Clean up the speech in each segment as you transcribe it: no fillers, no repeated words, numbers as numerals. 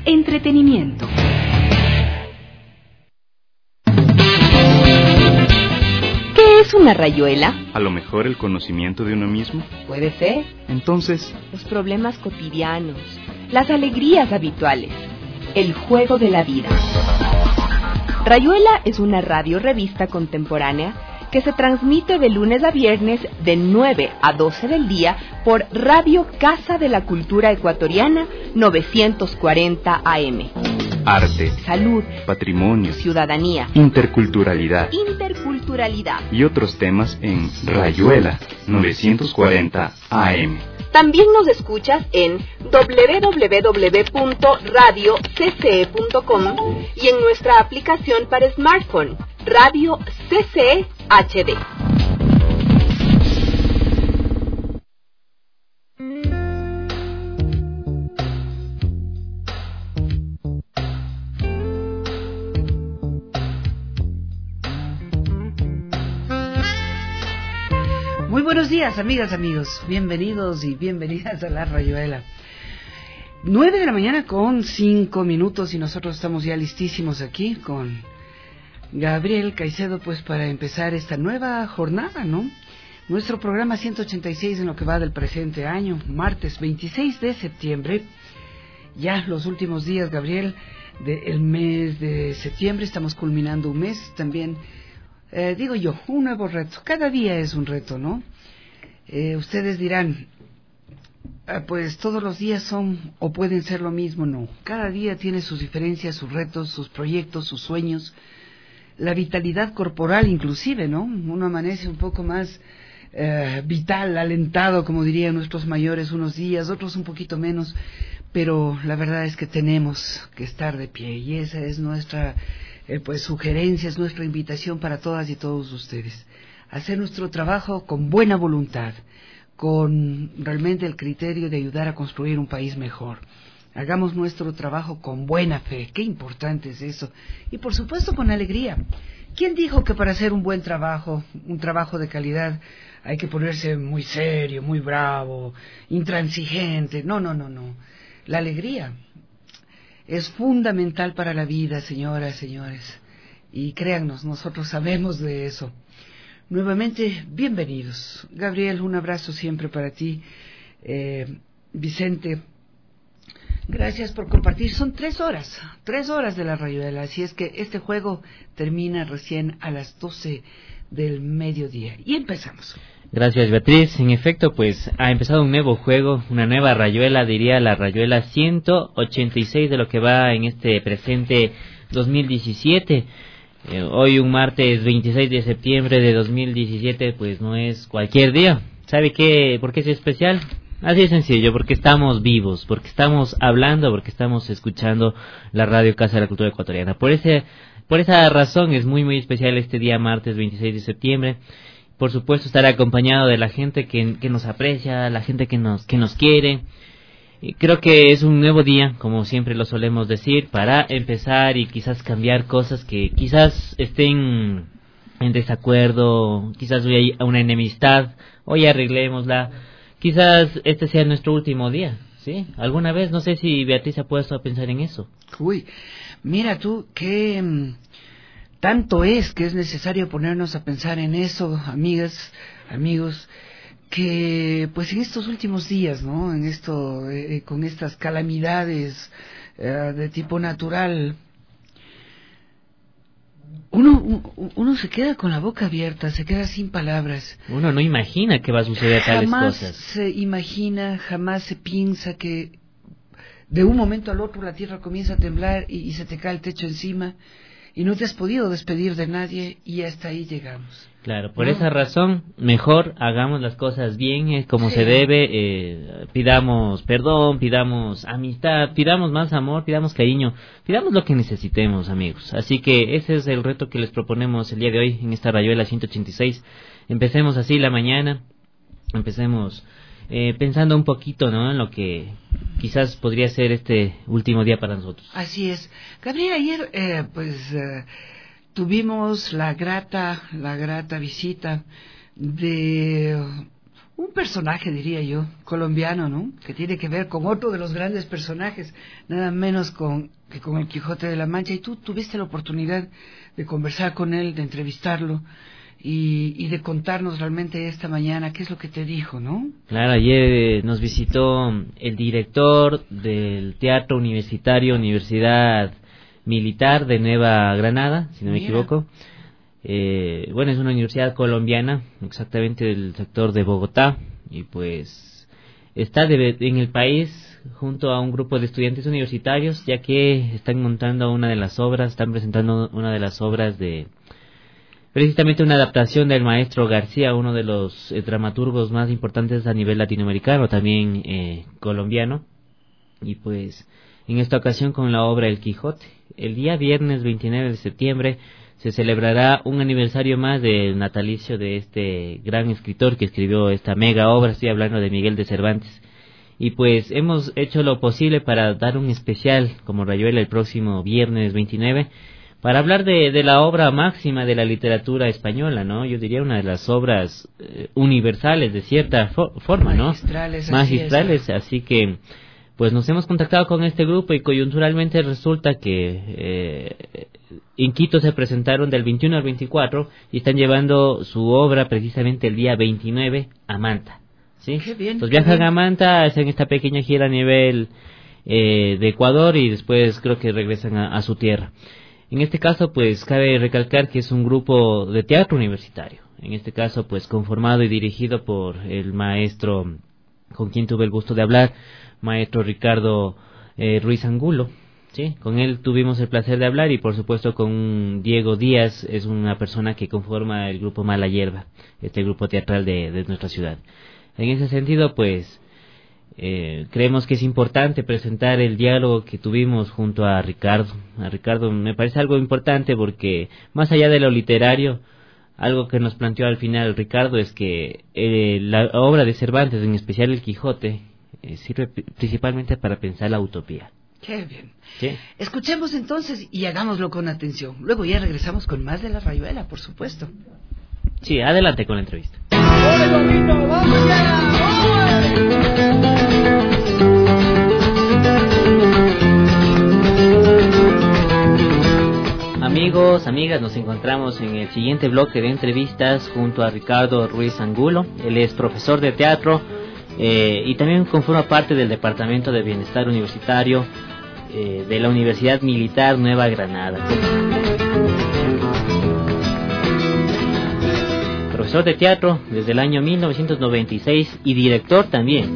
entretenimiento. ¿Qué es una rayuela? A lo mejor el conocimiento de uno mismo. Puede ser. Entonces, los problemas cotidianos, las alegrías habituales, el juego de la vida. Rayuela es una radio-revista contemporánea que se transmite de lunes a viernes de 9 a 12 del día por Radio Casa de la Cultura Ecuatoriana 940 AM. Arte, salud, patrimonio, ciudadanía, interculturalidad y otros temas en Rayuela 940 AM. También nos escuchas en www.radiocce.com y en nuestra aplicación para smartphone, Radio CCE HD. Muy buenos días, amigas, amigos. Bienvenidos y bienvenidas a La Rayuela. 9 de la mañana con 5 minutos y nosotros estamos ya listísimos aquí con Gabriel Caicedo, pues para empezar esta nueva jornada, ¿no? Nuestro programa 186 en lo que va del presente año, martes 26 de septiembre. Ya los últimos días, Gabriel, del mes de septiembre. Estamos culminando un mes también. Digo yo, un nuevo reto. Cada día es un reto, ¿no? Ustedes dirán, pues todos los días son o pueden ser lo mismo. No, cada día tiene sus diferencias, sus retos, sus proyectos, sus sueños, la vitalidad corporal inclusive, ¿no? Uno amanece un poco más vital, alentado, como dirían nuestros mayores unos días, otros un poquito menos, pero la verdad es que tenemos que estar de pie y esa es nuestra pues sugerencia, es nuestra invitación para todas y todos ustedes. Hacer nuestro trabajo con buena voluntad, con realmente el criterio de ayudar a construir un país mejor. Hagamos nuestro trabajo con buena fe, qué importante es eso. Y por supuesto con alegría. ¿Quién dijo que para hacer un buen trabajo, un trabajo de calidad, hay que ponerse muy serio, muy bravo, intransigente? No. La alegría es fundamental para la vida, señoras, señores. Y créannos, nosotros sabemos de eso. Nuevamente, bienvenidos. Gabriel, un abrazo siempre para ti. Vicente, gracias por compartir. Son 3 horas de la Rayuela. Así es que este juego termina recién a las 12 del mediodía. Y empezamos. Gracias, Beatriz. En efecto, pues ha empezado un nuevo juego, una nueva Rayuela, diría la Rayuela 186 de lo que va en este presente 2017. Hoy un martes 26 de septiembre de 2017, pues no es cualquier día. ¿Sabe qué? ¿Por qué es especial? Así de sencillo, porque estamos vivos, porque estamos hablando, porque estamos escuchando la Radio Casa de la Cultura Ecuatoriana. Por esa razón es muy muy especial este día martes 26 de septiembre. Por supuesto estará acompañado de la gente que nos aprecia, la gente que nos quiere. Y creo que es un nuevo día, como siempre lo solemos decir, para empezar y quizás cambiar cosas que quizás estén en desacuerdo, quizás hay una enemistad, hoy arreglémosla. Quizás este sea nuestro último día, ¿sí? ¿Alguna vez? No sé si Beatriz se ha puesto a pensar en eso. Uy, mira tú, qué tanto es que es necesario ponernos a pensar en eso, amigas, amigos, que pues en estos últimos días, ¿no? En esto, con estas calamidades de tipo natural, uno se queda con la boca abierta, se queda sin palabras. Uno no imagina que va a suceder tales cosas. Jamás se imagina, jamás se piensa que de un momento al otro la tierra comienza a temblar y se te cae el techo encima y no te has podido despedir de nadie y hasta ahí llegamos. Claro, por esa razón, mejor hagamos las cosas bien, como se debe, pidamos perdón, pidamos amistad, pidamos más amor, pidamos cariño, pidamos lo que necesitemos, amigos. Así que ese es el reto que les proponemos el día de hoy en esta Rayuela 186. Empecemos así la mañana, empecemos pensando un poquito, ¿no?, en lo que quizás podría ser este último día para nosotros. Así es. Gabriel, ayer tuvimos la grata visita de un personaje, diría yo, colombiano, ¿no? Que tiene que ver con otro de los grandes personajes, nada menos que con el Quijote de la Mancha. Y tú tuviste la oportunidad de conversar con él, de entrevistarlo y de contarnos realmente esta mañana qué es lo que te dijo, ¿no? Claro, ayer nos visitó el director del Teatro Universitario, Universidad Militar de Nueva Granada, si no me equivoco. Bueno, es una universidad colombiana, exactamente del sector de Bogotá, y pues está en el país junto a un grupo de estudiantes universitarios, ya que están montando una de las obras, están presentando una de las obras de precisamente una adaptación del maestro García, uno de los dramaturgos más importantes a nivel latinoamericano, también colombiano, y pues en esta ocasión con la obra El Quijote. El día viernes 29 de septiembre se celebrará un aniversario más del natalicio de este gran escritor que escribió esta mega obra. Estoy hablando de Miguel de Cervantes. Y pues hemos hecho lo posible para dar un especial como Rayuela el próximo viernes 29 para hablar de la obra máxima de la literatura española, ¿no? Yo diría una de las obras universales de cierta forma, ¿no? Magistrales, así que pues nos hemos contactado con este grupo y coyunturalmente resulta que en Quito se presentaron del 21 al 24 y están llevando su obra precisamente el día 29 a Manta, ¿sí? Qué bien, pues viajan a Manta, hacen esta pequeña gira a nivel de Ecuador y después creo que regresan a su tierra. En este caso pues cabe recalcar que es un grupo de teatro universitario, en este caso pues conformado y dirigido por el maestro con quien tuve el gusto de hablar, maestro Ricardo Ruiz Angulo, ¿sí? Con él tuvimos el placer de hablar y por supuesto con Diego Díaz, es una persona que conforma el grupo Mala Hierba, este grupo teatral de nuestra ciudad. En ese sentido pues creemos que es importante presentar el diálogo que tuvimos junto a Ricardo. A Ricardo me parece algo importante porque más allá de lo literario, algo que nos planteó al final Ricardo es que la obra de Cervantes, en especial El Quijote, sirve principalmente para pensar la utopía. Qué bien. ¿Sí? Escuchemos entonces y hagámoslo con atención. Luego ya regresamos con más de La Rayuela, por supuesto. Sí, adelante con la entrevista. ¡Ole, Gomito! ¡Vamos ya! Amigos, amigas, nos encontramos en el siguiente bloque de entrevistas junto a Ricardo Ruiz Angulo. Él es profesor de teatro y también conforma parte del Departamento de Bienestar Universitario de la Universidad Militar Nueva Granada. Profesor de teatro desde el año 1996 y director también.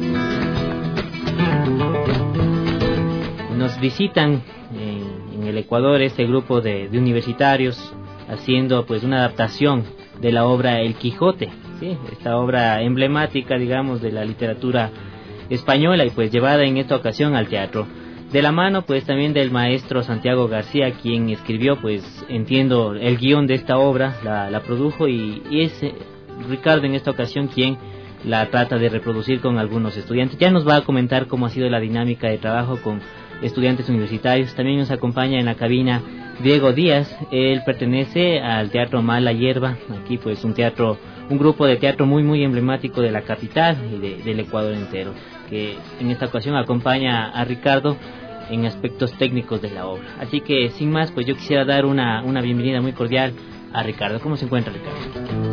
Nos visitan en el Ecuador este grupo de universitarios haciendo pues una adaptación de la obra El Quijote, ¿sí? Esta obra emblemática, digamos, de la literatura española y pues llevada en esta ocasión al teatro. De la mano pues también del maestro Santiago García, quien escribió pues entiendo el guión de esta obra, la produjo y es Ricardo en esta ocasión quien la trata de reproducir con algunos estudiantes. Ya nos va a comentar cómo ha sido la dinámica de trabajo con estudiantes universitarios. También nos acompaña en la cabina Diego Díaz. Él pertenece al Teatro Mala Hierba, aquí pues un grupo de teatro muy emblemático de la capital y del Ecuador entero, que en esta ocasión acompaña a Ricardo en aspectos técnicos de la obra. Así que sin más, pues yo quisiera dar una bienvenida muy cordial a Ricardo. ¿Cómo se encuentra, Ricardo?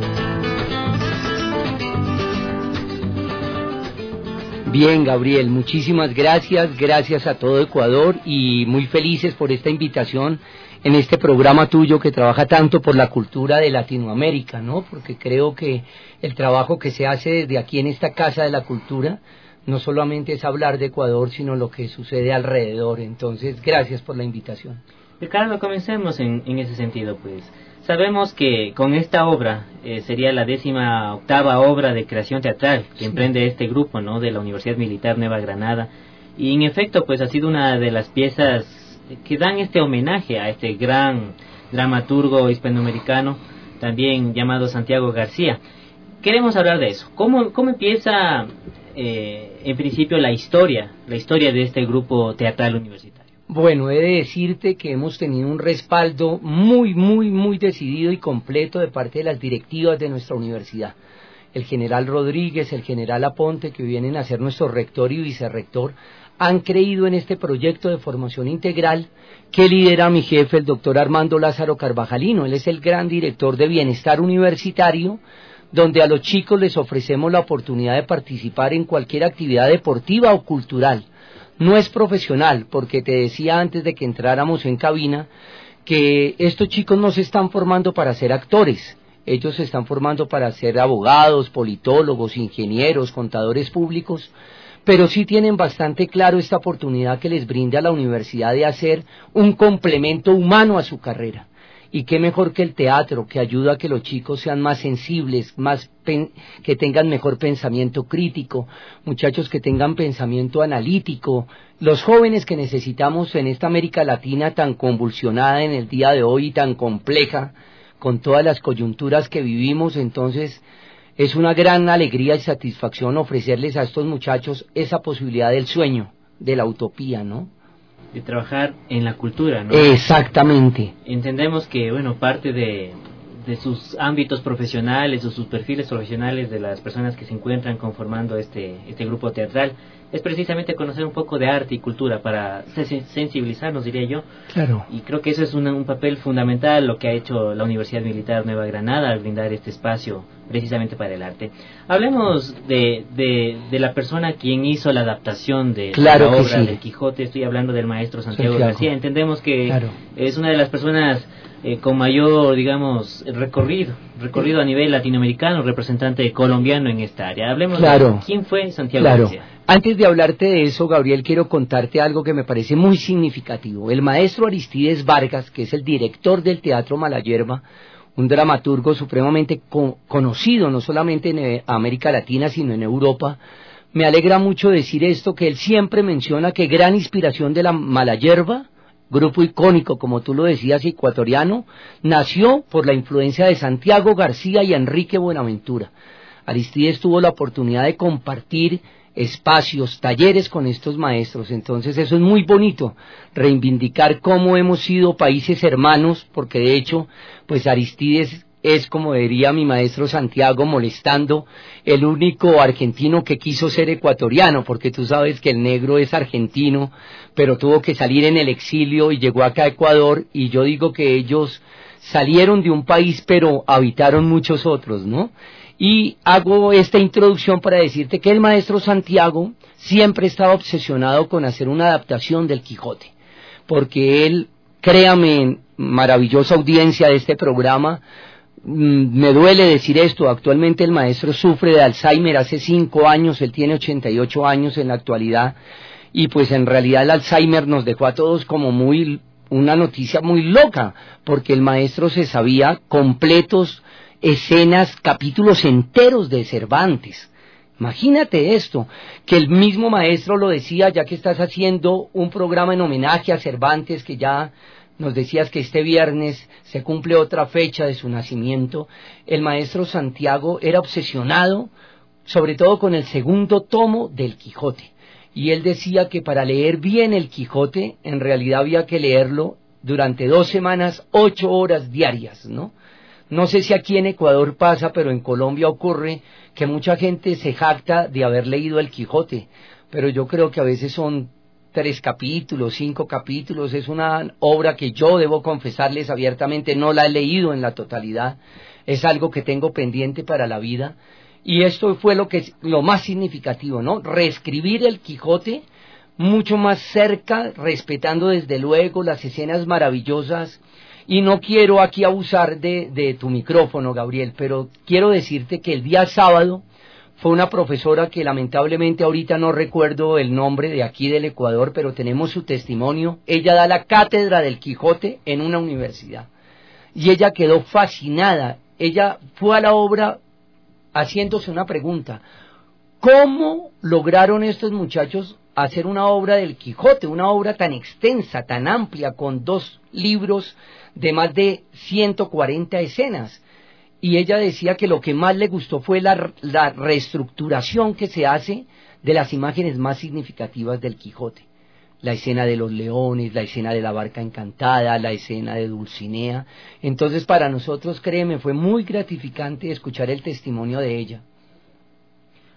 Bien, Gabriel, muchísimas gracias a todo Ecuador y muy felices por esta invitación en este programa tuyo que trabaja tanto por la cultura de Latinoamérica, ¿no? Porque creo que el trabajo que se hace desde aquí en esta Casa de la Cultura no solamente es hablar de Ecuador, sino lo que sucede alrededor. Entonces, gracias por la invitación. Ricardo, comencemos en ese sentido, pues. Sabemos que con esta obra sería la 18ª obra de creación teatral que emprende este grupo, ¿no?, de la Universidad Militar Nueva Granada, y en efecto pues ha sido una de las piezas que dan este homenaje a este gran dramaturgo hispanoamericano también llamado Santiago García. Queremos hablar de eso. ¿Cómo empieza en principio la historia de este grupo teatral universitario? Bueno, he de decirte que hemos tenido un respaldo muy decidido y completo de parte de las directivas de nuestra universidad. el general Rodríguez, el general Aponte, que vienen a ser nuestro rector y vicerrector, han creído en este proyecto de formación integral que lidera mi jefe, el doctor Armando Lázaro Carvajalino. Él es el gran director de Bienestar Universitario, donde a los chicos les ofrecemos la oportunidad de participar en cualquier actividad deportiva o cultural. No es profesional, porque te decía antes de que entráramos en cabina que estos chicos no se están formando para ser actores, ellos se están formando para ser abogados, politólogos, ingenieros, contadores públicos, pero sí tienen bastante claro esta oportunidad que les brinda la universidad de hacer un complemento humano a su carrera. Y qué mejor que el teatro, que ayuda a que los chicos sean más sensibles, que tengan mejor pensamiento crítico, muchachos que tengan pensamiento analítico, los jóvenes que necesitamos en esta América Latina tan convulsionada en el día de hoy y tan compleja, con todas las coyunturas que vivimos. Entonces es una gran alegría y satisfacción ofrecerles a estos muchachos esa posibilidad del sueño, de la utopía, ¿no? De trabajar en la cultura, ¿no? Exactamente. Entendemos que, bueno, parte de sus ámbitos profesionales o sus perfiles profesionales de las personas que se encuentran conformando este grupo teatral es precisamente conocer un poco de arte y cultura para sensibilizarnos, diría yo. Claro. Y creo que eso es un papel fundamental lo que ha hecho la Universidad Militar Nueva Granada al brindar este espacio precisamente para el arte. Hablemos de la persona quien hizo la adaptación de la obra del Quijote. Estoy hablando del maestro Santiago García. Entendemos que es una de las personas con mayor, digamos, recorrido a nivel latinoamericano, representante colombiano en esta área. Hablemos de quién fue Santiago García. Antes de hablarte de eso, Gabriel, quiero contarte algo que me parece muy significativo. El maestro Aristides Vargas, que es el director del Teatro Malayerba, un dramaturgo supremamente conocido, no solamente en América Latina, sino en Europa, me alegra mucho decir esto, que él siempre menciona que gran inspiración de la Malayerba, grupo icónico, como tú lo decías, ecuatoriano, nació por la influencia de Santiago García y Enrique Buenaventura. Aristides tuvo la oportunidad de compartir espacios, talleres con estos maestros. Entonces eso es muy bonito, reivindicar cómo hemos sido países hermanos, porque de hecho, pues Aristides es, como diría mi maestro Santiago, molestando, el único argentino que quiso ser ecuatoriano, porque tú sabes que el negro es argentino, pero tuvo que salir en el exilio y llegó acá a Ecuador, y yo digo que ellos salieron de un país, pero habitaron muchos otros, ¿no? Y hago esta introducción para decirte que el maestro Santiago siempre estaba obsesionado con hacer una adaptación del Quijote, porque él, créame, maravillosa audiencia de este programa, me duele decir esto, actualmente el maestro sufre de Alzheimer hace 5 años, él tiene 88 años en la actualidad, y pues en realidad el Alzheimer nos dejó a todos como una noticia muy loca, porque el maestro se sabía completos escenas, capítulos enteros de Cervantes. Imagínate esto, que el mismo maestro lo decía, ya que estás haciendo un programa en homenaje a Cervantes, que ya nos decías que este viernes se cumple otra fecha de su nacimiento. El maestro Santiago era obsesionado, sobre todo con el segundo tomo del Quijote, y él decía que para leer bien el Quijote, en realidad había que leerlo durante 2 semanas, 8 horas diarias, ¿no? No sé si aquí en Ecuador pasa, pero en Colombia ocurre que mucha gente se jacta de haber leído el Quijote, pero yo creo que a veces son 3 capítulos, 5 capítulos, es una obra que yo debo confesarles abiertamente, no la he leído en la totalidad, es algo que tengo pendiente para la vida, y esto fue lo más significativo, ¿no? Reescribir el Quijote mucho más cerca, respetando desde luego las escenas maravillosas. Y no quiero aquí abusar de tu micrófono, Gabriel, pero quiero decirte que el día sábado fue una profesora que lamentablemente ahorita no recuerdo el nombre de aquí del Ecuador, pero tenemos su testimonio. Ella da la cátedra del Quijote en una universidad. Y ella quedó fascinada. Ella fue a la obra haciéndose una pregunta. ¿Cómo lograron estos muchachos hacer una obra del Quijote, una obra tan extensa, tan amplia, con 2 libros de más de 140 escenas? Y ella decía que lo que más le gustó fue la reestructuración que se hace de las imágenes más significativas del Quijote. La escena de los leones, la escena de la barca encantada, la escena de Dulcinea. Entonces para nosotros, créeme, fue muy gratificante escuchar el testimonio de ella.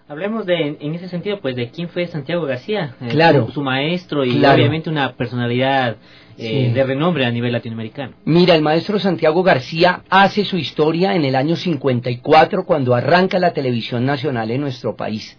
Hablemos en ese sentido, pues, de quién fue Santiago García, claro, su maestro y claro, obviamente una personalidad sí, de renombre a nivel latinoamericano. Mira, el maestro Santiago García hace su historia en el año 54 cuando arranca la televisión nacional en nuestro país.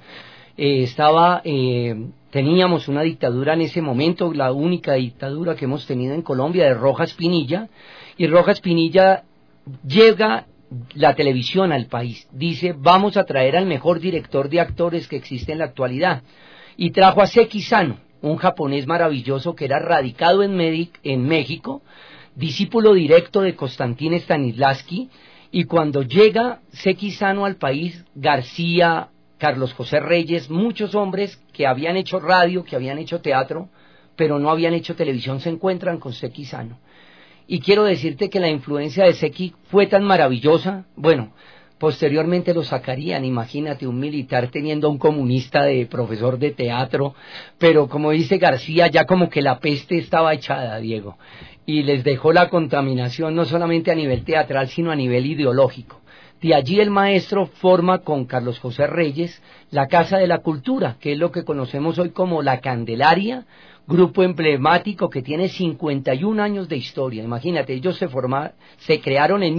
Teníamos una dictadura en ese momento, la única dictadura que hemos tenido en Colombia, de Rojas Pinilla, y Rojas Pinilla llega la televisión al país, dice, vamos a traer al mejor director de actores que existe en la actualidad, y trajo a Seki Sano, un japonés maravilloso que era radicado en México, discípulo directo de Konstantin Stanislavski, y cuando llega Seki Sano al país, García, Carlos José Reyes, muchos hombres que habían hecho radio, que habían hecho teatro, pero no habían hecho televisión, se encuentran con Seki Sano. Y quiero decirte que la influencia de Seki fue tan maravillosa, bueno, posteriormente lo sacarían, imagínate, un militar teniendo a un comunista de profesor de teatro, pero como dice García, ya como que la peste estaba echada, Diego, y les dejó la contaminación no solamente a nivel teatral, sino a nivel ideológico. De allí el maestro forma con Carlos José Reyes la Casa de la Cultura, que es lo que conocemos hoy como La Candelaria, grupo emblemático que tiene 51 años de historia. Imagínate, ellos se crearon en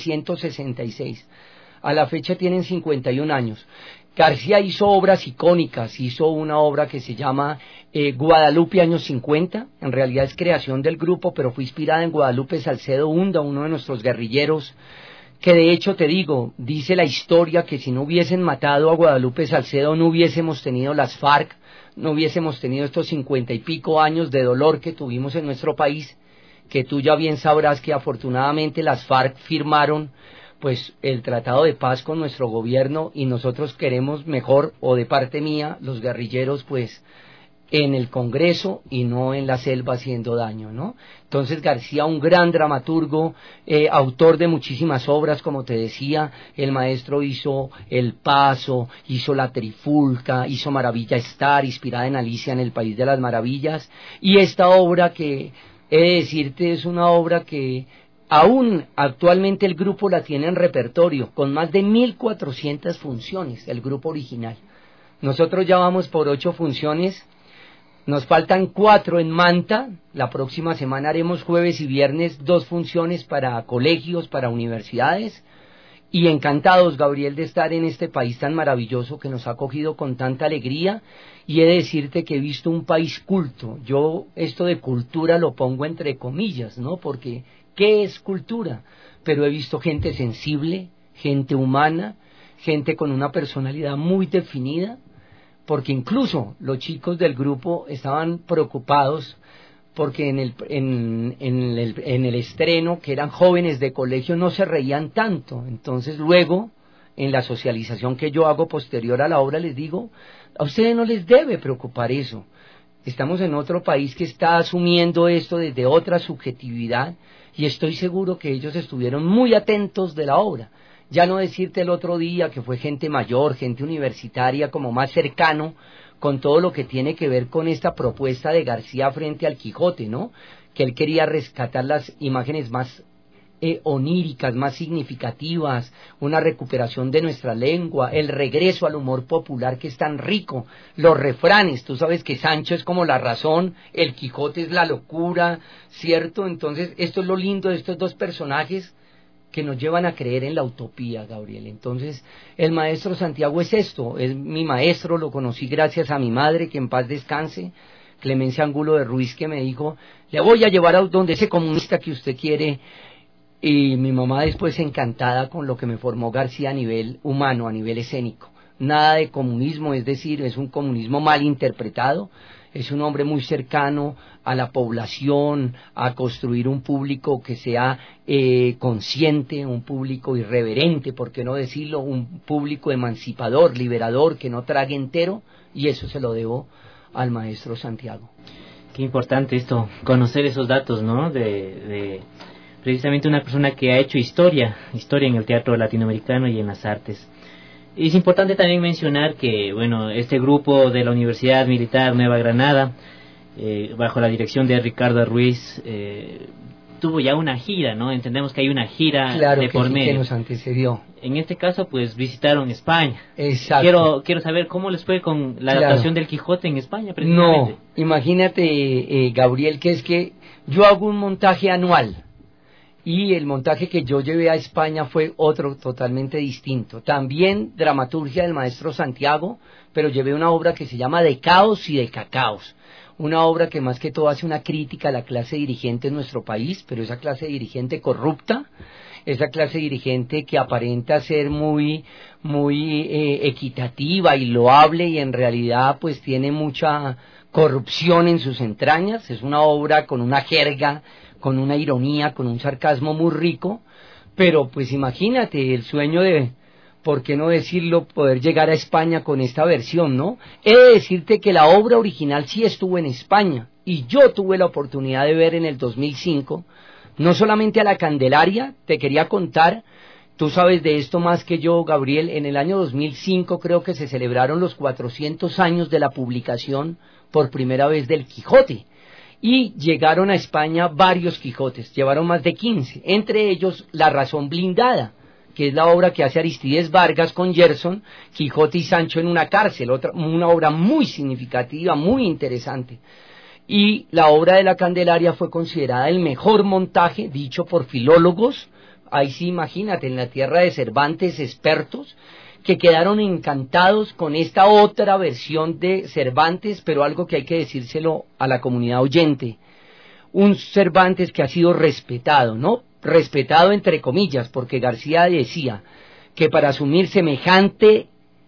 1966. A la fecha tienen 51 años. García hizo obras icónicas, hizo una obra que se llama Guadalupe años 50, en realidad es creación del grupo, pero fue inspirada en Guadalupe Salcedo Hunda, uno de nuestros guerrilleros, que de hecho te digo, dice la historia que si no hubiesen matado a Guadalupe Salcedo no hubiésemos tenido las FARC, no hubiésemos tenido estos 50 y pico años de dolor que tuvimos en nuestro país, que tú ya bien sabrás que afortunadamente las FARC firmaron pues el tratado de paz con nuestro gobierno y nosotros queremos mejor, o de parte mía, los guerrilleros pues en el Congreso y no en la selva haciendo daño, ¿no? Entonces García, un gran dramaturgo, autor de muchísimas obras, como te decía, el maestro hizo El Paso, hizo La Trifulca, hizo Maravilla Star, inspirada en Alicia en el País de las Maravillas, y esta obra que, he de decirte, es una obra que aún actualmente el grupo la tiene en repertorio, con más de 1.400 funciones, el grupo original. Nosotros ya vamos por 8 funciones, nos faltan 4 en Manta, la próxima semana haremos jueves y viernes 2 funciones para colegios, para universidades, y encantados, Gabriel, de estar en este país tan maravilloso que nos ha acogido con tanta alegría, y he de decirte que he visto un país culto. Yo esto de cultura lo pongo entre comillas, ¿no? Porque ¿qué es cultura? Pero he visto gente sensible, gente humana, gente con una personalidad muy definida, porque incluso los chicos del grupo estaban preocupados porque en el estreno, que eran jóvenes de colegio, no se reían tanto. Entonces luego, en la socialización que yo hago posterior a la obra, les digo, a ustedes no les debe preocupar eso. Estamos en otro país que está asumiendo esto desde otra subjetividad, y estoy seguro que ellos estuvieron muy atentos de la obra. Ya no decirte el otro día que fue gente mayor, gente universitaria, como más cercano, con todo lo que tiene que ver con esta propuesta de García frente al Quijote, ¿no? Que él quería rescatar las imágenes más oníricas, más significativas, una recuperación de nuestra lengua, el regreso al humor popular que es tan rico, los refranes, tú sabes que Sancho es como la razón, el Quijote es la locura, ¿cierto? Entonces esto es lo lindo de estos dos personajes que nos llevan a creer en la utopía, Gabriel. Entonces el maestro Santiago es esto, es mi maestro, lo conocí gracias a mi madre, que en paz descanse, Clemencia Angulo de Ruiz, que me dijo, le voy a llevar a donde ese comunista que usted quiere. Y mi mamá después encantada con lo que me formó García a nivel humano, a nivel escénico. Nada de comunismo, es decir, es un comunismo mal interpretado, es un hombre muy cercano a la población, a construir un público que sea consciente, un público irreverente, por qué no decirlo, un público emancipador, liberador, que no trague entero, y eso se lo debo al maestro Santiago. Qué importante esto, conocer esos datos, ¿no? De precisamente una persona que ha hecho historia en el teatro latinoamericano y en las artes. Y es importante también mencionar que, bueno, este grupo de la Universidad Militar Nueva Granada, bajo la dirección de Ricardo Ruiz, tuvo ya una gira, ¿no? Entendemos que hay una gira claro de que por sí, medio. que nos antecedió. En este caso, pues visitaron España. Exacto. Quiero saber cómo les fue con la Claro. adaptación del Quijote en España, precisamente. No, imagínate, Gabriel, que es que yo hago un montaje anual y el montaje que yo llevé a España fue otro totalmente distinto. También dramaturgia del maestro Santiago, pero llevé una obra que se llama De Caos y de Cacaos. Una obra que más que todo hace una crítica a la clase dirigente en nuestro país, pero esa clase dirigente corrupta, esa clase dirigente que aparenta ser muy equitativa y loable y en realidad pues tiene mucha corrupción en sus entrañas. Es una obra con una jerga, con una ironía, con un sarcasmo muy rico, pero pues imagínate el sueño de, ¿por qué no decirlo?, poder llegar a España con esta versión, ¿no? He de decirte que la obra original sí estuvo en España y yo tuve la oportunidad de ver en el 2005 no solamente a la Candelaria. Te quería contar, tú sabes de esto más que yo, Gabriel, en el año 2005 creo que se celebraron los 400 años de la publicación por primera vez del Quijote. Y llegaron a España varios Quijotes, llevaron más de 15, entre ellos La Razón Blindada, que es la obra que hace Aristides Vargas con Gerson, Quijote y Sancho en una cárcel, una obra muy significativa, muy interesante. Y la obra de la Candelaria fue considerada el mejor montaje, dicho por filólogos, ahí sí imagínate, en la tierra de Cervantes, expertos, que quedaron encantados con esta otra versión de Cervantes, pero algo que hay que decírselo a la comunidad oyente, un Cervantes que ha sido respetado, ¿no? Respetado entre comillas, porque García decía que para asumir semejante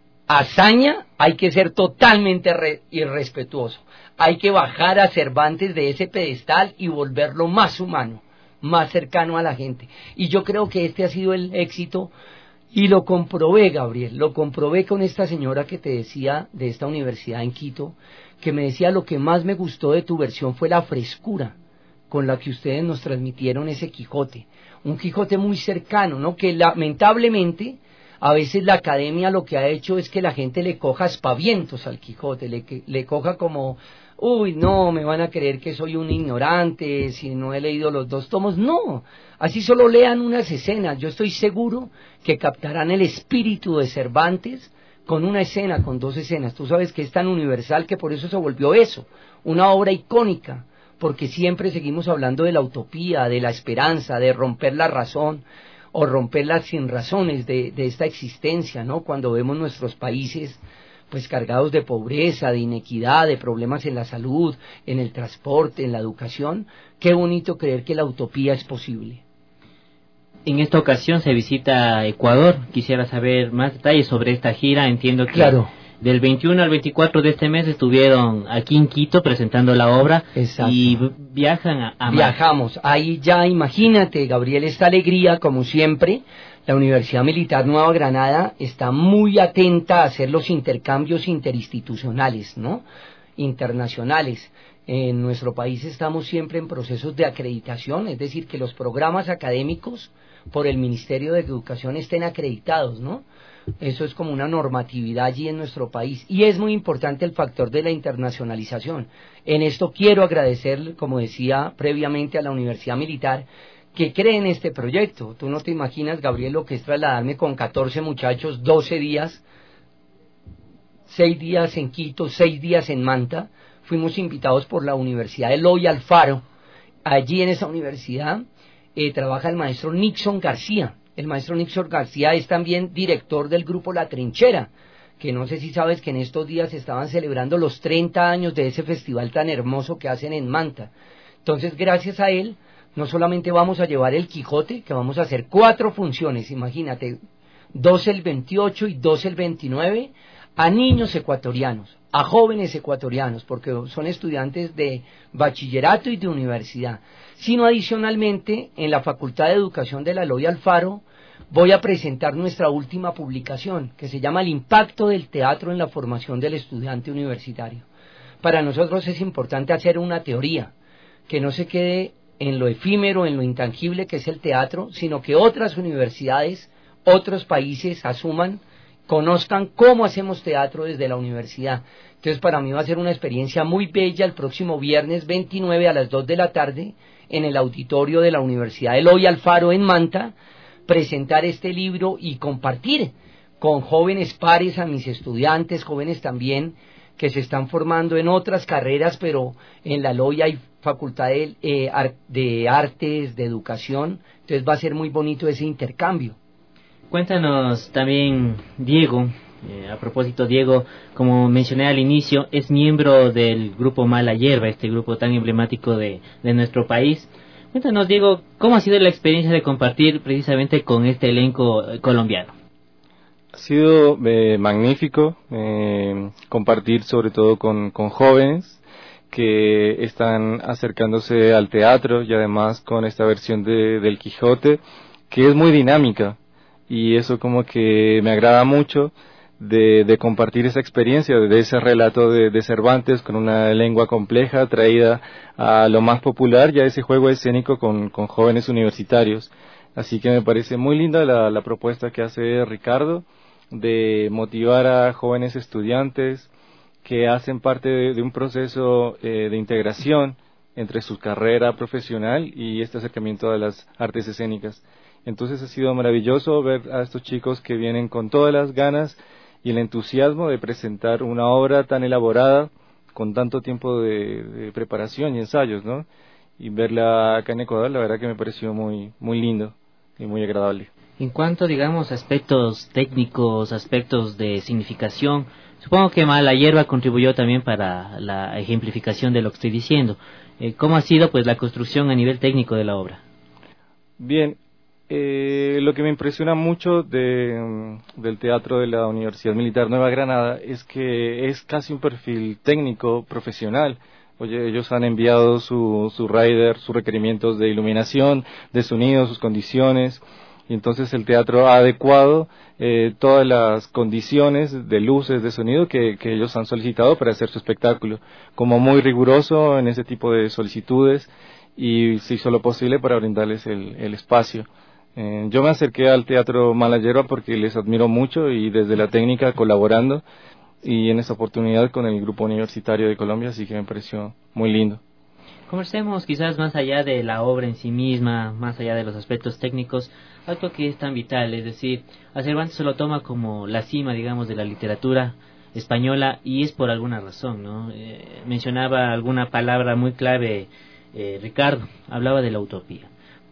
hazaña hay que ser totalmente irrespetuoso, hay que bajar a Cervantes de ese pedestal y volverlo más humano, más cercano a la gente, y yo creo que este ha sido el éxito. Y lo comprobé, Gabriel, lo comprobé con esta señora que te decía de esta universidad en Quito, que me decía: lo que más me gustó de tu versión fue la frescura con la que ustedes nos transmitieron ese Quijote, un Quijote muy cercano, ¿no? Que lamentablemente a veces la academia lo que ha hecho es que la gente le coja aspavientos al Quijote, le coja como, uy, no, me van a creer que soy un ignorante si no he leído los 2 tomos. No, así solo lean unas escenas, yo estoy seguro que captarán el espíritu de Cervantes con una escena, con 2 escenas. Tú sabes que es tan universal que por eso se volvió eso, una obra icónica, porque siempre seguimos hablando de la utopía, de la esperanza, de romper la razón o romper las sinrazones de esta existencia, ¿no? Cuando vemos nuestros países pues cargados de pobreza, de inequidad, de problemas en la salud, en el transporte, en la educación, qué bonito creer que la utopía es posible. En esta ocasión se visita Ecuador. Quisiera saber más detalles sobre esta gira. Entiendo que claro, del 21 al 24 de este mes estuvieron aquí en Quito presentando la obra. Exacto. Y viajan a Viajamos, ahí ya imagínate, Gabriel, esta alegría, como siempre. La Universidad Militar Nueva Granada está muy atenta a hacer los intercambios interinstitucionales, ¿no? Internacionales. En nuestro país estamos siempre en procesos de acreditación, es decir, que los programas académicos por el Ministerio de Educación estén acreditados, ¿no? Eso es como una normatividad allí en nuestro país, y es muy importante el factor de la internacionalización. En esto quiero agradecer, como decía previamente, a la Universidad Militar, que cree en este proyecto. Tú no te imaginas, Gabriel, lo que es trasladarme con 14 muchachos, 12 días, 6 días en Quito, 6 días en Manta. Fuimos invitados por la Universidad Eloy Alfaro. Allí en esa universidad trabaja el maestro Nixon García. El maestro Nixon García es también director del grupo La Trinchera, que no sé si sabes que en estos días estaban celebrando los 30 años de ese festival tan hermoso que hacen en Manta. Entonces, gracias a él, no solamente vamos a llevar el Quijote, que vamos a hacer 4 funciones, imagínate, 2 el 28 y 2 el 29, a niños ecuatorianos, a jóvenes ecuatorianos, porque son estudiantes de bachillerato y de universidad, sino adicionalmente en la Facultad de Educación de la Eloy Alfaro voy a presentar nuestra última publicación, que se llama El impacto del teatro en la formación del estudiante universitario. Para nosotros es importante hacer una teoría, que no se quede en lo efímero, en lo intangible que es el teatro, sino que otras universidades, otros países asuman, conozcan cómo hacemos teatro desde la universidad. Entonces para mí va a ser una experiencia muy bella el próximo viernes 29 a las 2 de la tarde en el auditorio de la Universidad Eloy Alfaro en Manta, presentar este libro y compartir con jóvenes pares a mis estudiantes, jóvenes también que se están formando en otras carreras, pero en la Eloy hay facultad de artes, de educación, entonces va a ser muy bonito ese intercambio. Cuéntanos también, Diego, a propósito, Diego, como mencioné al inicio, es miembro del grupo Mala Hierba, este grupo tan emblemático de nuestro país. Cuéntanos, Diego, ¿cómo ha sido la experiencia de compartir precisamente con este elenco colombiano? Ha sido magnífico compartir sobre todo con jóvenes que están acercándose al teatro y además con esta versión del Quijote que es muy dinámica y eso como que me agrada mucho de compartir esa experiencia de ese relato de Cervantes con una lengua compleja traída a lo más popular y a ese juego escénico con jóvenes universitarios. Así que me parece muy linda la propuesta que hace Ricardo de motivar a jóvenes estudiantes que hacen parte de un proceso de integración entre su carrera profesional y este acercamiento a las artes escénicas. Entonces ha sido maravilloso ver a estos chicos que vienen con todas las ganas y el entusiasmo de presentar una obra tan elaborada con tanto tiempo de preparación y ensayos, ¿no? Y verla acá en Ecuador, la verdad que me pareció muy, muy lindo y muy agradable. En cuanto, digamos, aspectos técnicos, aspectos de significación, supongo que Mala Hierba contribuyó también para la ejemplificación de lo que estoy diciendo. ¿Cómo ha sido, pues, la construcción a nivel técnico de la obra? Bien, lo que me impresiona mucho del teatro de la Universidad Militar Nueva Granada es que es casi un perfil técnico, profesional. Oye, ellos han enviado su rider, sus requerimientos de iluminación, de sonido, sus condiciones. Y entonces el teatro ha adecuado todas las condiciones de luces, de sonido que ellos han solicitado para hacer su espectáculo, como muy riguroso en ese tipo de solicitudes y se hizo lo posible para brindarles el espacio. Yo me acerqué al Teatro Mala Hierba porque les admiro mucho y desde la técnica colaborando y en esta oportunidad con el Grupo Universitario de Colombia, así que me pareció muy lindo. Conversemos quizás más allá de la obra en sí misma, más allá de los aspectos técnicos, algo que es tan vital, es decir, a Cervantes se lo toma como la cima, digamos, de la literatura española y es por alguna razón, ¿no? Mencionaba alguna palabra muy clave, Ricardo, hablaba de la utopía.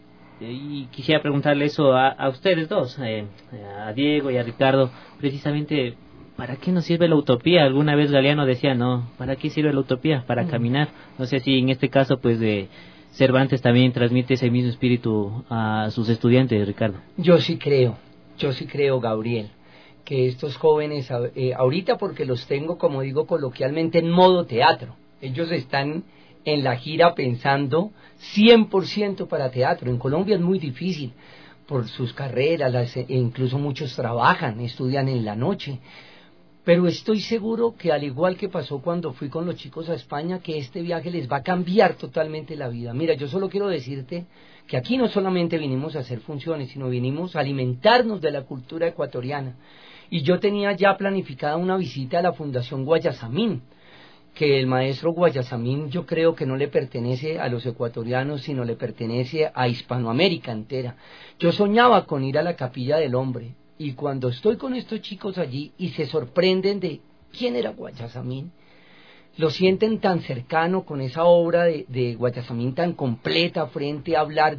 Y quisiera preguntarle eso a ustedes dos, a Diego y a Ricardo, precisamente, ¿para qué nos sirve la utopía? Alguna vez Galeano decía, no, ¿para qué sirve la utopía? Para caminar. No sé si en este caso, pues, de Cervantes también transmite ese mismo espíritu a sus estudiantes, Ricardo. Yo sí creo, Gabriel, que estos jóvenes, ahorita porque los tengo, como digo coloquialmente, en modo teatro. Ellos están en la gira pensando 100% para teatro. En Colombia es muy difícil por sus carreras, incluso muchos trabajan, estudian en la noche. Pero estoy seguro que al igual que pasó cuando fui con los chicos a España, que este viaje les va a cambiar totalmente la vida. Mira, yo solo quiero decirte que aquí no solamente vinimos a hacer funciones, sino vinimos a alimentarnos de la cultura ecuatoriana. Y yo tenía ya planificada una visita a la Fundación Guayasamín, que el maestro Guayasamín yo creo que no le pertenece a los ecuatorianos, sino le pertenece a Hispanoamérica entera. Yo soñaba con ir a la Capilla del Hombre. Y cuando estoy con estos chicos allí y se sorprenden de quién era Guayasamín, lo sienten tan cercano con esa obra de Guayasamín tan completa frente a hablar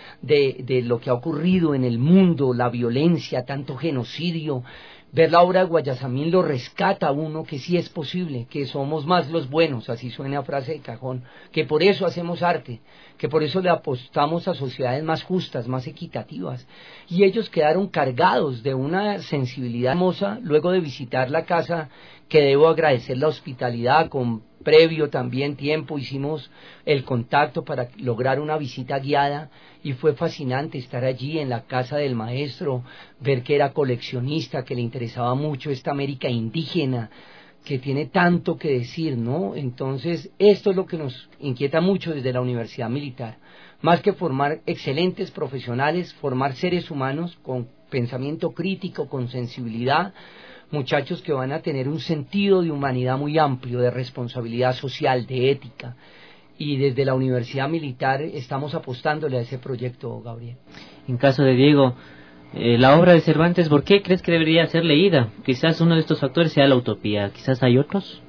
de lo que ha ocurrido en el mundo, la violencia, tanto genocidio. Ver la obra de Guayasamín lo rescata a uno que sí es posible, que somos más los buenos, así suena frase de cajón, que por eso hacemos arte, que por eso le apostamos a sociedades más justas, más equitativas. Y ellos quedaron cargados de una sensibilidad hermosa luego de visitar la casa, que debo agradecer la hospitalidad, con previo también tiempo hicimos el contacto para lograr una visita guiada y fue fascinante estar allí en la casa del maestro, ver que era coleccionista, que le interesaba mucho esta América indígena, que tiene tanto que decir, ¿no? Entonces, esto es lo que nos inquieta mucho desde la Universidad Militar. Más que formar excelentes profesionales, formar seres humanos con pensamiento crítico, con sensibilidad, muchachos que van a tener un sentido de humanidad muy amplio, de responsabilidad social, de ética. y desde la Universidad Militar estamos apostándole a ese proyecto, Gabriel. En caso de Diego, la obra de Cervantes, ¿por qué crees que debería ser leída? Quizás uno de estos factores sea la utopía, quizás hay otros.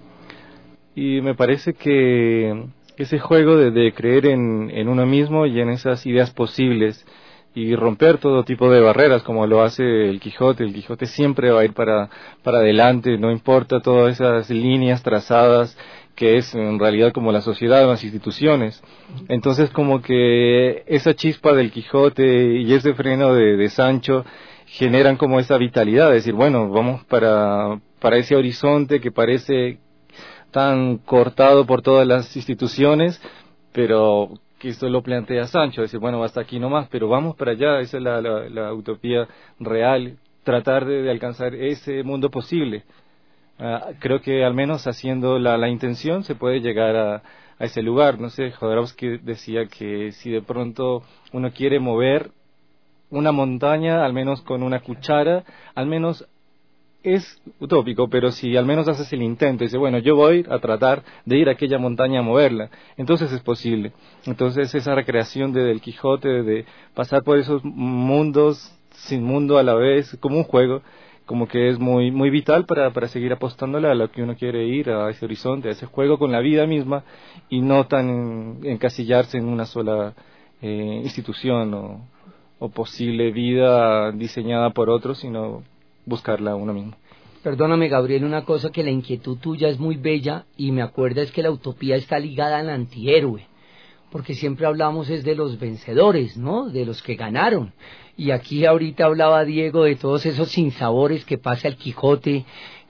Y me parece que ese juego de creer en uno mismo y en esas ideas posibles y romper todo tipo de barreras como lo hace el Quijote siempre va a ir para adelante, no importa todas esas líneas trazadas que es en realidad como la sociedad o las instituciones. Entonces como que esa chispa del Quijote y ese freno de Sancho generan como esa vitalidad, de decir, bueno, vamos para ese horizonte que parece tan cortado por todas las instituciones, pero que esto lo plantea Sancho, decir, bueno, hasta aquí nomás, pero vamos para allá, esa es la utopía real, tratar de alcanzar ese mundo posible. Creo que al menos haciendo la intención se puede llegar a ese lugar. No sé, Jodorowsky decía que si de pronto uno quiere mover una montaña, al menos con una cuchara, al menos es utópico, pero si al menos haces el intento y dices, bueno, yo voy a tratar de ir a aquella montaña a moverla, entonces es posible. Entonces esa recreación del Quijote, de pasar por esos mundos sin mundo a la vez, como un juego, como que es muy muy vital para seguir apostándole a lo que uno quiere ir, a ese horizonte, a ese juego con la vida misma, y no tan encasillarse en una sola institución o posible vida diseñada por otros, sino buscarla uno mismo. Perdóname, Gabriel, una cosa, que la inquietud tuya es muy bella y me acuerda es que la utopía está ligada al antihéroe, porque siempre hablamos es de los vencedores, ¿no? De los que ganaron. Y aquí ahorita hablaba Diego de todos esos sinsabores que pasa el Quijote,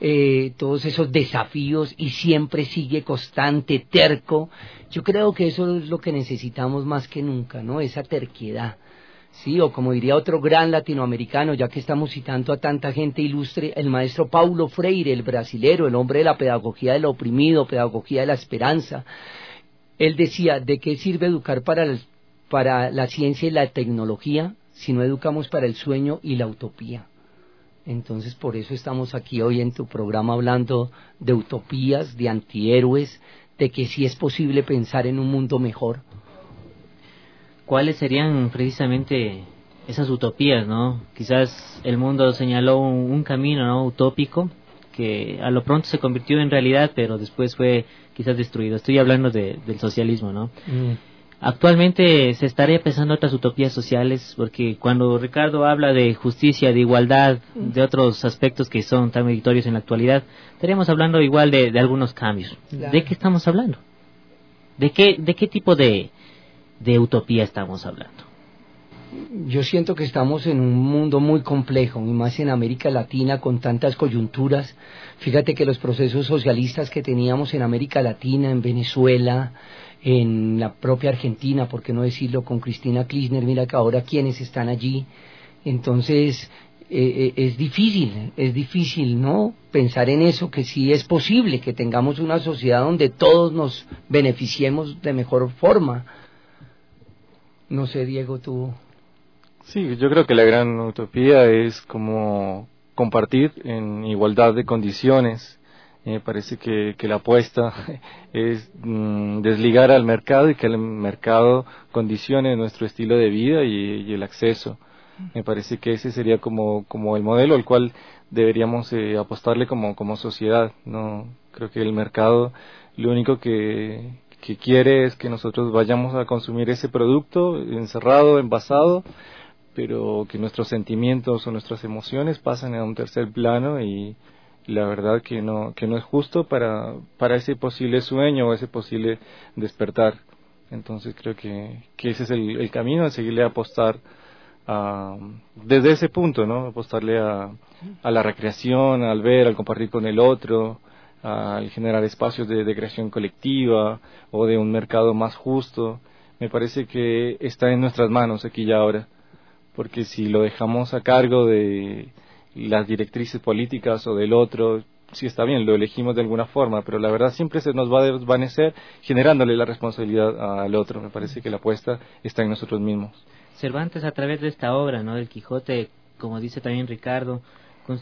todos esos desafíos, y siempre sigue constante, terco. Yo creo que eso es lo que necesitamos más que nunca, ¿no? Esa terquedad. Sí, o como diría otro gran latinoamericano, ya que estamos citando a tanta gente ilustre, el maestro Paulo Freire, el brasilero, el hombre de la pedagogía del oprimido, pedagogía de la esperanza. Él decía, ¿de qué sirve educar para la ciencia y la tecnología si no educamos para el sueño y la utopía? Entonces por eso estamos aquí hoy en tu programa hablando de utopías, de antihéroes, de que sí es posible pensar en un mundo mejor. ¿Cuáles serían precisamente esas utopías, no? Quizás el mundo señaló un camino, ¿no?, utópico, que a lo pronto se convirtió en realidad, pero después fue quizás destruido. Estoy hablando del socialismo, ¿no? Actualmente se estaría pensando otras utopías sociales, porque cuando Ricardo habla de justicia, de igualdad, de otros aspectos que son tan meritorios en la actualidad, estaríamos hablando igual de algunos cambios. Claro. ¿De qué estamos hablando? ¿De qué tipo de utopía estamos hablando? Yo siento que estamos en un mundo muy complejo, y más en América Latina con tantas coyunturas. Fíjate que los procesos socialistas que teníamos en América Latina, en Venezuela, en la propia Argentina, por qué no decirlo, con Cristina Kirchner, mira que ahora quienes están allí. Entonces es difícil, ¿no?, pensar en eso, que sí es posible que tengamos una sociedad donde todos nos beneficiemos de mejor forma. No sé, Diego, tú. Sí, yo creo que la gran utopía es como compartir en igualdad de condiciones. Me parece que la apuesta es desligar al mercado y que el mercado condicione nuestro estilo de vida y el acceso. Me parece que ese sería como el modelo al cual deberíamos apostarle como sociedad. No creo que el mercado lo único que quiere es que nosotros vayamos a consumir ese producto encerrado, envasado, pero que nuestros sentimientos o nuestras emociones pasen a un tercer plano, y la verdad que no es justo para ese posible sueño o ese posible despertar. Entonces creo que ese es el camino, de seguirle a apostar desde ese punto, ¿no? Apostarle a la recreación, al ver, al compartir con el otro, al generar espacios de creación colectiva o de un mercado más justo. Me parece que está en nuestras manos aquí y ahora, porque si lo dejamos a cargo de las directrices políticas o del otro, sí está bien, lo elegimos de alguna forma, pero la verdad siempre se nos va a desvanecer generándole la responsabilidad al otro. Me parece que la apuesta está en nosotros mismos. Cervantes, a través de esta obra, ¿no?, del Quijote, como dice también Ricardo,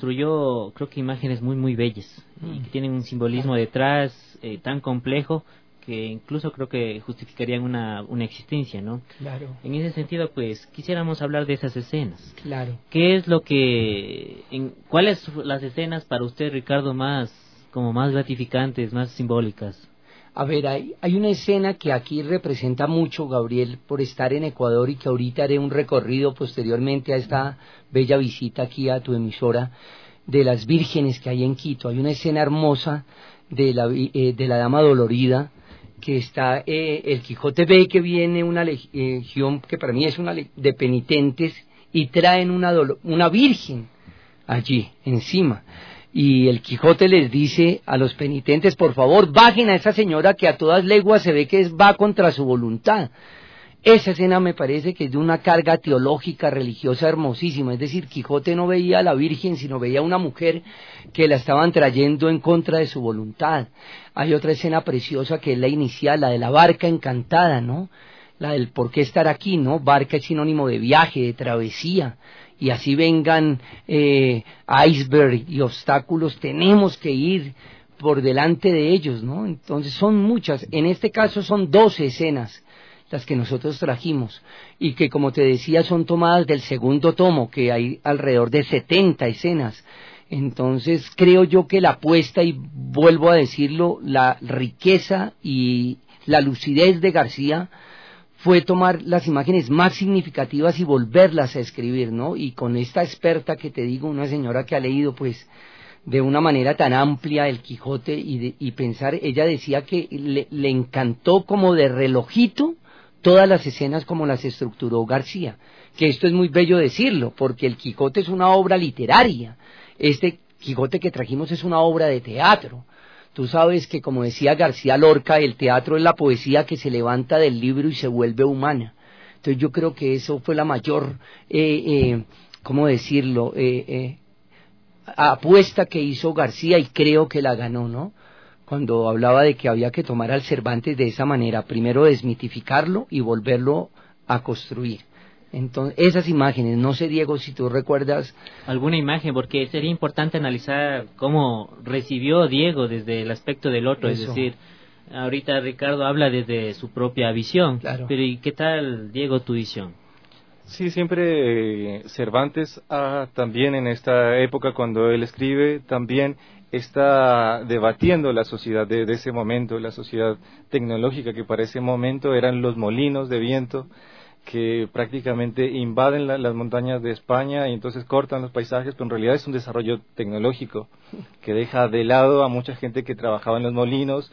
construyó, creo que, imágenes muy muy bellas y que tienen un simbolismo detrás tan complejo, que incluso creo que justificarían una existencia, ¿no? Claro. En ese sentido, pues, quisiéramos hablar de esas escenas. Claro. ¿Qué es lo que, cuáles las escenas para usted, Ricardo, más gratificantes, más simbólicas? A ver, hay una escena que aquí representa mucho, Gabriel, por estar en Ecuador, y que ahorita haré un recorrido posteriormente a esta bella visita aquí a tu emisora, de las vírgenes que hay en Quito. Hay una escena hermosa de la Dama Dolorida, que está, el Quijote ve que viene una legión, que para mí es de penitentes, y traen una virgen allí encima. Y el Quijote les dice a los penitentes: por favor, bajen a esa señora que a todas leguas se ve que va contra su voluntad. Esa escena me parece que es de una carga teológica, religiosa hermosísima. Es decir, Quijote no veía a la Virgen, sino veía a una mujer que la estaban trayendo en contra de su voluntad. Hay otra escena preciosa que es la inicial, la de la barca encantada, ¿no? La del por qué estar aquí, ¿no? Barca es sinónimo de viaje, de travesía. Y así vengan iceberg y obstáculos, tenemos que ir por delante de ellos, ¿no? Entonces son muchas. En este caso son 12 escenas las que nosotros trajimos, y que, como te decía, son tomadas del segundo tomo, que hay alrededor de 70 escenas. Entonces creo yo que la apuesta, y vuelvo a decirlo, la riqueza y la lucidez de García fue tomar las imágenes más significativas y volverlas a escribir, ¿no? Y con esta experta que te digo, una señora que ha leído pues de una manera tan amplia el Quijote, y pensar, ella decía que le encantó como de relojito todas las escenas como las estructuró García, que esto es muy bello decirlo, porque el Quijote es una obra literaria, este Quijote que trajimos es una obra de teatro. Tú sabes que, como decía García Lorca, el teatro es la poesía que se levanta del libro y se vuelve humana. Entonces yo creo que eso fue la mayor, ¿cómo decirlo?, apuesta que hizo García, y creo que la ganó, ¿no? Cuando hablaba de que había que tomar al Cervantes de esa manera, primero desmitificarlo y volverlo a construir. Entonces, esas imágenes, no sé, Diego, si tú recuerdas alguna imagen, porque sería importante analizar cómo recibió Diego desde el aspecto del otro. Eso. Es decir, ahorita Ricardo habla desde su propia visión, claro. Pero ¿y qué tal, Diego, tu visión? Sí, siempre Cervantes también en esta época, cuando él escribe, también está debatiendo la sociedad de ese momento, la sociedad tecnológica, que para ese momento eran los molinos de viento, que prácticamente invaden las montañas de España y entonces cortan los paisajes, pero en realidad es un desarrollo tecnológico que deja de lado a mucha gente que trabajaba en los molinos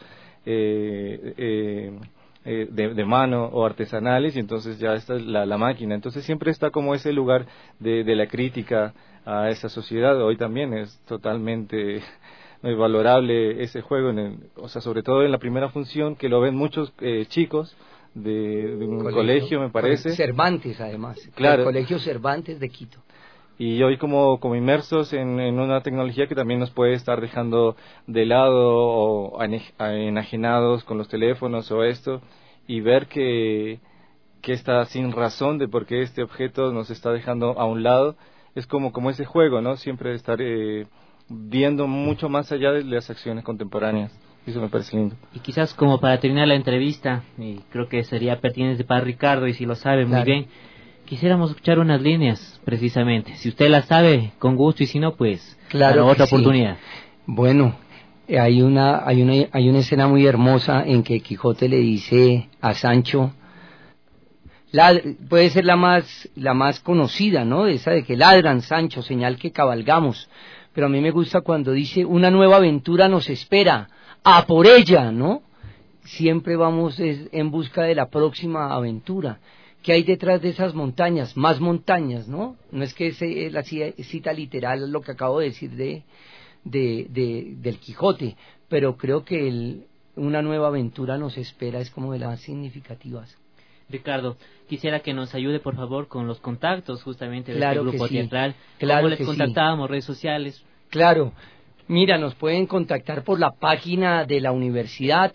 de mano o artesanales, y entonces ya está la máquina. Entonces siempre está como ese lugar de la crítica a esa sociedad. Hoy también es totalmente valorable ese juego, o sea, sobre todo en la primera función, que lo ven muchos chicos de un colegio, me parece. Cervantes, además. Claro. El Colegio Cervantes de Quito. Y hoy como inmersos en una tecnología que también nos puede estar dejando de lado o enajenados con los teléfonos o esto, y ver que está sin razón de por qué este objeto nos está dejando a un lado. Es como ese juego, ¿no? Siempre estar viendo mucho más allá de las acciones contemporáneas. Eso me parece lindo. Y quizás como para terminar la entrevista, y creo que sería pertinente para Ricardo, y si lo sabe muy bien, quisiéramos escuchar unas líneas, precisamente. Si usted las sabe, con gusto, y si no, pues, claro, otra oportunidad. Bueno, hay una escena muy hermosa en que Quijote le dice a Sancho, puede ser la más conocida, ¿no? Esa de que ladran, Sancho, señal que cabalgamos. Pero a mí me gusta cuando dice, una nueva aventura nos espera, a por ella, ¿no? Siempre vamos en busca de la próxima aventura. ¿Qué hay detrás de esas montañas? Más montañas, ¿no? No es que la cita literal lo que acabo de decir del Quijote, pero creo que una nueva aventura nos espera, es como de las más significativas. Ricardo, quisiera que nos ayude, por favor, con los contactos justamente de claro este grupo teatral. Claro, ¿cómo les contactábamos? ¿Redes sociales? Claro. Mira, nos pueden contactar por la página de la universidad,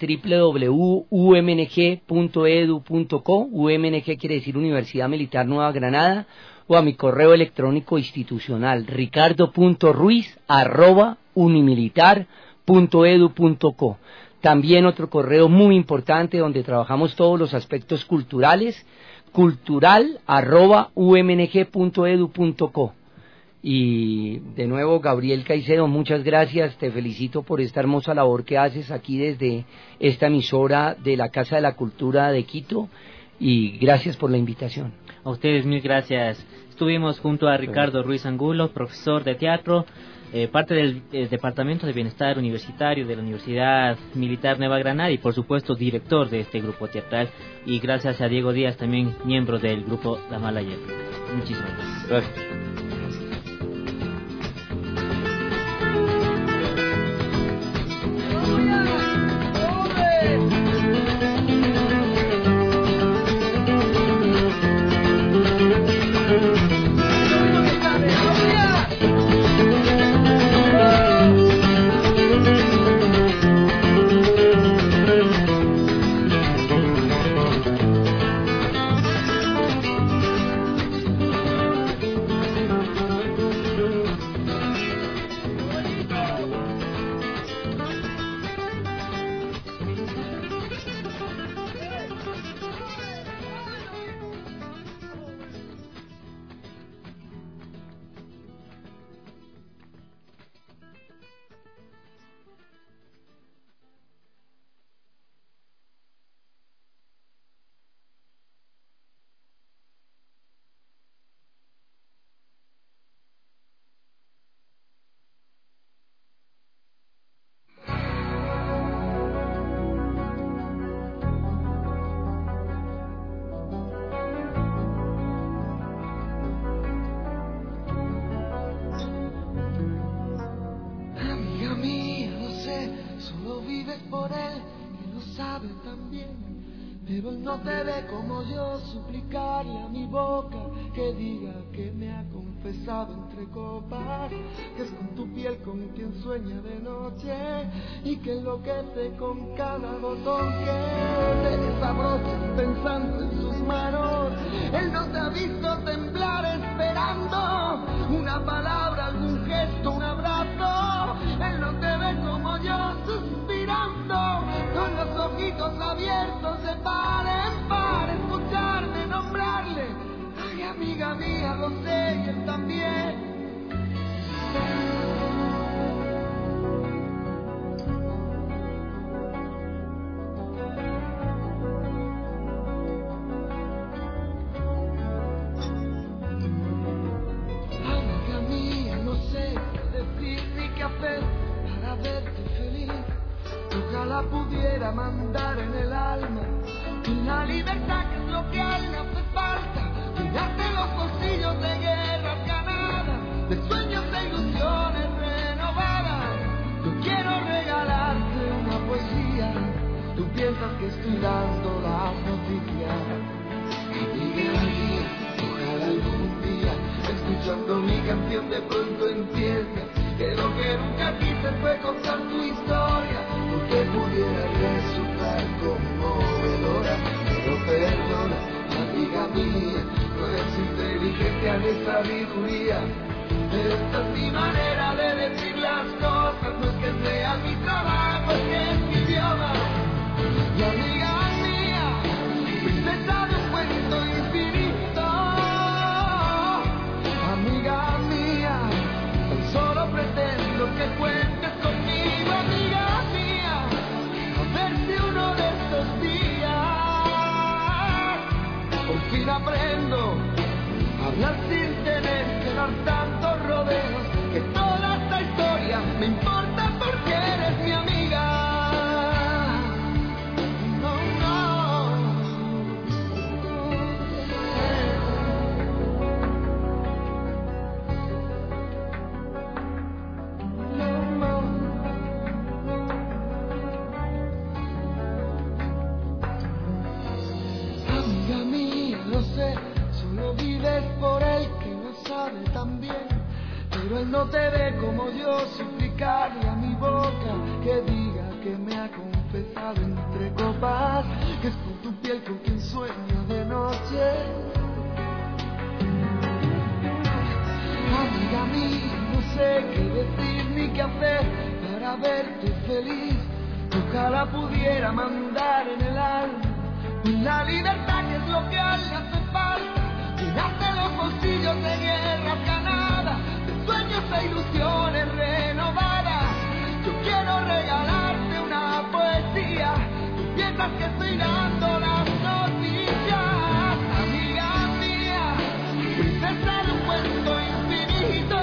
www.umng.edu.co, UMNG quiere decir Universidad Militar Nueva Granada, o a mi correo electrónico institucional, ricardo.ruiz@unimilitar.edu.co. También otro correo muy importante donde trabajamos todos los aspectos culturales, cultural@umng.edu.co. Y de nuevo, Gabriel Caicedo, muchas gracias, te felicito por esta hermosa labor que haces aquí desde esta emisora de la Casa de la Cultura de Quito, y gracias por la invitación. A ustedes mil gracias. Estuvimos junto a Ricardo Ruiz Angulo, profesor de teatro, parte del Departamento de Bienestar Universitario de la Universidad Militar Nueva Granada y por supuesto director de este grupo teatral, y gracias a Diego Díaz, también miembro del grupo La Mala Hierba. Muchísimas gracias. Gracias. Pero él no te ve como yo, suplicarle a mi boca que diga que me ha confesado entre copas, que es con tu piel con quien sueña de noche y que enloquece con cada botón que te desabrocha pensando en sus manos. Él no te ha visto temblar esperando una palabra, algún gesto, un abrazo. Él no te ve como yo suspirando con los ojitos abiertos de par en par, escucharme nombrarle. Ay, amiga mía, lo sé y él también. Amiga mía, no sé qué decir ni qué hacer para verte feliz. Ojalá pudiera mandar en el alma una libertad que es lo que a él le hace falta. Llenarte los bolsillos de guerras ganadas, de sueños e ilusiones renovadas. Yo quiero regalarte una poesía. Tú piensas que estoy dando las noticias. Amiga mía, ojalá algún día, escuchando mi canción, de pronto entiendas que lo que nunca quise fue contar tu historia, porque pudiera resultar conmovedora. Pero perdona, amiga mía, no es inteligencia ni sabiduría, pero esta es mi manera de decir las cosas. No es que sea mi trabajo, es que es mi idioma. Y amiga mía, princesa de un cuento infinito. Amiga mía, tan solo pretendo que cuentes conmigo, amiga mía. A ver si uno de estos días por fin aprendo a hablar sin tener que dar tantos rodeos, que toda esta historia me importa porque eres mi amiga. No, no. Amiga mía, lo sé, solo vives por él que lo sabe también. Pero él no te ve como yo, suplicarle a mi boca que diga que me ha confesado entre copas, que es con tu piel con quien sueño de noche. Amiga mía, no sé qué decir ni qué hacer para verte feliz. Ojalá ojalá pudiera mandar en el alma. La libertad que es lo que a él le hace falta, llenarte los bolsillos de guerras ganadas, de sueños e ilusiones renovadas. Yo quiero regalarte una poesía, tú piensas que estoy dando las noticias. Amiga mía, princesa de un cuento infinito.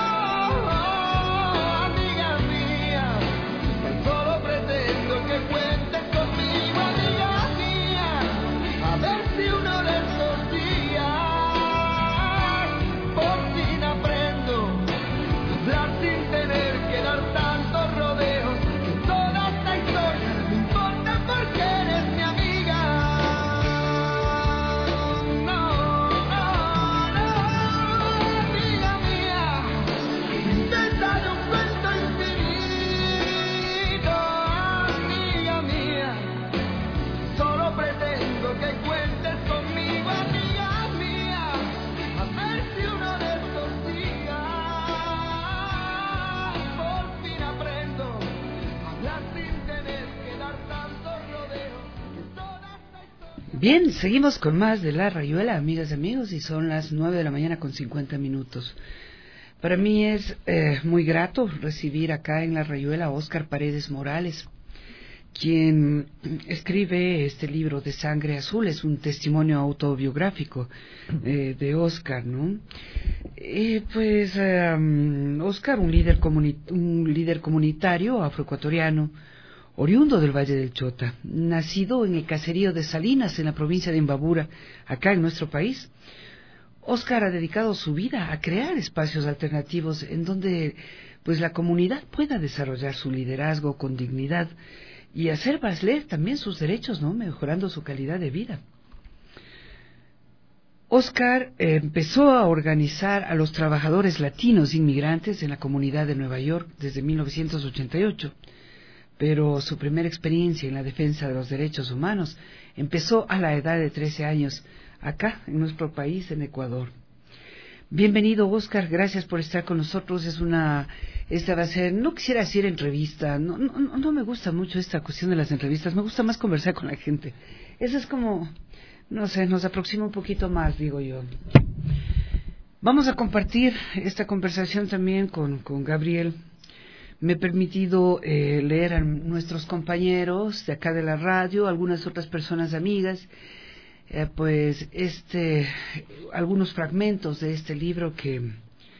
Amiga mía, tan solo pretendo que cuentes conmigo. Amiga mía, a ver si uno de estos días por fin aprendo a hablar sin tener que dar tantos rodeos. Que toda esta historia no importa porque eres mi amiga. No, no, no, amiga mía, princesa de un cuento infinito. Amiga mía, solo pretendo que cuentes conmigo. Amiga mía, a ver si uno de estos días por fin aprendo a hablar sin tener que dar tantos rodeos. Que toda esta historia... Bien, seguimos con más de La Rayuela, amigas y amigos, y son las 9 de la mañana con 50 minutos. Para mí es muy grato recibir acá en La Rayuela a Óscar Paredes Morales, quien escribe este libro de Sangre Azul. Es un testimonio autobiográfico de Óscar, ¿no? Óscar, un líder comunitario afroecuatoriano, oriundo del Valle del Chota, nacido en el caserío de Salinas, en la provincia de Imbabura, acá en nuestro país. Óscar ha dedicado su vida a crear espacios alternativos en donde pues la comunidad pueda desarrollar su liderazgo con dignidad y hacer valer también sus derechos, ¿no? Mejorando su calidad de vida. Óscar empezó a organizar a los trabajadores latinos inmigrantes en la comunidad de Nueva York desde 1988, pero su primera experiencia en la defensa de los derechos humanos empezó a la edad de 13 años, acá en nuestro país, en Ecuador. Bienvenido, Óscar, gracias por estar con nosotros. Esta va a ser, no quisiera decir entrevista, no me gusta mucho esta cuestión de las entrevistas, me gusta más conversar con la gente. Eso es como, no sé, nos aproxima un poquito más, digo yo. Vamos a compartir esta conversación también con Gabriel. Me he permitido leer a nuestros compañeros de acá de la radio, algunas otras personas amigas, algunos fragmentos de este libro que,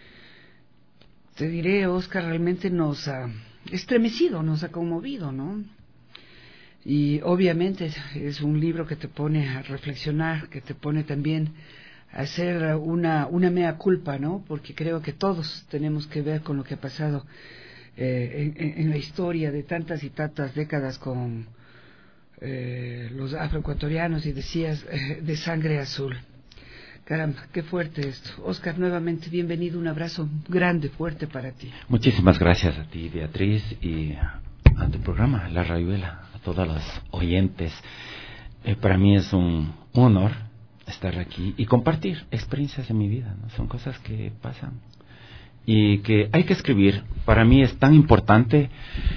te diré, Óscar, realmente nos ha estremecido, nos ha conmovido, ¿no? Y obviamente es un libro que te pone a reflexionar, que te pone también a hacer una mea culpa, ¿no? Porque creo que todos tenemos que ver con lo que ha pasado en la historia de tantas y tantas décadas con los afroecuatorianos, y decías de Sangre Azul. Caramba, qué fuerte esto. Óscar, nuevamente bienvenido, un abrazo grande, fuerte para ti. Muchísimas gracias a ti, Beatriz, y a tu programa, La Rayuela, a todos los oyentes. Para mí es un honor estar aquí y compartir experiencias de mi vida, ¿no? Son cosas que pasan y que hay que escribir. Para mí es tan importante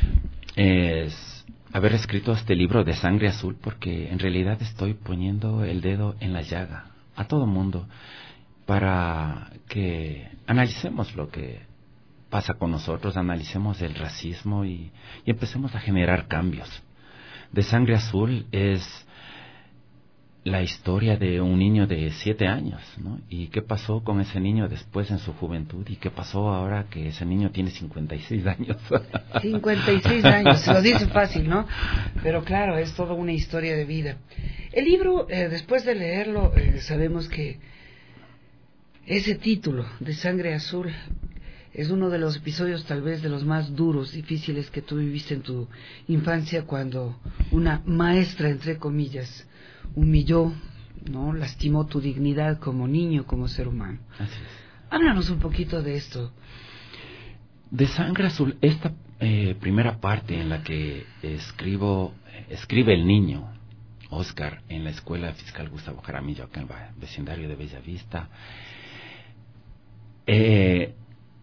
haber escrito este libro de Sangre Azul, porque en realidad estoy poniendo el dedo en la llaga a todo mundo para que analicemos lo que pasa con nosotros, analicemos el racismo y empecemos a generar cambios. De Sangre Azul es la historia de un niño de 7 años, ¿no? Y qué pasó con ese niño después en su juventud, y qué pasó ahora que ese niño tiene 56 años. 56 años, se lo dice fácil, ¿no? Pero claro, es toda una historia de vida. El libro, después de leerlo, sabemos que ese título de Sangre Azul es uno de los episodios tal vez de los más duros, difíciles que tú viviste en tu infancia, cuando una maestra, entre comillas, humilló, ¿no? Lastimó tu dignidad como niño, como ser humano. Así es. Háblanos un poquito de esto. De Sangre Azul, esta primera parte en la que escribe el niño, Óscar, en la Escuela Fiscal Gustavo Jaramillo, acá en el vecindario de Bellavista.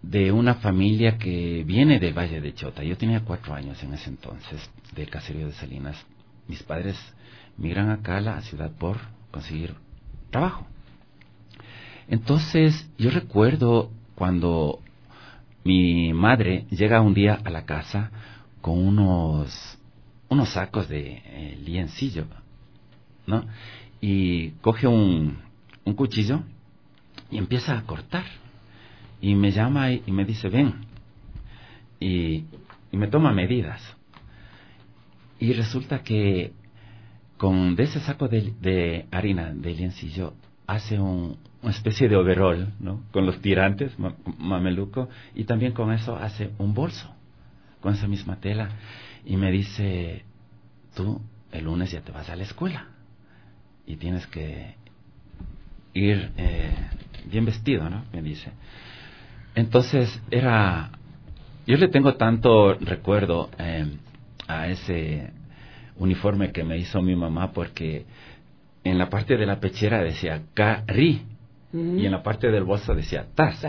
de una familia que viene del Valle de Chota. Yo tenía 4 años en ese entonces, del caserío de Salinas. Mis padres migran acá a la ciudad por conseguir trabajo. Entonces, yo recuerdo cuando mi madre llega un día a la casa con unos sacos de liencillo, ¿no? Y coge un cuchillo y empieza a cortar. Y me llama y me dice, ven. Y me toma medidas. Y resulta que de ese saco de harina de liencillo hace una especie de overol, ¿no? Con los tirantes, mameluco, y también con eso hace un bolso, con esa misma tela. Y me dice, tú el lunes ya te vas a la escuela y tienes que ir bien vestido, ¿no? Me dice. Entonces yo le tengo tanto recuerdo a ese uniforme que me hizo mi mamá, porque en la parte de la pechera decía Cari y en la parte del bolso decía Tas.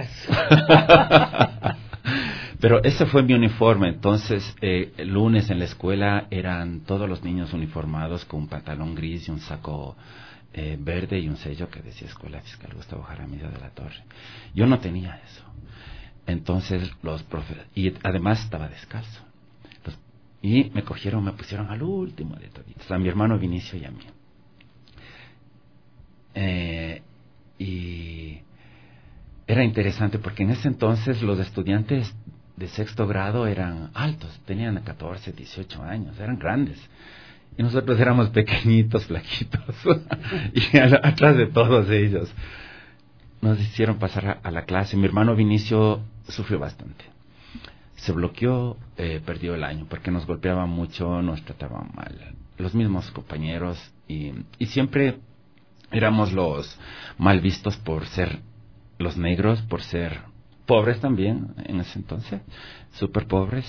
Pero ese fue mi uniforme. Entonces el lunes en la escuela eran todos los niños uniformados con un pantalón gris y un saco verde y un sello que decía Escuela Fiscal Gustavo Jaramillo de la Torre. Yo no tenía eso. Entonces los profesores, y además estaba descalzo, y me pusieron al último de toditos, a mi hermano Vinicio y a mí. Y era interesante porque en ese entonces los estudiantes de 6º grado eran altos, tenían 14, 18 años, eran grandes. Y nosotros éramos pequeñitos, flaquitos, y atrás de todos ellos nos hicieron pasar a la clase. Mi hermano Vinicio sufrió bastante. Se bloqueó, perdió el año, porque nos golpeaban mucho, nos trataban mal. Los mismos compañeros, y siempre éramos los mal vistos por ser los negros, por ser pobres también, en ese entonces, súper pobres.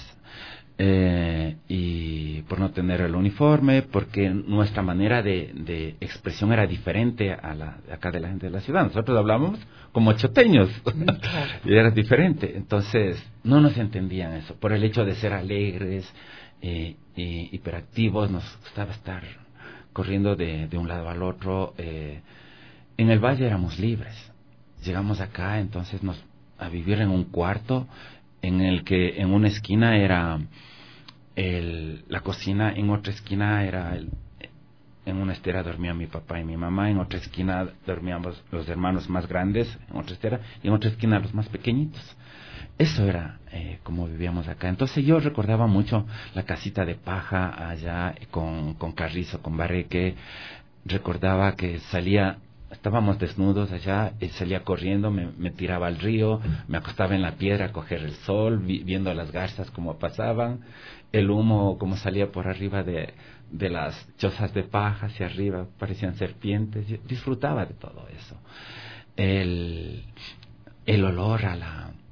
Y por no tener el uniforme, porque nuestra manera de expresión era diferente a la de acá de la gente de la ciudad. Nosotros hablábamos como choteños y era diferente. Entonces no nos entendían eso. Por el hecho de ser alegres, hiperactivos, nos gustaba estar corriendo de un lado al otro. En el valle éramos libres. Llegamos acá entonces a vivir en un cuarto en el que en una esquina era la cocina, en otra esquina era en una estera dormía mi papá y mi mamá, en otra esquina dormíamos los hermanos más grandes, en otra estera, y en otra esquina los más pequeñitos. Eso era como vivíamos acá. Entonces yo recordaba mucho la casita de paja allá con carrizo, con barreque. Recordaba que estábamos desnudos allá, salía corriendo, me tiraba al río, me acostaba en la piedra a coger el sol, viendo a las garzas como pasaban, el humo como salía por arriba de las chozas de paja hacia arriba, parecían serpientes. Yo disfrutaba de todo eso. El olor al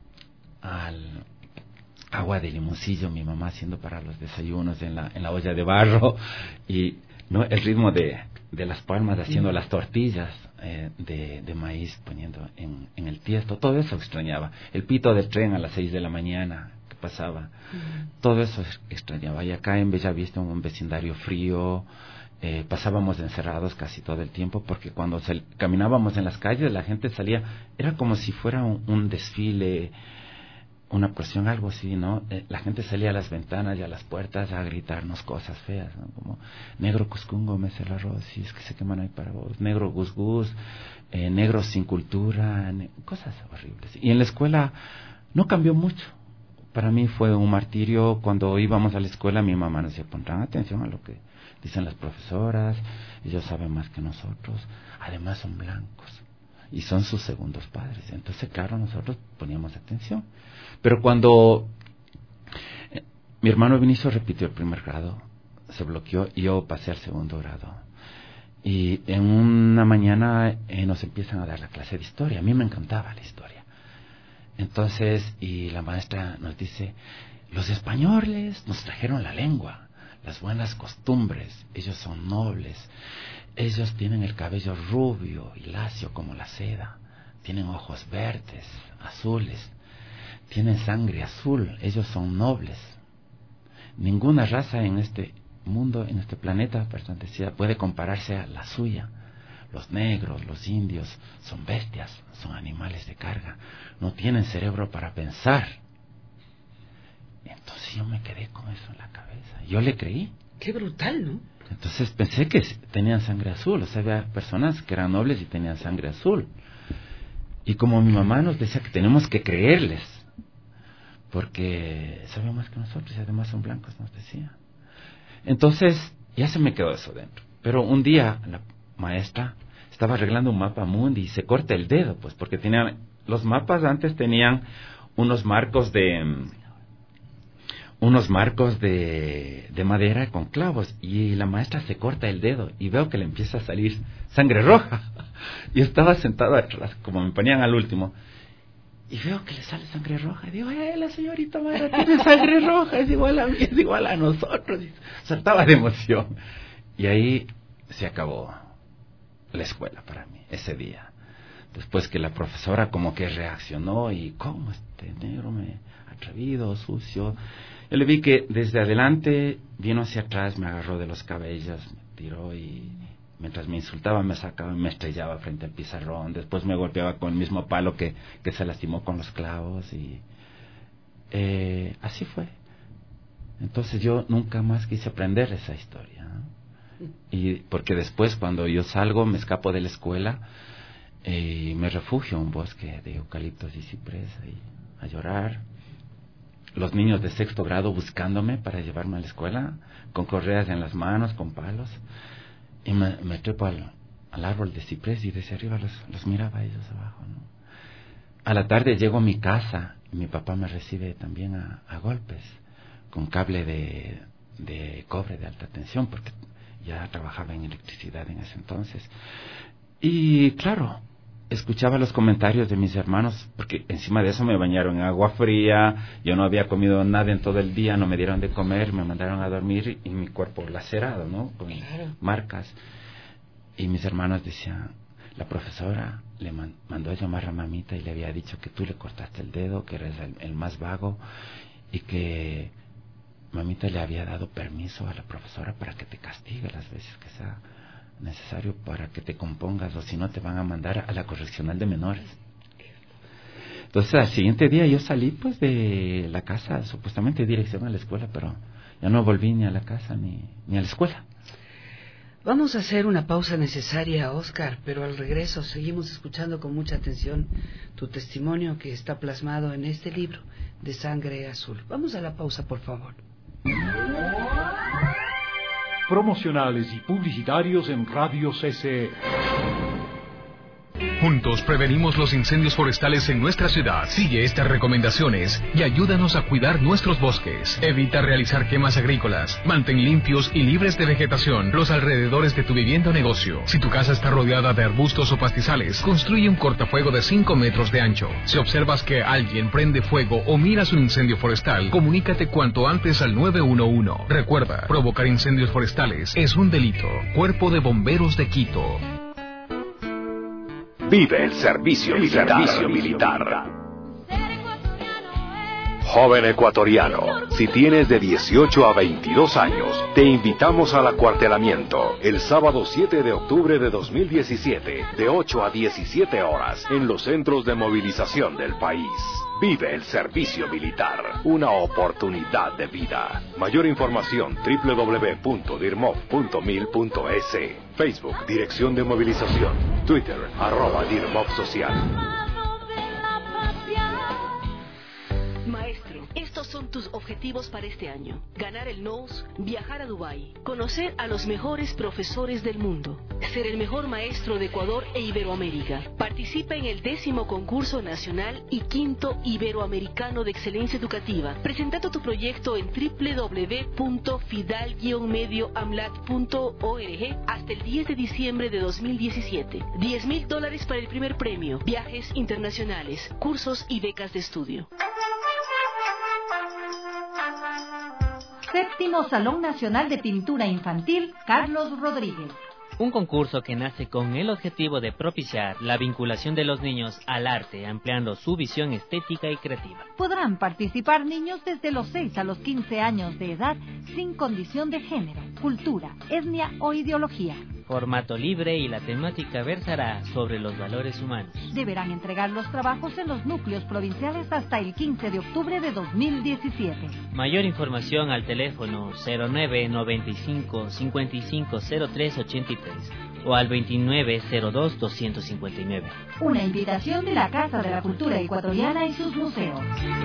agua de limoncillo, mi mamá haciendo para los desayunos en la olla de barro, y no el ritmo de las palmas haciendo las tortillas de maíz, poniendo en el tiesto. Todo eso extrañaba. El pito del tren a las 6 de la mañana que pasaba, todo eso extrañaba. Y acá en Bellavista, un vecindario frío, pasábamos encerrados casi todo el tiempo, porque cuando caminábamos en las calles la gente salía, era como si fuera un desfile, una procesión, algo así, ¿no? La gente salía a las ventanas y a las puertas a gritarnos cosas feas, ¿no? Como negro cuscungo, mece el arroz, y es que se queman ahí para vos, negro gus gus, negros sin cultura, cosas horribles. Y en la escuela no cambió mucho. Para mí fue un martirio. Cuando íbamos a la escuela mi mamá nos decía, pondrán atención a lo que dicen las profesoras, ellos saben más que nosotros, además son blancos y son sus segundos padres. Entonces, claro, nosotros poníamos atención. Pero cuando mi hermano Vinicio repitió el 1er grado, se bloqueó y yo pasé al 2º grado. Y en una mañana nos empiezan a dar la clase de historia. A mí me encantaba la historia. Entonces, y la maestra nos dice, los españoles nos trajeron la lengua, las buenas costumbres, ellos son nobles, ellos tienen el cabello rubio y lacio como la seda, tienen ojos verdes, azules, tienen sangre azul, ellos son nobles. Ninguna raza en este mundo, en este planeta, decía, puede compararse a la suya. Los negros, los indios, son bestias, son animales de carga, no tienen cerebro para pensar. Entonces yo me quedé con eso en la cabeza, yo le creí. Qué brutal, ¿no? Entonces pensé que tenían sangre azul, o sea, había personas que eran nobles y tenían sangre azul. Y como mi mamá nos decía que tenemos que creerles, porque saben más que nosotros y además son blancos, nos decía. Entonces ya se me quedó eso dentro. Pero un día la maestra estaba arreglando un mapa mundi y se corta el dedo, pues porque tenían, los mapas antes tenían unos marcos de madera con clavos, y la maestra se corta el dedo y veo que le empieza a salir sangre roja. Y estaba sentado atrás, como me ponían al último, y veo que le sale sangre roja, y digo, la señorita Mara tiene sangre roja, es igual a mí, es igual a nosotros. Y saltaba de emoción. Y ahí se acabó la escuela para mí, ese día. Después que la profesora como que reaccionó, y ¿cómo este negro atrevido, sucio? Yo le vi que desde adelante vino hacia atrás, me agarró de los cabellos, me tiró y mientras me insultaba me sacaba y me estrellaba frente al pizarrón. Después me golpeaba con el mismo palo que se lastimó con los clavos, y así fue. Entonces yo nunca más quise aprender esa historia, ¿no? Y porque después cuando yo salgo me escapo de la escuela y me refugio en un bosque de eucaliptos y ciprés ahí, a llorar. Los niños de 6º grado buscándome para llevarme a la escuela, con correas en las manos, con palos, y me trepo al árbol de ciprés y desde arriba los miraba a ellos abajo, ¿no? A la tarde llego a mi casa y mi papá me recibe también a golpes, con cable de cobre de alta tensión, porque ya trabajaba en electricidad en ese entonces. Y claro, escuchaba los comentarios de mis hermanos, porque encima de eso me bañaron en agua fría, yo no había comido nada en todo el día, no me dieron de comer, me mandaron a dormir y mi cuerpo lacerado, ¿no? Con marcas. Y mis hermanos decían, la profesora le mandó a llamar a mamita y le había dicho que tú le cortaste el dedo, que eres el más vago, y que mamita le había dado permiso a la profesora para que te castigue las veces que sea necesario para que te compongas, o si no te van a mandar a la correccional de menores. Entonces al siguiente día yo salí pues de la casa, supuestamente dirección a la escuela, pero ya no volví ni a la casa ni a la escuela. Vamos a hacer una pausa necesaria, Oscar, pero al regreso seguimos escuchando con mucha atención tu testimonio que está plasmado en este libro de Sangre Azul. Vamos a la pausa, por favor. Promocionales y publicitarios en Radio CC. Juntos prevenimos los incendios forestales en nuestra ciudad. Sigue estas recomendaciones y ayúdanos a cuidar nuestros bosques. Evita realizar quemas agrícolas. Mantén limpios y libres de vegetación los alrededores de tu vivienda o negocio. Si tu casa está rodeada de arbustos o pastizales, construye un cortafuego de 5 metros de ancho. Si observas que alguien prende fuego o miras un incendio forestal, comunícate cuanto antes al 911. Recuerda, provocar incendios forestales es un delito. Cuerpo de Bomberos de Quito. Vive el servicio militar. Joven ecuatoriano, si tienes de 18 a 22 años, te invitamos al acuartelamiento el sábado 7 de octubre de 2017, de 8 a 17 horas, en los centros de movilización del país. Vive el servicio militar, una oportunidad de vida. Mayor información www.dirmov.mil.es. Facebook, Dirección de Movilización. Twitter, @DirmovSocial. Maestro, estos son tus objetivos para este año. Ganar el NOS, viajar a Dubái, conocer a los mejores profesores del mundo, ser el mejor maestro de Ecuador e Iberoamérica. Participa en el 10º concurso nacional y 5º iberoamericano de excelencia educativa. Presentando tu proyecto en www.fidal-medioamlat.org hasta el 10 de diciembre de 2017. $10,000 para el primer premio, viajes internacionales, cursos y becas de estudio. Séptimo Salón Nacional de Pintura Infantil Carlos Rodríguez. Un concurso que nace con el objetivo de propiciar la vinculación de los niños al arte, ampliando su visión estética y creativa. Podrán participar niños desde los 6 a los 15 años de edad, sin condición de género, cultura, etnia o ideología. Formato libre y la temática versará sobre los valores humanos. Deberán entregar los trabajos en los núcleos provinciales hasta el 15 de octubre de 2017. Mayor información al teléfono 0995 550383 o al 2902-259. Una invitación de la Casa de la Cultura Ecuatoriana y sus museos.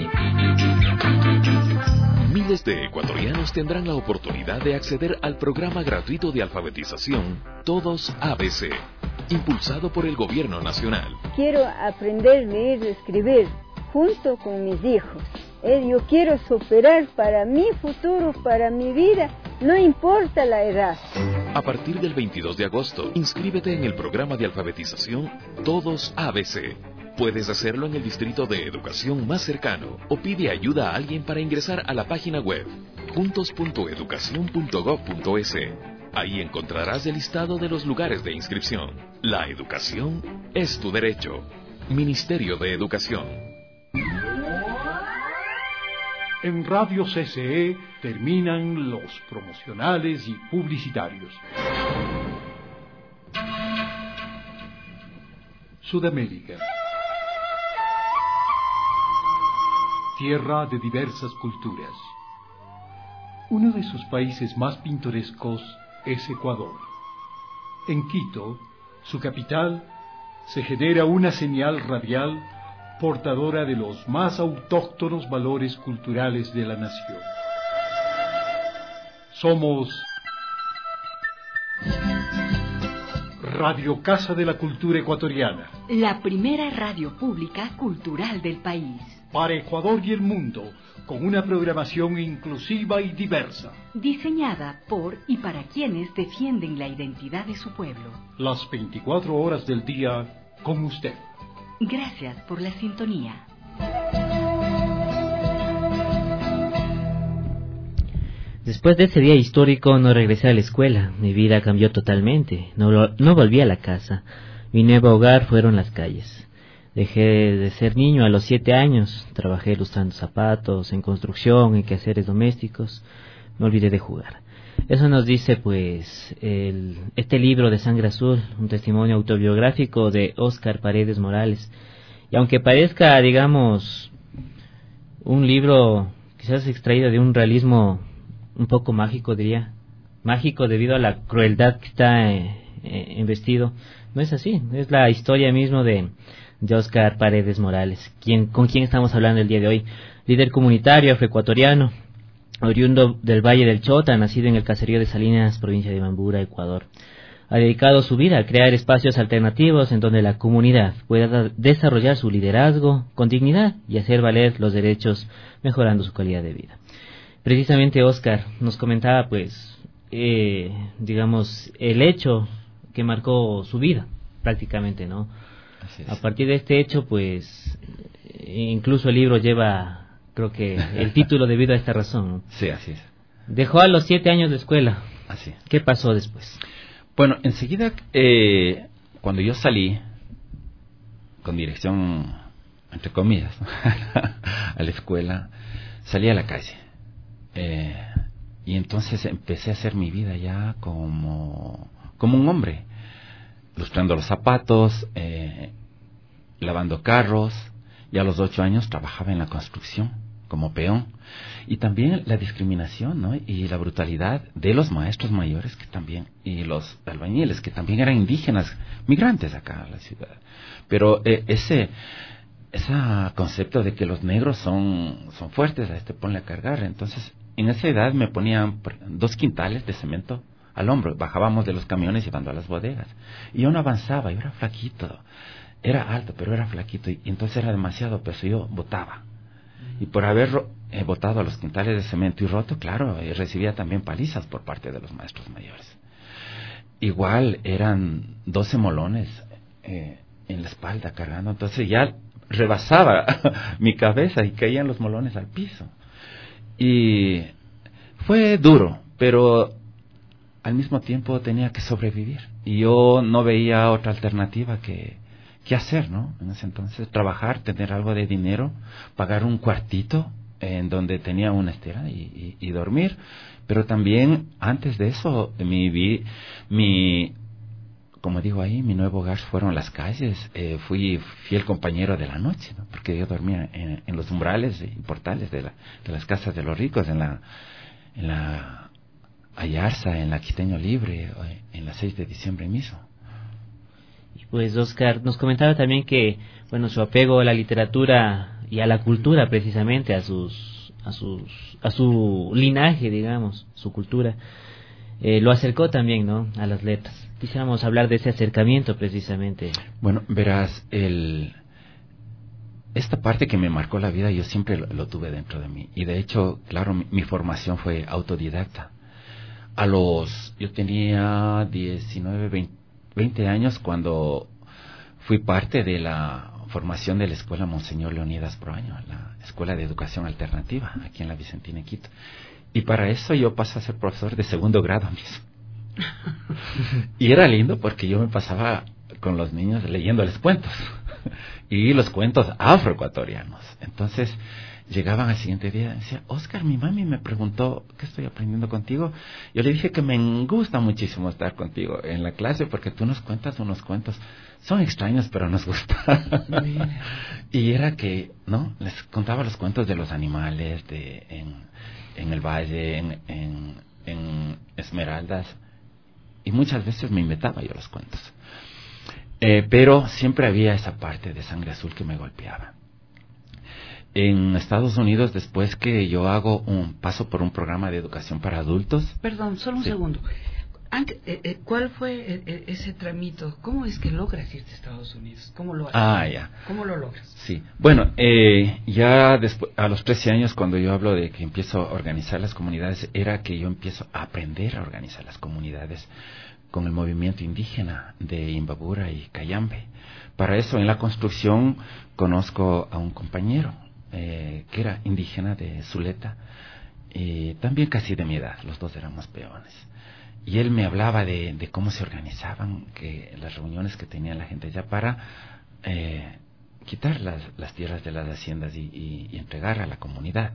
Miles de ecuatorianos tendrán la oportunidad de acceder al programa gratuito de alfabetización Todos ABC, impulsado por el Gobierno Nacional. Quiero aprender a leer y escribir junto con mis hijos. Yo quiero superar para mi futuro, para mi vida, no importa la edad. A partir del 22 de agosto, inscríbete en el programa de alfabetización Todos ABC. Puedes hacerlo en el distrito de educación más cercano o pide ayuda a alguien para ingresar a la página web juntos.educacion.gov.es. Ahí encontrarás el listado de los lugares de inscripción. La educación es tu derecho. Ministerio de Educación. En Radio CCE terminan los promocionales y publicitarios. Sudamérica. Tierra de diversas culturas. Uno de sus países más pintorescos es Ecuador. En Quito, su capital, se genera una señal radial portadora de los más autóctonos valores culturales de la nación. Somos Radio Casa de la Cultura Ecuatoriana, la primera radio pública cultural del país. Para Ecuador y el mundo, con una programación inclusiva y diversa. Diseñada por y para quienes defienden la identidad de su pueblo. Las 24 horas del día con usted. Gracias por la sintonía. Después de ese día histórico no regresé a la escuela. Mi vida cambió totalmente. No volví a la casa. Mi nuevo hogar fueron las calles. Dejé de ser niño a los 7 años. Trabajé ilustrando zapatos, en construcción, en quehaceres domésticos. Me olvidé de jugar. Eso nos dice, pues, este libro de Sangre Azul, un testimonio autobiográfico de Óscar Paredes Morales. Y aunque parezca, digamos, un libro quizás extraído de un realismo un poco mágico, diría, mágico debido a la crueldad que está investido, no es así. Es la historia mismo de Óscar Paredes Morales, con quien estamos hablando el día de hoy. Líder comunitario afroecuatoriano, oriundo del Valle del Chota, nacido en el caserío de Salinas, provincia de Bambura, Ecuador. Ha dedicado su vida a crear espacios alternativos en donde la comunidad pueda desarrollar su liderazgo con dignidad y hacer valer los derechos, mejorando su calidad de vida. Precisamente Óscar nos comentaba, pues, digamos, el hecho que marcó su vida, prácticamente, ¿no? A partir de este hecho, pues, incluso el libro lleva, creo que, el título debido a esta razón, ¿no? Sí, así es. Dejó a los 7 años de escuela. Así. ¿Qué pasó después? Bueno, enseguida, cuando yo salí, con dirección, entre comillas, a la escuela, salí a la calle. Y entonces empecé a hacer mi vida ya como un hombre, lustrando los zapatos, lavando carros, y a los 8 años trabajaba en la construcción como peón. Y también la discriminación, ¿no? Y la brutalidad de los maestros mayores que también, y los albañiles que también eran indígenas, migrantes acá a la ciudad. Pero ese concepto de que los negros son fuertes, ponle a cargar. Entonces, en esa edad me ponían 2 quintales de cemento al hombro. Bajábamos de los camiones llevando a las bodegas. Y yo no avanzaba, yo era flaquito. Era alto, pero era flaquito. Y entonces era demasiado peso, yo botaba. Y por haber botado a los quintales de cemento y roto, claro, recibía también palizas por parte de los maestros mayores. Igual eran 12 molones en la espalda cargando. Entonces ya rebasaba mi cabeza y caían los molones al piso. Y fue duro, pero al mismo tiempo tenía que sobrevivir. Y yo no veía otra alternativa que hacer, ¿no? En ese entonces, trabajar, tener algo de dinero, pagar un cuartito en donde tenía una estera y dormir. Pero también, antes de eso, como digo ahí, mi nuevo hogar fueron las calles. Fui fiel compañero de la noche, ¿no? Porque yo dormía en los umbrales y portales de las casas de los ricos, en la Ayarza, en la Quiteño Libre, en la 6 de diciembre mismo. Y pues Oscar nos comentaba también que, bueno, su apego a la literatura y a la cultura, precisamente, a su linaje, digamos, su cultura, lo acercó también, ¿no?, a las letras. Quisiéramos hablar de ese acercamiento, precisamente. Bueno, verás, esta parte que me marcó la vida yo siempre lo tuve dentro de mí. Y de hecho, claro, mi formación fue autodidacta. Yo tenía 19, 20 años cuando fui parte de la formación de la Escuela Monseñor Leonidas Proaño, la Escuela de Educación Alternativa, aquí en la Vicentina, en Quito. Y para eso yo pasé a ser profesor de segundo grado mismo. Y era lindo porque yo me pasaba con los niños leyéndoles cuentos. Y los cuentos afroecuatorianos. Entonces llegaban al siguiente día y decía, Oscar, mi mami me preguntó ¿qué estoy aprendiendo contigo? Yo le dije que me gusta muchísimo estar contigo en la clase porque tú nos cuentas unos cuentos, son extraños pero nos gusta. Y era que, ¿no?, les contaba los cuentos de los animales en el valle, en Esmeraldas, y muchas veces me inventaba yo los cuentos. Pero siempre había esa parte de Sangre Azul que me golpeaba. En Estados Unidos, después que yo paso por un programa de educación para adultos. Perdón, solo un segundo. ¿Cuál fue ese tramito? ¿Cómo es que logras irte a Estados Unidos? ¿Cómo lo haces? Ya. ¿Cómo lo logras? Sí. Bueno, ya después, a los 13 años, cuando yo hablo de que empiezo a organizar las comunidades, era que yo empiezo a aprender a organizar las comunidades con el movimiento indígena de Imbabura y Cayambe. Para eso, en la construcción, conozco a un compañero que era indígena de Zuleta, y también casi de mi edad, los dos éramos peones. Y él me hablaba de cómo se organizaban, que las reuniones que tenía la gente allá para quitar las tierras de las haciendas y entregar a la comunidad.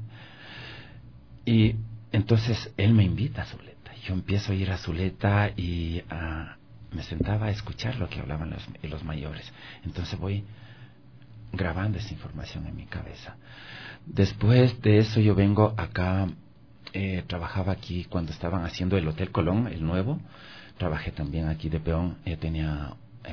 Y entonces él me invita a Zuleta. Yo empiezo a ir a Zuleta y me sentaba a escuchar lo que hablaban los mayores. Entonces voy grabando esa información en mi cabeza. Después de eso yo vengo acá, trabajaba aquí cuando estaban haciendo el Hotel Colón, el nuevo. Trabajé también aquí de peón. Yo tenía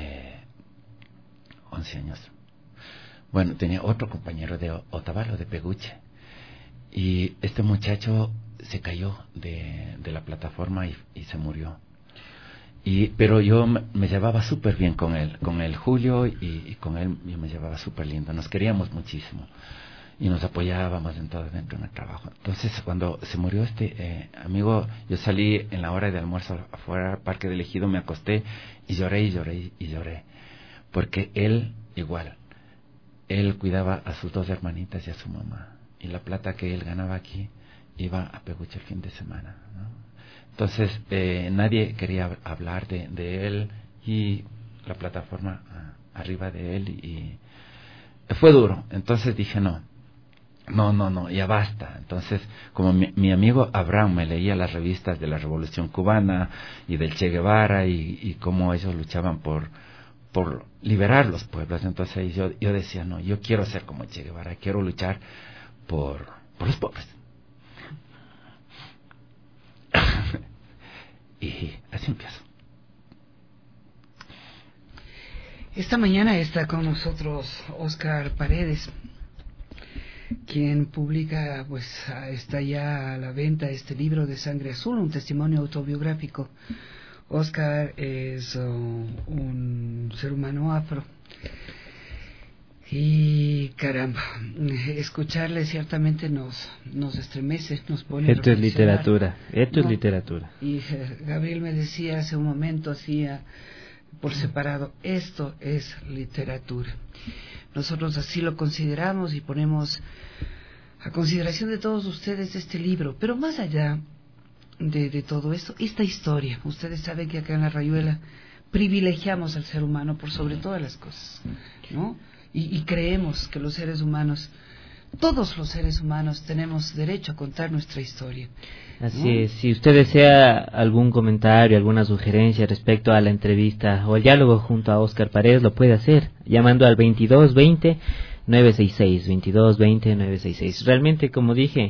11 años. Bueno, tenía otro compañero de Otavalo, de Peguche. Y este muchacho se cayó de la plataforma y se murió. Pero yo me llevaba súper bien con él Julio, y con él yo me llevaba súper lindo. Nos queríamos muchísimo y nos apoyábamos en todo dentro del trabajo. Entonces, cuando se murió este amigo, yo salí en la hora de almuerzo afuera al Parque del Ejido, me acosté y lloré. Porque él cuidaba a sus dos hermanitas y a su mamá. Y la plata que él ganaba aquí iba a Peguche el fin de semana, ¿no? Entonces, nadie quería hablar de él y la plataforma arriba de él, y fue duro. Entonces dije, no, ya basta. Entonces, como mi amigo Abraham me leía las revistas de la Revolución Cubana y del Che Guevara y cómo ellos luchaban por liberar los pueblos, entonces yo decía, no, yo quiero ser como Che Guevara, quiero luchar por los pobres. Y así empiezo. Esta mañana está con nosotros Oscar Paredes, quien publica, pues está ya a la venta este libro de Sangre Azul, un testimonio autobiográfico. Oscar es un ser humano afro. Y caramba, escucharle ciertamente nos estremece, nos pone Esto es literatura, es literatura. Y Gabriel me decía hace un momento, hacía por separado, esto es literatura. Nosotros así lo consideramos y ponemos a consideración de todos ustedes este libro. Pero más allá de todo esto, esta historia. Ustedes saben que acá en La Rayuela privilegiamos al ser humano por sobre todas las cosas, ¿no? Y creemos que los seres humanos, todos los seres humanos, tenemos derecho a contar nuestra historia, ¿no? Así es. Si usted desea algún comentario, alguna sugerencia respecto a la entrevista o el diálogo junto a Óscar Paredes, lo puede hacer llamando al 2220-966, 2220-966. Realmente, como dije,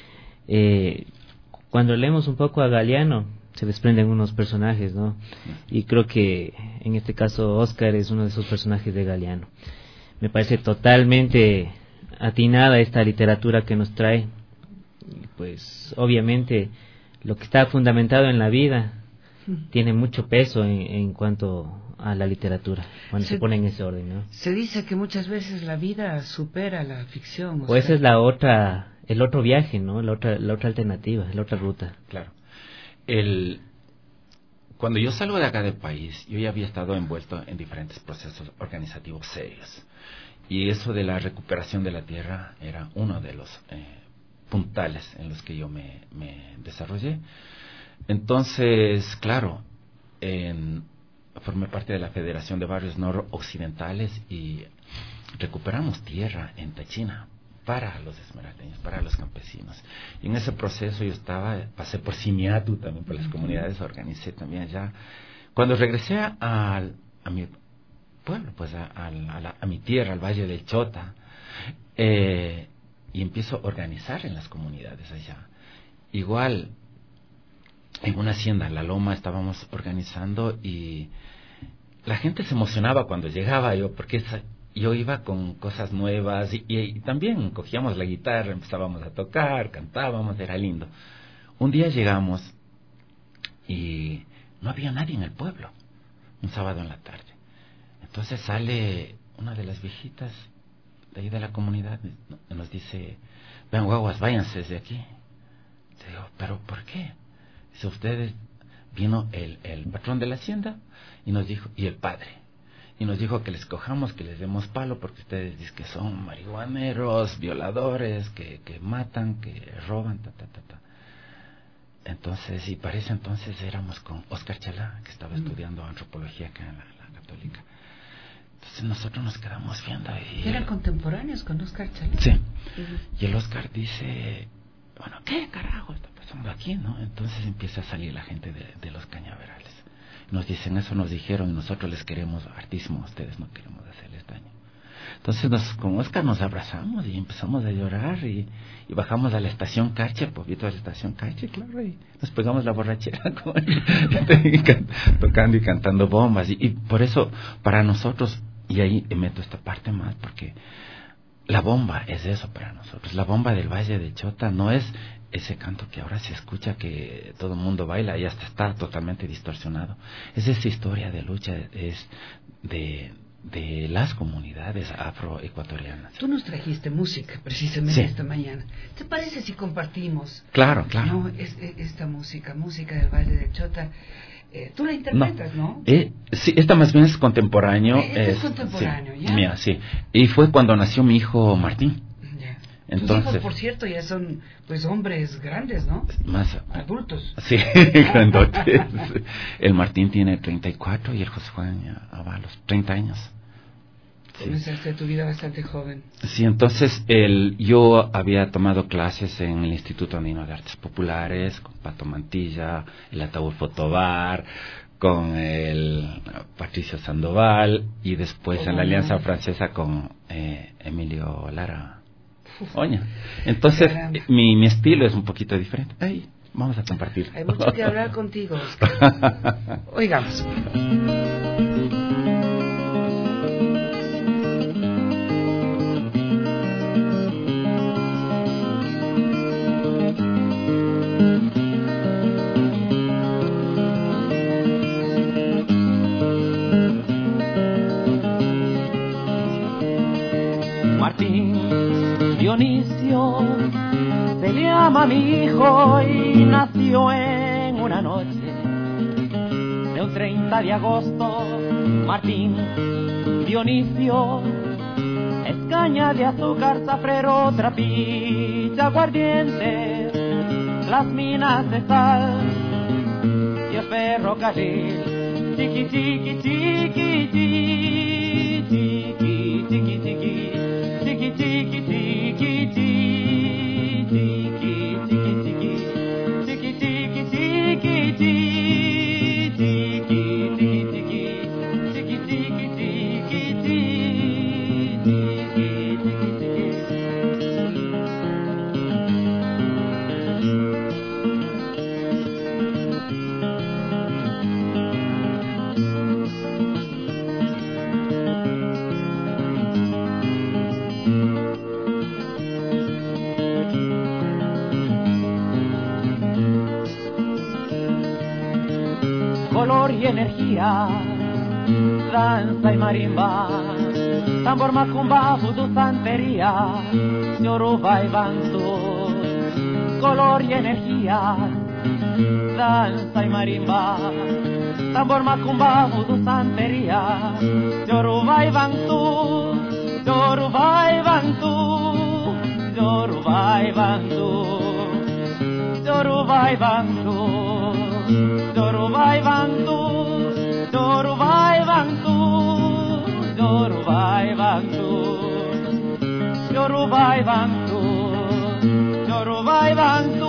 cuando leemos un poco a Galeano, se desprenden unos personajes, ¿no? Y creo que en este caso Óscar es uno de esos personajes de Galeano. Me parece totalmente atinada esta literatura que nos trae. Pues obviamente lo que está fundamentado en la vida tiene mucho peso en cuanto a la literatura, cuando se pone en ese orden, ¿no? Se dice que muchas veces la vida supera la ficción. O esa es el otro viaje, ¿no? La otra alternativa, la otra ruta. Claro. Cuando yo salgo de acá del país, yo ya había estado envuelto en diferentes procesos organizativos serios. Y eso de la recuperación de la tierra era uno de los puntales en los que yo me desarrollé. Entonces, claro, formé parte de la Federación de Barrios Noroccidentales y recuperamos tierra en Táchina para los esmeraldeños, para los campesinos. Y en ese proceso yo pasé por Simiatu también, por las comunidades, organicé también allá. Cuando regresé a mi pueblo, pues a mi tierra, al Valle del Chota, y empiezo a organizar en las comunidades allá. Igual, en una hacienda, La Loma, estábamos organizando y la gente se emocionaba cuando llegaba yo, porque yo iba con cosas nuevas y también cogíamos la guitarra, empezábamos a tocar, cantábamos, era lindo. Un día llegamos y no había nadie en el pueblo, un sábado en la tarde. Entonces sale una de las viejitas de ahí de la comunidad y nos dice: ven, guaguas, váyanse de aquí. Le digo: ¿pero por qué? Dice: ustedes, vino el patrón de la hacienda y nos dijo, y el padre, y nos dijo que les cojamos, que les demos palo porque ustedes dicen que son marihuaneros, violadores, que matan, que roban, Entonces, y para ese entonces éramos con Óscar Chalá, que estaba estudiando antropología acá en la Católica. Entonces nosotros nos quedamos viendo y... ¿Eran contemporáneos con Óscar Chalá? Sí. Y el Óscar dice: bueno, ¿qué carajo está pasando aquí, no? Entonces empieza a salir la gente de los cañaverales. Nos dicen: eso nos dijeron y nosotros les queremos artismo, a ustedes no queremos hacerles daño. Entonces con Óscar nos abrazamos y empezamos a llorar y bajamos a la estación Carche, poquito a la estación Carche, claro, y nos pegamos la borrachera tocando y cantando bombas. Y por eso, para nosotros, y ahí meto esta parte más, porque la bomba es eso para nosotros. La bomba del Valle de Chota no es ese canto que ahora se escucha, que todo el mundo baila y hasta está totalmente distorsionado. Es esa historia de lucha, es de las comunidades afroecuatorianas. Tú nos trajiste música precisamente esta mañana. ¿Te parece si compartimos? Claro. ¿No? Esta música del Valle de Chota. Tú la interpretas, ¿no? Sí, esta más bien es contemporáneo. Es contemporáneo, sí, ¿ya? Mía, sí. Y fue cuando nació mi hijo Martín. Ya. Entonces, tus hijos, por cierto, ya son pues hombres grandes, ¿no? Más adultos. Sí, grandotes. El Martín tiene 34 y el José Juan ya va a los 30 años. Comenzaste tu vida bastante joven. Sí, entonces yo había tomado clases en el Instituto Andino de Artes Populares, con Pato Mantilla, el Ataulfo Tobar, con el Patricio Sandoval, y después en la Alianza Francesa con Emilio Lara Oña. Entonces, mi estilo es un poquito diferente. Ay, vamos a compartir. Hay mucho que hablar contigo, Óscar. Oigamos. Dionisio se llama mi hijo y nació en una noche de un 30 de agosto. Martín Dionisio es caña de azúcar, zafrero, trapilla, aguardiente, las minas de sal y el ferrocarril. Chiqui, chiqui, chiqui, chiqui, chiqui, chiqui, chiqui, chiqui, chiqui, chiqui, color y energía, danza y marimba, tambor, macumba, vudú, santería, yoruba y bantu. Color y energía, danza y marimba, tambor, macumba, vudú, santería, yoruba y bantu, yoruba y bantu, yoruba y bantu, yoruba y bantu. Yoruba y Bantu, Yoruba y Bantu, Yoruba y Bantu, Yoruba y Bantu, Yoruba y Bantu.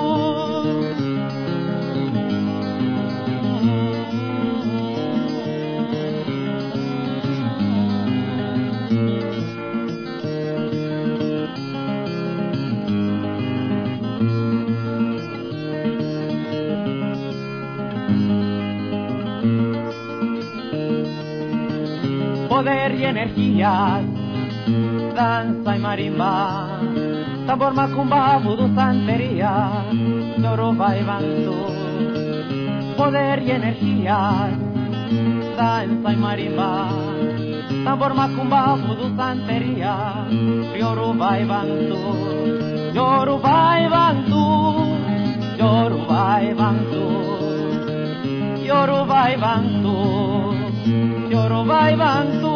Poder y energía, danza y marimba, tambor, macumba, vudú, santería, yoruba y bantu. Poder y energía, danza y marimba, tambor, macumba, vudú, santería, yoruba y bantu. Yoruba y bantu, yoruba y bantu, yoruba y bantu, yoruba y bantu.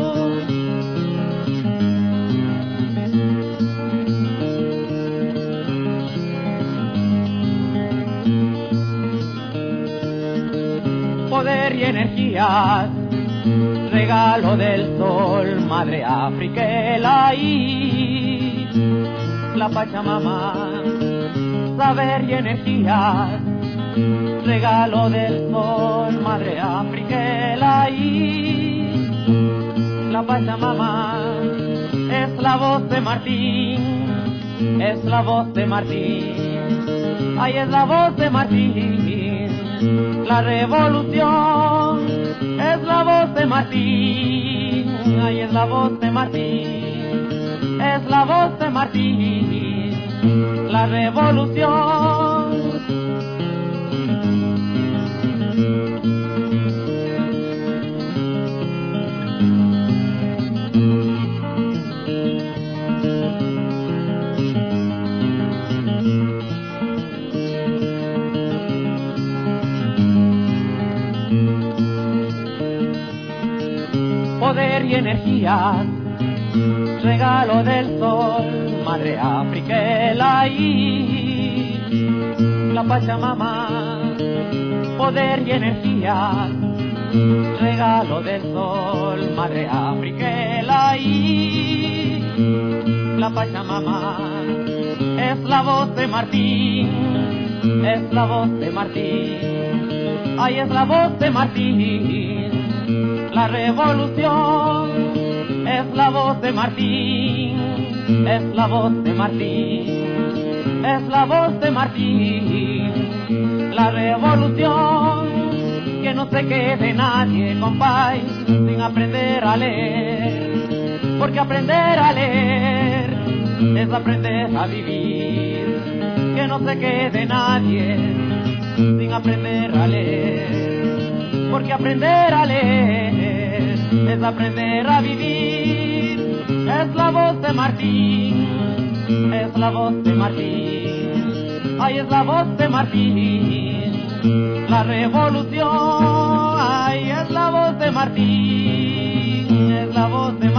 Poder y energía, regalo del sol, madre África, la Pachamama. Saber y energía, regalo del sol, madre África, la Pachamama. Es la voz de Martín, es la voz de Martín, ay, es la voz de Martín. La revolución es la voz de Martín, ay, es la voz de Martín, es la voz de Martín. La revolución. Poder y energía, regalo del sol, madre África, la Pachamama. Poder y energía, regalo del sol, madre África, la Pachamama. Es la voz de Martín, es la voz de Martín, ay, es la voz de Martín. La revolución es la voz de Martín, es la voz de Martín, es la voz de Martín. La revolución, que no se quede nadie, compay, sin aprender a leer, porque aprender a leer es aprender a vivir. Que no se quede nadie sin aprender a leer, porque aprender a leer es aprender a vivir. Es la voz de Martín, es la voz de Martín, ay, es la voz de Martín. La revolución, ay, es la voz de Martín, es la voz de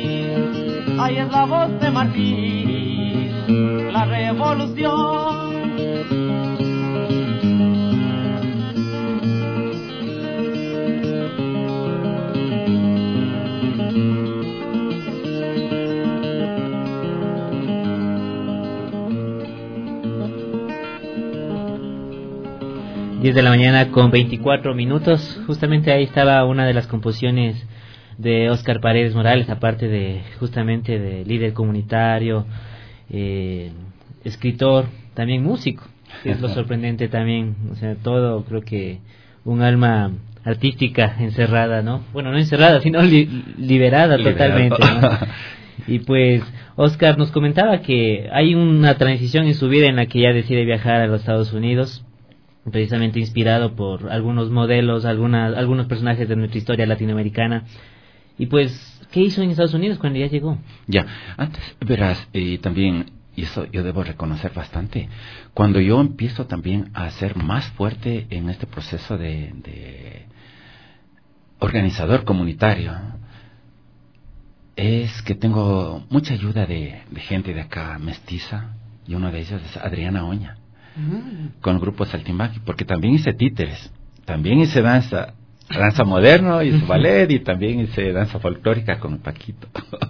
Martín, ay, es la voz de Martín. La revolución. De la mañana con 24 minutos. Justamente ahí estaba una de las composiciones de Óscar Paredes Morales, aparte de justamente de líder comunitario, escritor, también músico, que es lo sorprendente también. O sea, todo, creo que un alma artística encerrada, ¿no? Bueno, no encerrada, sino liberada totalmente, ¿no? Y pues Óscar nos comentaba que hay una transición en su vida en la que ya decide viajar a los Estados Unidos, precisamente inspirado por algunos modelos, algunos personajes de nuestra historia latinoamericana. Y pues, ¿qué hizo en Estados Unidos cuando ya llegó? Ya, antes, verás, también, y eso yo debo reconocer bastante, cuando yo empiezo también a ser más fuerte en este proceso de organizador comunitario, es que tengo mucha ayuda de gente de acá, mestiza, y uno de ellos es Adriana Oña, con el grupo Saltimbanqui, porque también hice títeres, también hice danza moderno, hice ballet y también hice danza folclórica con Paquito.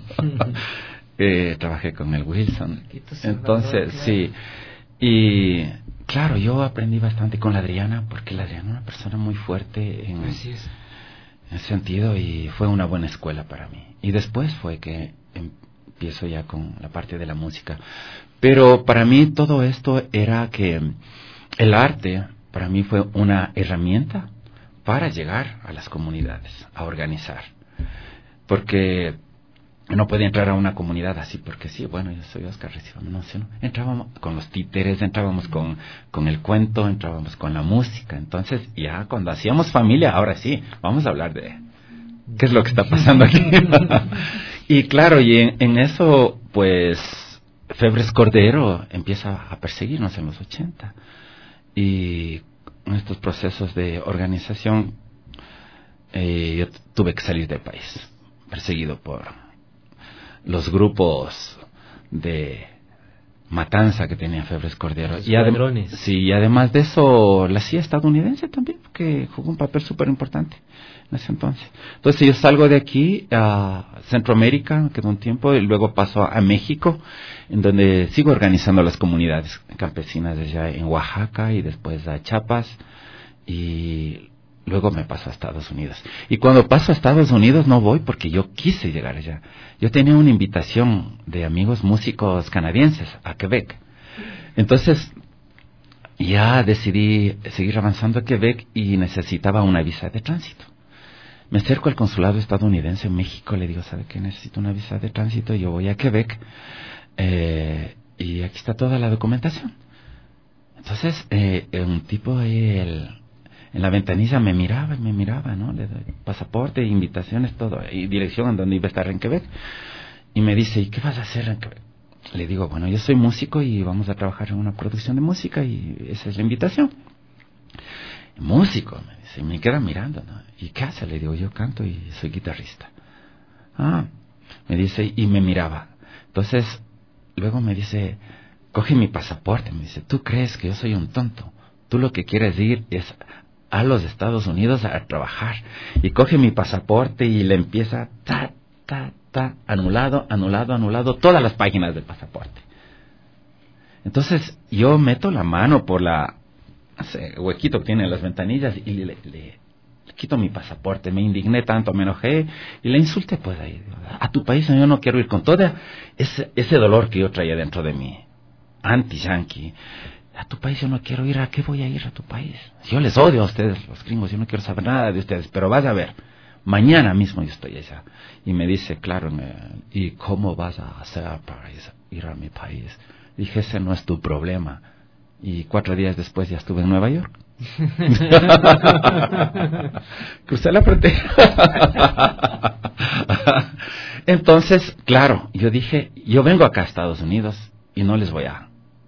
Trabajé con el Wilson. Entonces, sí. Y claro, yo aprendí bastante con la Adriana, porque la Adriana es una persona muy fuerte en ese sentido, y fue una buena escuela para mí. Y después fue que empiezo ya con la parte de la música. Pero para mí todo esto era que el arte para mí fue una herramienta para llegar a las comunidades, a organizar. Porque no podía entrar a una comunidad así porque sí, bueno, yo soy Óscar Recibo, no sé, no. Entrábamos con los títeres, entrábamos con el cuento, entrábamos con la música. Entonces ya cuando hacíamos familia, ahora sí, vamos a hablar de qué es lo que está pasando aquí. Y claro, y en eso pues Febres Cordero empieza a perseguirnos en los 80, y en estos procesos de organización yo tuve que salir del país, perseguido por los grupos de matanza que tenía Febres Cordero. Y ladrones. Sí, y además de eso, la CIA estadounidense también, que jugó un papel súper importante en ese entonces. Entonces yo salgo de aquí a Centroamérica, quedó un tiempo, y luego paso a México, en donde sigo organizando las comunidades campesinas allá en Oaxaca, y después a Chiapas, y luego me paso a Estados Unidos. Y cuando paso a Estados Unidos no voy porque yo quise llegar allá. Yo tenía una invitación de amigos músicos canadienses a Quebec. Entonces ya decidí seguir avanzando a Quebec y necesitaba una visa de tránsito. Me acerco al consulado estadounidense en México, le digo, ¿sabe qué? Necesito una visa de tránsito, yo voy a Quebec, y aquí está toda la documentación. Entonces un tipo ahí en la ventanilla me miraba, ¿no? Le doy pasaporte, invitaciones, todo, y dirección en donde iba a estar en Quebec. Y me dice, ¿y qué vas a hacer en Quebec? Le digo, bueno, yo soy músico y vamos a trabajar en una producción de música, y esa es la invitación. Músico, me dice, y me queda mirando, ¿no? ¿Y qué hace? Le digo, yo canto y soy guitarrista. Ah, me dice, y me miraba. Entonces, luego me dice, coge mi pasaporte, me dice, ¿tú crees que yo soy un tonto? Tú lo que quieres ir es a los Estados Unidos a trabajar. Y coge mi pasaporte y le empieza anulado, todas las páginas del pasaporte. Entonces yo meto la mano por ese huequito que tiene las ventanillas y le quito mi pasaporte. Me indigné tanto, me enojé y le insulté, pues ahí, a tu país yo no quiero ir, con todo ese dolor que yo traía dentro de mí, anti-yankee. A tu país yo no quiero ir. ¿A qué voy a ir a tu país? Yo les odio a ustedes, los gringos, yo no quiero saber nada de ustedes, pero vas a ver, mañana mismo yo estoy allá. Y me dice, claro, ¿y cómo vas a hacer para ir a mi país? Dije, ese no es tu problema. Y 4 días después ya estuve en Nueva York. Crucé la frontera. Entonces, claro, yo dije, yo vengo acá a Estados Unidos y no les voy a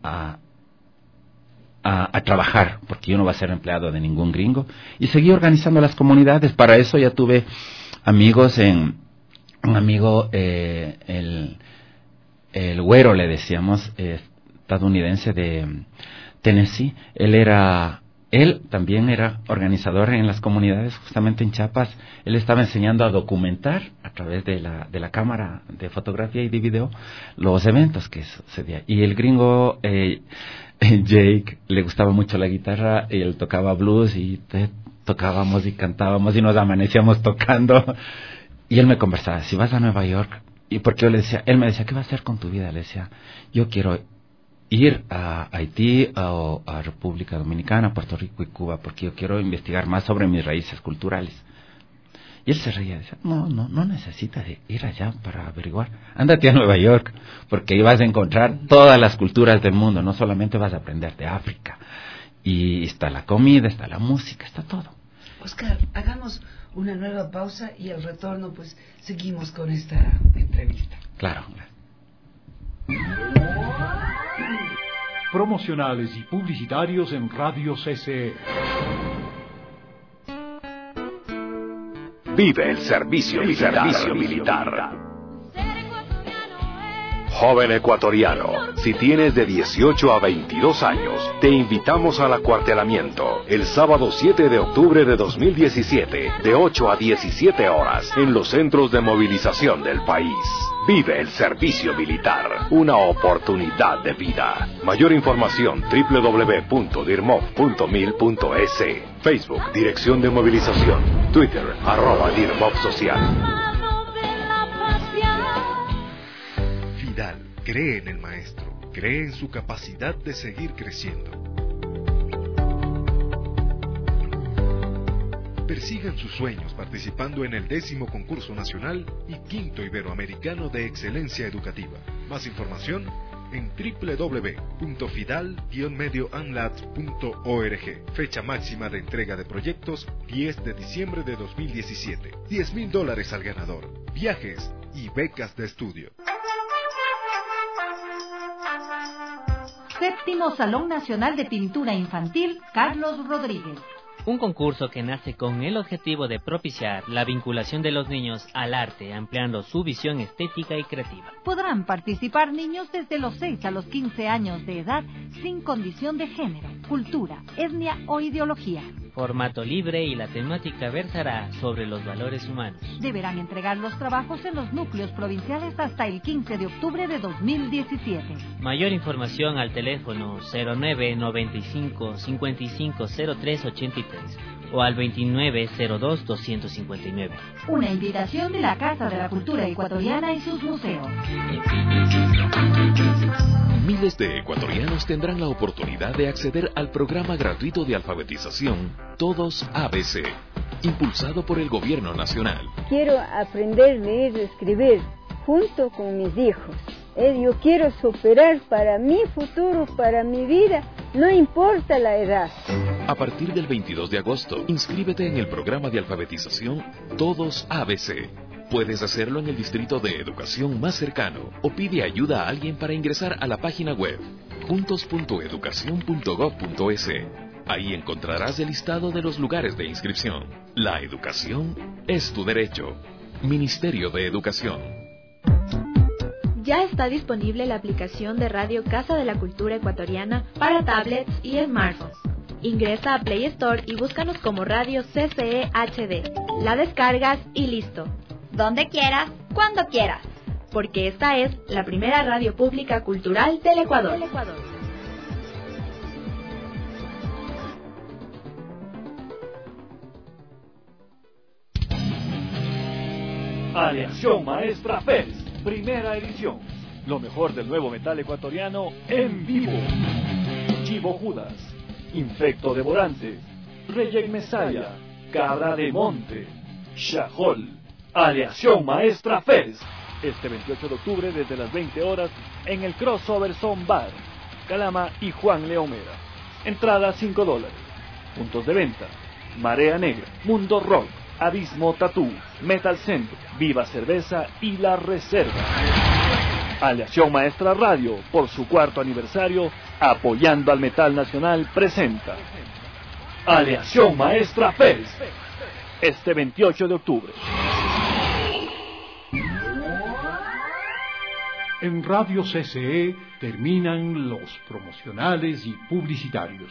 trabajar, porque yo no voy a ser empleado de ningún gringo, y seguí organizando las comunidades. Para eso ya tuve amigos un amigo, el güero le decíamos, estadounidense de Tennessee. Él también era organizador en las comunidades, justamente en Chiapas. Él estaba enseñando a documentar a través de la cámara de fotografía y de video los eventos que sucedían. Y el gringo Jake le gustaba mucho la guitarra, y él tocaba blues y tocábamos y cantábamos y nos amanecíamos tocando. Y él me conversaba, si vas a Nueva York, y porque yo le decía, él me decía, ¿qué vas a hacer con tu vida? Le decía, yo quiero ir a Haití o a República Dominicana, Puerto Rico y Cuba, porque yo quiero investigar más sobre mis raíces culturales. Y él se reía y decía, no necesitas ir allá para averiguar. Ándate a Nueva York, porque ahí vas a encontrar todas las culturas del mundo, no solamente vas a aprender de África. Y está la comida, está la música, está todo. Oscar, hagamos una nueva pausa y al retorno pues seguimos con esta entrevista. Claro. Promocionales y publicitarios en Radio CCE. Vive el servicio militar. Joven ecuatoriano, si tienes de 18 a 22 años, te invitamos al acuartelamiento el sábado 7 de octubre de 2017, de 8 a 17 horas, en los centros de movilización del país. Vive el servicio militar, una oportunidad de vida. Mayor información www.dirmov.mil.es. Facebook, Dirección de Movilización. Twitter, @DirmovSocial. Fidal cree en el maestro, cree en su capacidad de seguir creciendo. Persigan sus sueños participando en el 10º concurso nacional y 5º iberoamericano de excelencia educativa. Más información en www.fidal-medioanlat.org. Fecha máxima de entrega de proyectos 10 de diciembre de 2017. $10,000 al ganador. Viajes y becas de estudio. Séptimo Salón Nacional de Pintura Infantil Carlos Rodríguez. Un concurso que nace con el objetivo de propiciar la vinculación de los niños al arte, ampliando su visión estética y creativa. Podrán participar niños desde los 6 a los 15 años de edad, sin condición de género, cultura, etnia o ideología. Formato libre y la temática versará sobre los valores humanos. Deberán entregar los trabajos en los núcleos provinciales hasta el 15 de octubre de 2017. Mayor información al teléfono 0995 5503 83 o al 2902 259. Una invitación de la Casa de la Cultura Ecuatoriana y sus museos. Miles de ecuatorianos tendrán la oportunidad de acceder al programa gratuito de alfabetización Todos ABC, impulsado por el Gobierno Nacional. Quiero aprender a leer y escribir junto con mis hijos. Yo quiero superar para mi futuro, para mi vida, no importa la edad. A partir del 22 de agosto, inscríbete en el programa de alfabetización Todos ABC. Puedes hacerlo en el distrito de educación más cercano o pide ayuda a alguien para ingresar a la página web juntos.educacion.gov.es. Ahí encontrarás el listado de los lugares de inscripción. La educación es tu derecho. Ministerio de Educación. Ya está disponible la aplicación de Radio Casa de la Cultura Ecuatoriana para tablets y smartphones. Ingresa a Play Store y búscanos como Radio CCE HD. La descargas y listo. Donde quieras, cuando quieras. Porque esta es la primera radio pública cultural del Ecuador. Aleación Maestra Fest, primera edición. Lo mejor del nuevo metal ecuatoriano en vivo. Chivo Judas, Infecto Devorante, Reyek Mesaya, Cabra de Monte, Shahol. Aleación Maestra Fest, este 28 de octubre desde las 20 horas en el Crossover Zone Bar, Calama y Juan Leomera. Entrada $5. Puntos de venta: Marea Negra, Mundo Rock, Abismo Tatú, Metal Centro, Viva Cerveza y La Reserva. Aleación Maestra Radio, por su 4º aniversario, apoyando al metal nacional, presenta Aleación Maestra Fest, este 28 de octubre. En Radio CCE terminan los promocionales y publicitarios.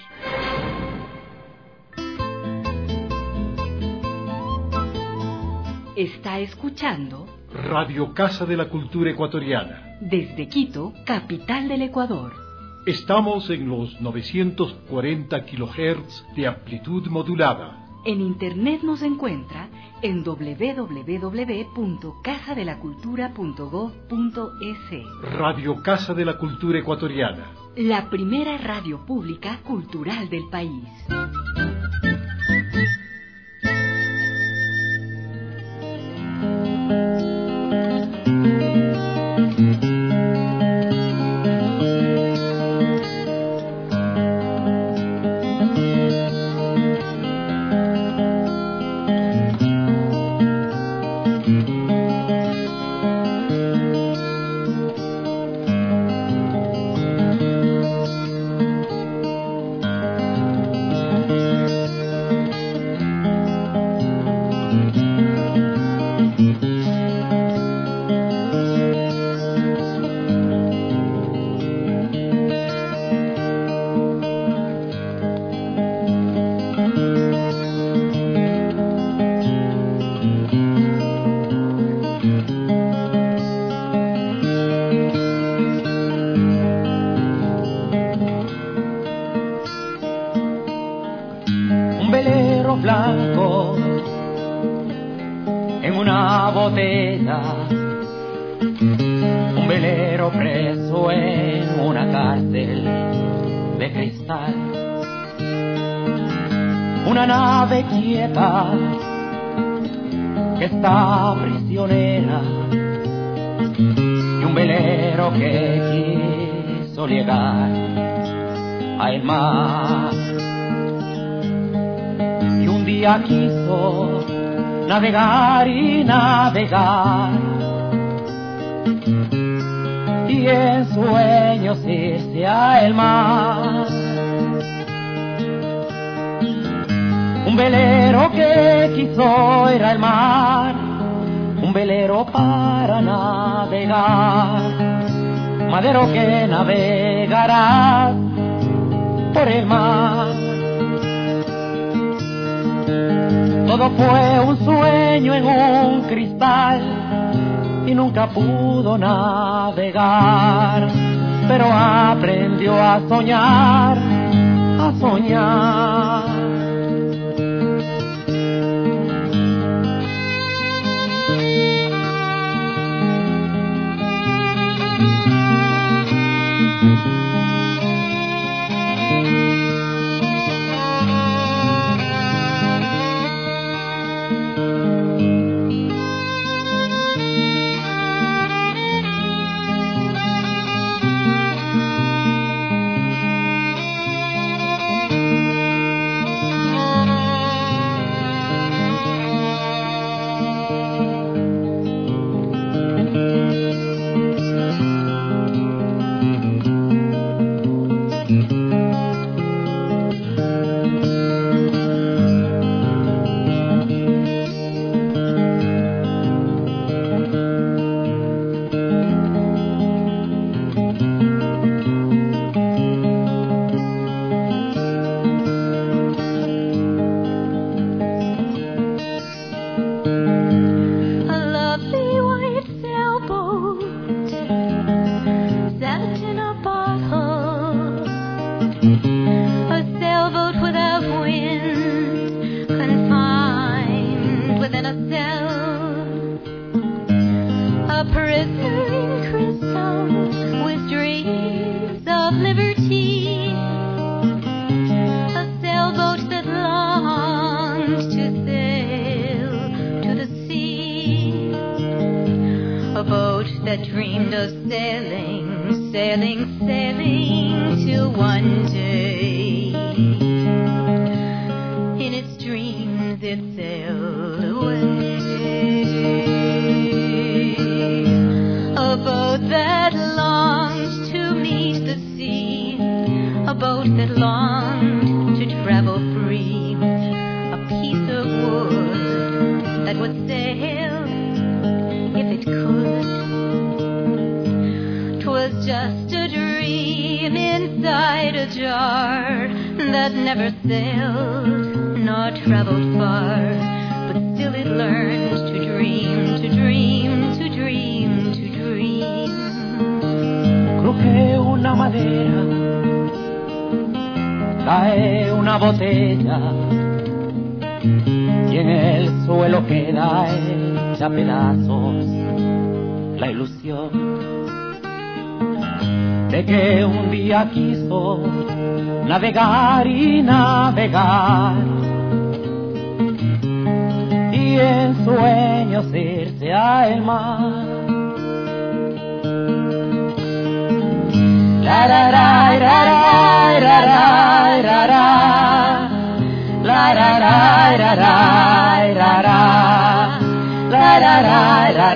Está escuchando Radio Casa de la Cultura Ecuatoriana. Desde Quito, capital del Ecuador. Estamos en los 940 kHz de amplitud modulada. En internet nos encuentra en www.casadelacultura.gov.es. Radio Casa de la Cultura Ecuatoriana. La primera radio pública cultural del país. Blanco en una botella, un velero preso en una cárcel de cristal, una nave quieta que está prisionera y un velero que quiso llegar al mar. Quiso navegar y navegar y en sueños irse al mar. Un velero que quiso ir al mar, un velero para navegar, madero que navegará por el mar. Todo fue un sueño en un cristal y nunca pudo navegar, pero aprendió a soñar, a soñar. was just a dream inside a jar that never sailed nor traveled far, but still it learned to dream, to dream, to dream, to dream. Cruje una madera, cae una botella y en el suelo queda hecha pedazos la ilusión de que un día quiso navegar y navegar y en sueños irse al mar. La la la la la la la la la la la la la la la la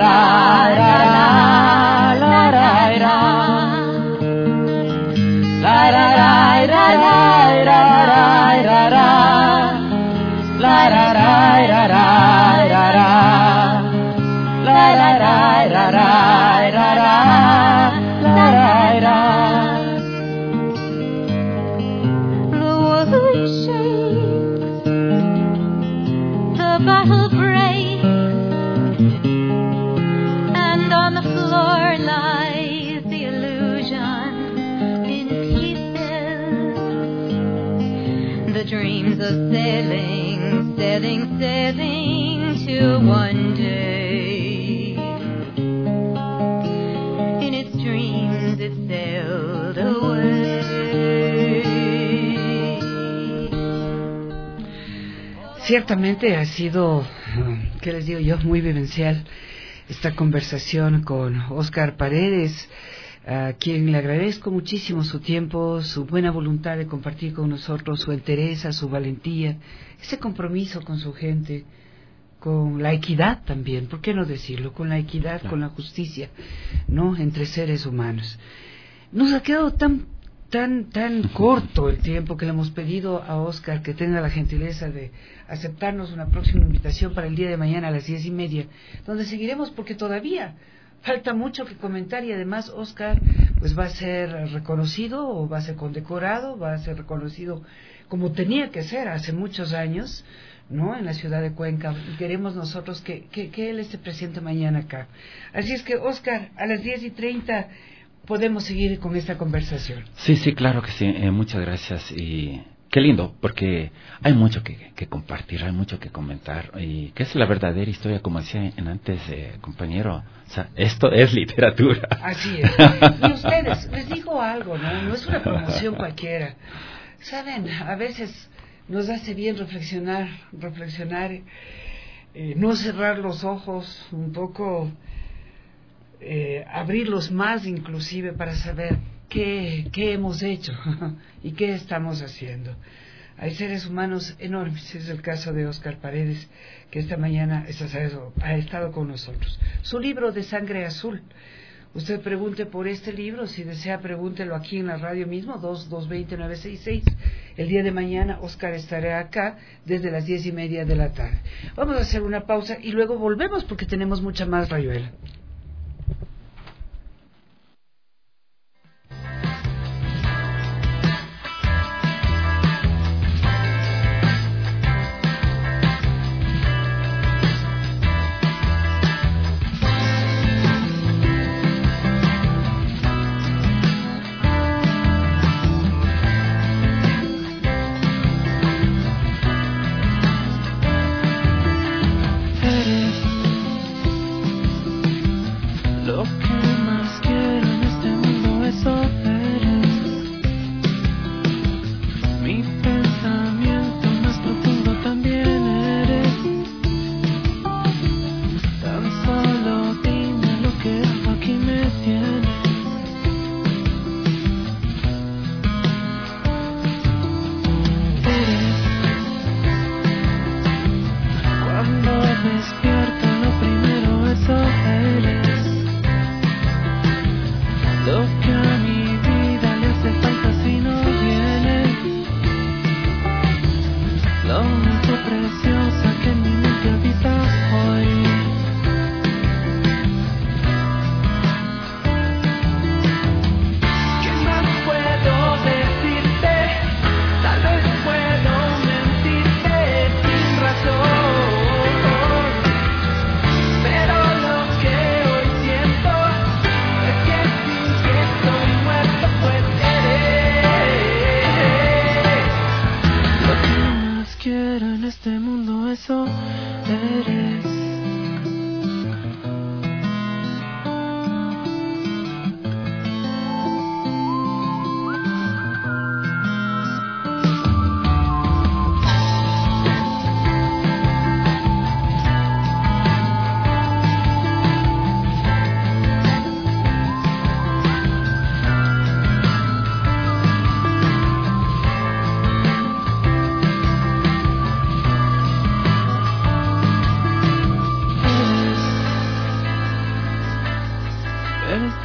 sailing till one day in its dreams it sailed away. Ciertamente ha sido, ¿qué les digo yo?, muy vivencial esta conversación con Óscar Paredes, a quien le agradezco muchísimo su tiempo, su buena voluntad de compartir con nosotros, su entereza, su valentía, ese compromiso con su gente, con la equidad también, ¿por qué no decirlo? Con la equidad, claro, con la justicia, ¿no?, entre seres humanos. Nos ha quedado tan corto el tiempo que le hemos pedido a Óscar que tenga la gentileza de aceptarnos una próxima invitación para el día de mañana a las 10:30, donde seguiremos porque todavía falta mucho que comentar y además Óscar pues va a ser reconocido o va a ser condecorado, va a ser reconocido como tenía que ser hace muchos años, ¿no?, en la ciudad de Cuenca, y queremos nosotros que él esté presente mañana acá. Así es que, Óscar, a las 10:30 podemos seguir con esta conversación. Sí, claro que sí. Muchas gracias y qué lindo, porque hay mucho que compartir, hay mucho que comentar y que es la verdadera historia, como decía antes, compañero. O sea, esto es literatura. Así es. Y ustedes, les digo algo, ¿no? No es una promoción cualquiera. Saben, a veces nos hace bien reflexionar, no cerrar los ojos, un poco abrirlos más inclusive para saber qué hemos hecho y qué estamos haciendo. Hay seres humanos enormes, es el caso de Óscar Paredes, que esta mañana ha estado con nosotros. Su libro de Sangre Azul. Usted pregunte por este libro, si desea pregúntelo aquí en la radio mismo, 220-966. El día de mañana Óscar estará acá desde las 10:30 de la tarde. Vamos a hacer una pausa y luego volvemos porque tenemos mucha más rayuela.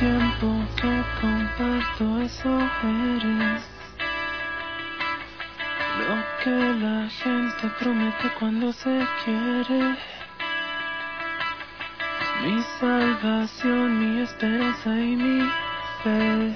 tiempo que comparto, eso eres. Lo que la gente promete cuando se quiere. Mi salvación, mi esperanza y mi fe.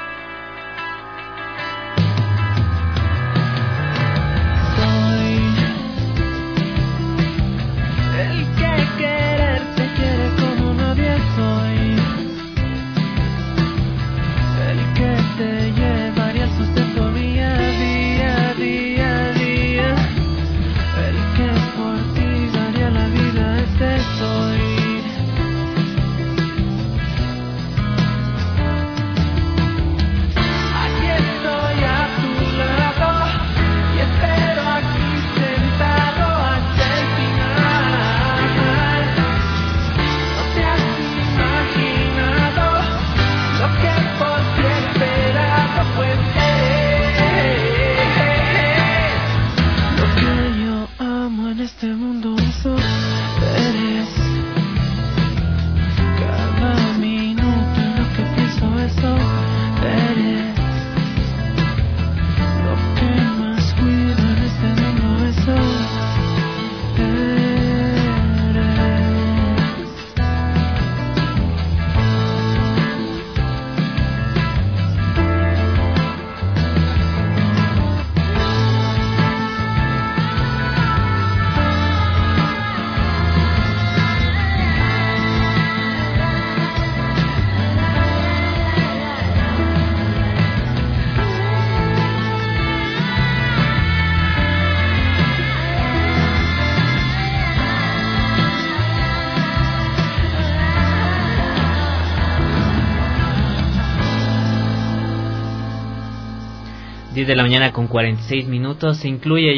De la mañana con 46 minutos. Se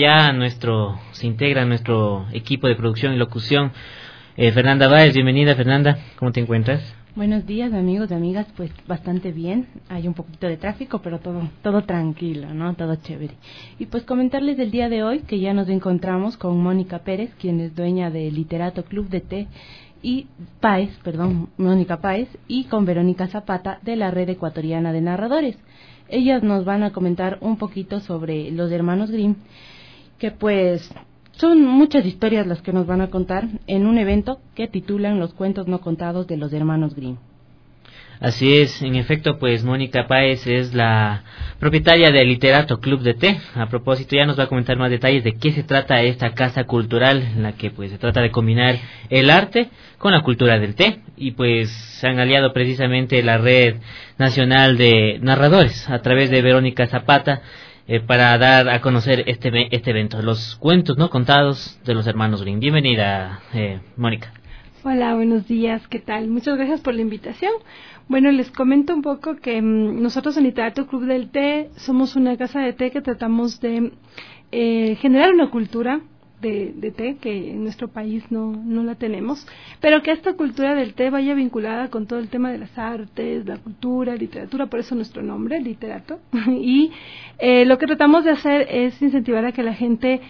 integra nuestro equipo de producción y locución. Fernanda Báez, bienvenida Fernanda, ¿cómo te encuentras? Buenos días amigos y amigas, pues bastante bien, hay un poquito de tráfico pero todo tranquilo, ¿no? Todo chévere. Y pues comentarles del día de hoy que ya nos encontramos con Mónica Pérez, quien es dueña de Literato Club de Té y Mónica Páez, y con Verónica Zapata de la Red Ecuatoriana de Narradores. Ellas nos van a comentar un poquito sobre los hermanos Grimm, que pues son muchas historias las que nos van a contar en un evento que titulan Los cuentos no contados de los hermanos Grimm. Así es, en efecto, pues Mónica Páez es la propietaria del Literato Club de Té. A propósito, ya nos va a comentar más detalles de qué se trata esta casa cultural, en la que pues se trata de combinar el arte con la cultura del té. Y pues se han aliado precisamente la Red Nacional de Narradores a través de Verónica Zapata para dar a conocer este evento, los cuentos no contados de los hermanos Grimm. Bienvenida, Mónica. Hola, buenos días, ¿qué tal? Muchas gracias por la invitación. Bueno, les comento un poco que nosotros en Literato Club del Té somos una casa de té que tratamos de generar una cultura de té que en nuestro país no la tenemos, pero que esta cultura del té vaya vinculada con todo el tema de las artes, la cultura, literatura, por eso nuestro nombre, Literato. Y lo que tratamos de hacer es incentivar a que la gente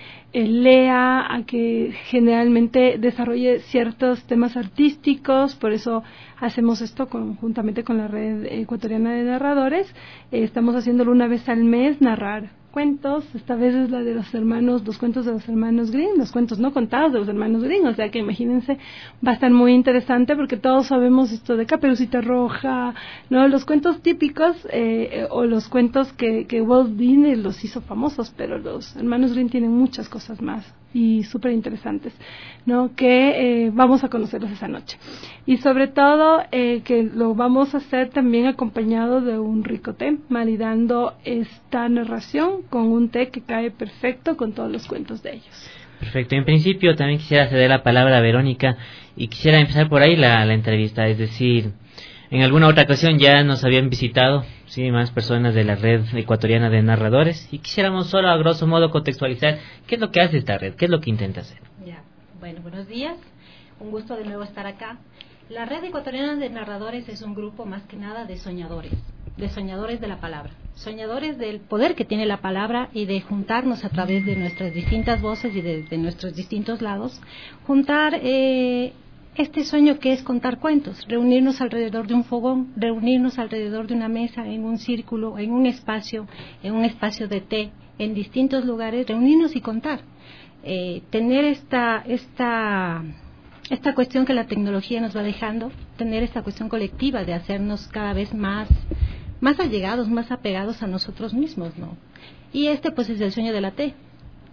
lea, a que generalmente desarrolle ciertos temas artísticos, por eso hacemos esto conjuntamente con la Red Ecuatoriana de Narradores. Estamos haciéndolo una vez al mes, narrar cuentos. Esta vez es la de los cuentos de los hermanos Grimm, los cuentos no contados de los hermanos Grimm, o sea que imagínense, va a estar muy interesante porque todos sabemos esto de Caperucita Roja, ¿no? Los cuentos típicos o los cuentos que Walt Disney los hizo famosos, pero los hermanos Grimm tienen muchas cosas más y súper interesantes, ¿no? Que vamos a conocerlos esa noche. Y sobre todo que lo vamos a hacer también acompañado de un rico té, maridando esta narración con un té que cae perfecto con todos los cuentos de ellos. Perfecto. En principio también quisiera ceder la palabra a Verónica y quisiera empezar por ahí la entrevista, es decir, en alguna otra ocasión ya nos habían visitado más personas de la Red Ecuatoriana de Narradores y quisiéramos solo a grosso modo contextualizar qué es lo que hace esta red, qué es lo que intenta hacer. Ya, bueno, buenos días, un gusto de nuevo estar acá. La Red Ecuatoriana de Narradores es un grupo más que nada de soñadores de la palabra, soñadores del poder que tiene la palabra y de juntarnos a través de nuestras distintas voces y de nuestros distintos lados, juntar este sueño que es contar cuentos, reunirnos alrededor de un fogón, reunirnos alrededor de una mesa, en un círculo, en un espacio de té, en distintos lugares, reunirnos y contar. Tener esta cuestión que la tecnología nos va dejando, tener esta cuestión colectiva de hacernos cada vez más allegados, más apegados a nosotros mismos, ¿no? Y pues es el sueño de la red.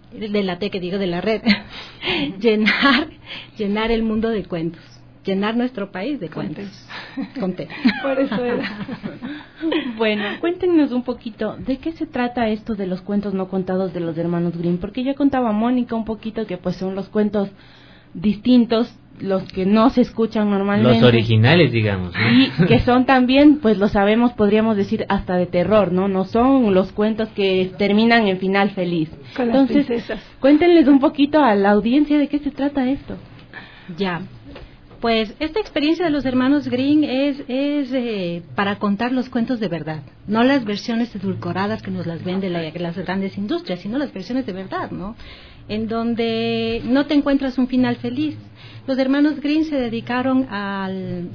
llenar el mundo de cuentos, llenar nuestro país de cuentos. Con té. Por eso era. Bueno, cuéntenos un poquito de qué se trata esto de los cuentos no contados de los hermanos Grimm, porque ya contaba Mónica un poquito que pues son los cuentos distintos, los que no se escuchan normalmente, los originales, digamos, ¿no? Y que son también, pues lo sabemos, podríamos decir hasta de terror, no son los cuentos que terminan en final feliz. Con Entonces, las princesas. Cuéntenles un poquito a la audiencia de qué se trata esto. Ya, pues esta experiencia de los hermanos Grimm es para contar los cuentos de verdad, no las versiones edulcoradas que nos las venden las grandes industrias, sino las versiones de verdad, ¿no? En donde no te encuentras un final feliz. Los hermanos Grimm se dedicaron a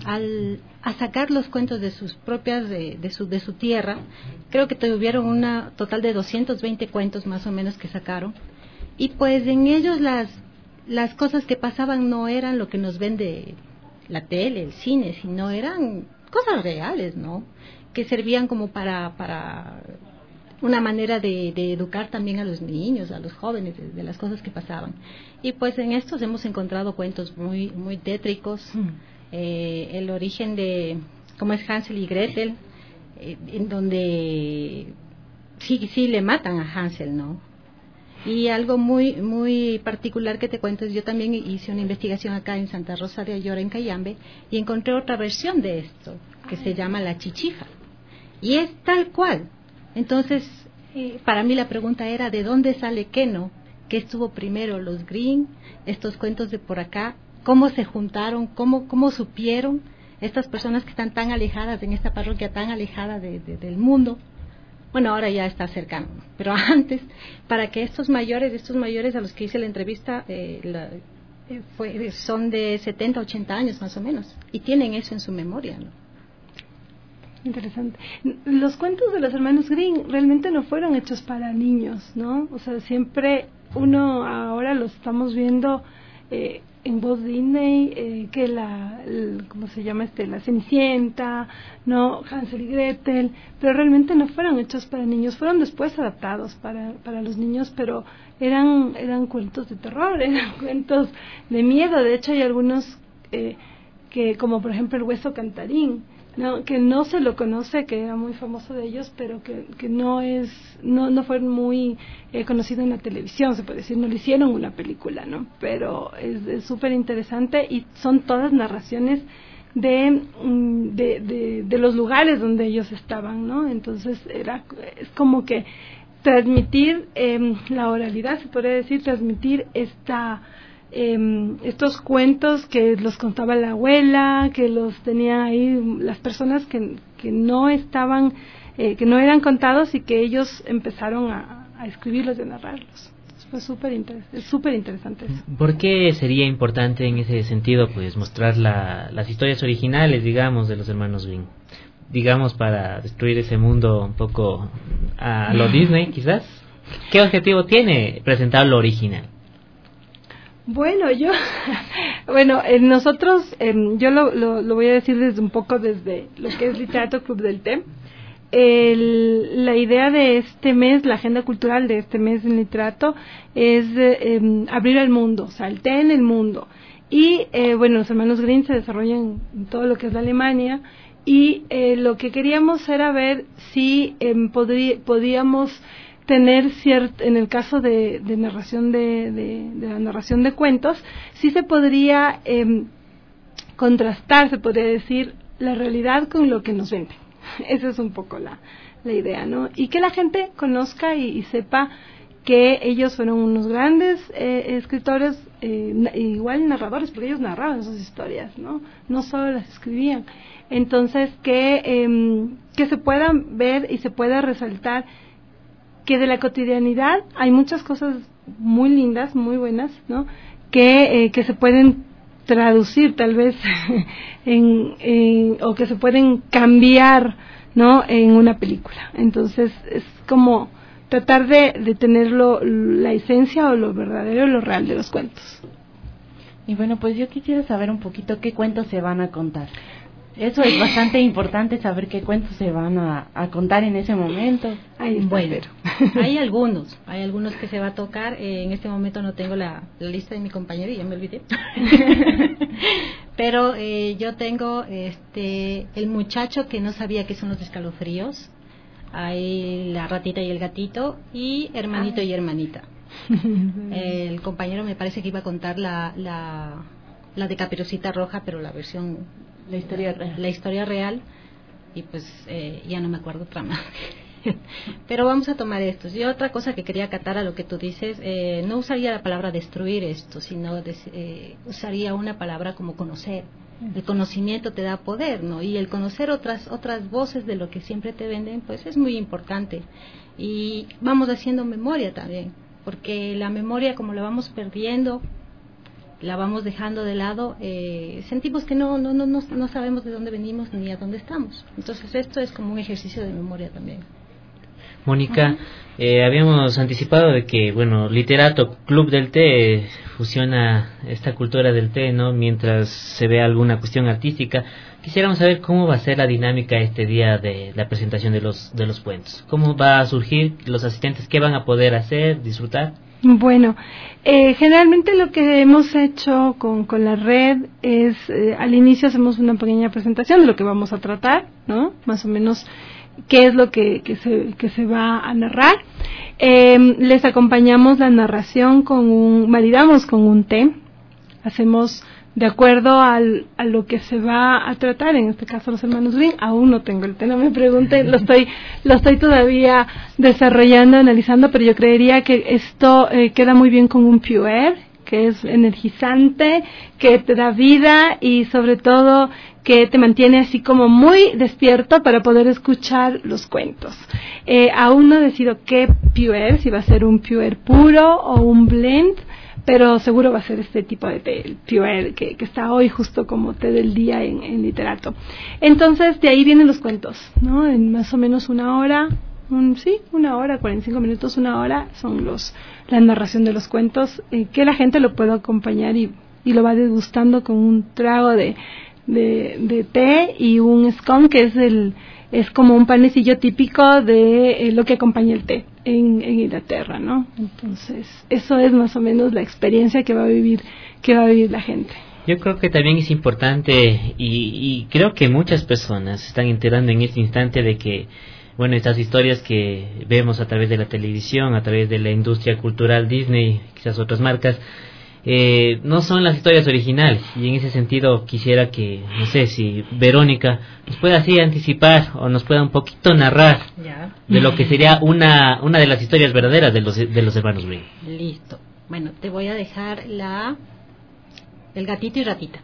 sacar los cuentos de sus propias, de su tierra. Creo que tuvieron una total de 220 cuentos más o menos que sacaron. Y pues en ellos las cosas que pasaban no eran lo que nos vende la tele, el cine, sino eran cosas reales, ¿no? Que servían como para una manera de educar también a los niños, a los jóvenes, de las cosas que pasaban. Y pues en estos hemos encontrado cuentos muy muy tétricos, el origen de cómo es Hansel y Gretel, en donde sí le matan a Hansel, ¿no? Y algo muy muy particular que te cuento es, yo también hice una investigación acá en Santa Rosa de Ayora, en Cayambe, y encontré otra versión de esto, que se llama La Chichifa, y es tal cual. Entonces, para mí la pregunta era, ¿de dónde sale Keno? ¿Qué estuvo primero, los Grimm, estos cuentos de por acá? ¿Cómo se juntaron? ¿Cómo supieron estas personas que están tan alejadas, en esta parroquia tan alejada del mundo? Bueno, ahora ya está cercano, pero antes, para que estos mayores a los que hice la entrevista, son de 70, 80 años más o menos, y tienen eso en su memoria, ¿no? Interesante. Los cuentos de los hermanos Grimm realmente no fueron hechos para niños, ¿no? O sea, siempre ahora lo estamos viendo en Walt Disney, que ¿cómo se llama la Cenicienta, no, Hansel y Gretel, pero realmente no fueron hechos para niños, fueron después adaptados para los niños, pero eran cuentos de terror, eran cuentos de miedo. De hecho hay algunos que, como por ejemplo el Hueso Cantarín, ¿no? Que no se lo conoce, que era muy famoso de ellos, pero que no fue muy conocido en la televisión, se puede decir, no le hicieron una película, ¿no? Pero es súper interesante, y son todas narraciones de los lugares donde ellos estaban, ¿no? Entonces es como que transmitir la oralidad, se podría decir, transmitir estos cuentos que los contaba la abuela, que los tenía ahí las personas que no estaban, que no eran contados, y que ellos empezaron a escribirlos y a narrarlos. Fue súper interesante eso. ¿Por qué sería importante en ese sentido pues mostrar las historias originales, digamos, de los hermanos Grimm? Digamos, para destruir ese mundo un poco a lo Disney, quizás. ¿Qué objetivo tiene presentar lo original? Bueno, nosotros, yo lo voy a decir desde lo que es Literato Club del Té. La idea de este mes, la agenda cultural de este mes en literato, es abrir el mundo, o sea, el té en el mundo. Y los hermanos Grimm se desarrollan en todo lo que es la Alemania, y lo que queríamos era ver si podíamos tener en el caso de narración de la narración de cuentos, sí se podría contrastar, se podría decir, la realidad con lo que nos venden. Esa es un poco la idea, ¿no? Y que la gente conozca y sepa que ellos fueron unos grandes escritores, igual narradores, porque ellos narraban sus historias, no solo las escribían. Entonces que se puedan ver y se pueda resaltar que de la cotidianidad hay muchas cosas muy lindas, muy buenas, ¿no? Que se pueden traducir tal vez o que se pueden cambiar, ¿no?, en una película. Entonces es como tratar de tener la esencia o lo verdadero, lo real de los cuentos. Y bueno, pues yo quisiera saber un poquito qué cuentos se van a contar. Eso es bastante importante, saber qué cuentos se van a contar en ese momento. Bueno, hay algunos que se va a tocar. En este momento no tengo la lista de mi compañero y ya me olvidé. Pero yo tengo El muchacho que no sabía qué son los escalofríos. Hay La ratita y el gatito y Hermanito y hermanita. El compañero me parece que iba a contar la de Caperucita Roja, pero la versión... La historia real. Y pues ya no me acuerdo otra más. Pero vamos a tomar estos. Y otra cosa que quería acatar a lo que tú dices, no usaría la palabra destruir esto, sino usaría una palabra como conocer. El conocimiento te da poder, ¿no? Y el conocer otras voces de lo que siempre te venden, pues es muy importante. Y vamos haciendo memoria también, porque la memoria, como la vamos perdiendo, la vamos dejando de lado, sentimos que no sabemos de dónde venimos ni a dónde estamos. Entonces esto es como un ejercicio de memoria también. Mónica, habíamos anticipado de que, bueno, Literato Club del Té fusiona esta cultura del té, ¿no?, mientras se ve alguna cuestión artística. Quisiéramos saber cómo va a ser la dinámica este día de la presentación de los cuentos. ¿Cómo va a surgir los asistentes? ¿Qué van a poder hacer, disfrutar? Bueno, generalmente lo que hemos hecho con la red es, al inicio hacemos una pequeña presentación de lo que vamos a tratar, ¿no? Más o menos qué es lo que se va a narrar. Les acompañamos la narración maridamos con un té. Hacemos de acuerdo a lo que se va a tratar, en este caso los hermanos Grimm. Aún no tengo el té, no me pregunten, lo estoy todavía desarrollando, analizando, pero yo creería que esto queda muy bien con un puer, que es energizante, que te da vida y sobre todo que te mantiene así como muy despierto para poder escuchar los cuentos. Aún no decido qué puer, si va a ser un puer puro o un blend, pero seguro va a ser este tipo de té, el puer, que está hoy justo como té del día en Literato. Entonces, de ahí vienen los cuentos, ¿no? En más o menos una hora, 45 minutos, una hora, son la narración de los cuentos, que la gente lo puede acompañar y lo va degustando con un trago de té y un scone, que es como un panecillo típico de lo que acompaña el té en Inglaterra, ¿no? Entonces, eso es más o menos la experiencia que va a vivir la gente. Yo creo que también es importante y creo que muchas personas se están enterando en este instante de que, bueno, estas historias que vemos a través de la televisión, a través de la industria cultural Disney, quizás otras marcas, no son las historias originales, y en ese sentido quisiera que, no sé, si Verónica nos pueda así anticipar o nos pueda un poquito narrar de lo que sería una de las historias verdaderas de los hermanos Grimm. Listo. Bueno, te voy a dejar el gatito y ratita.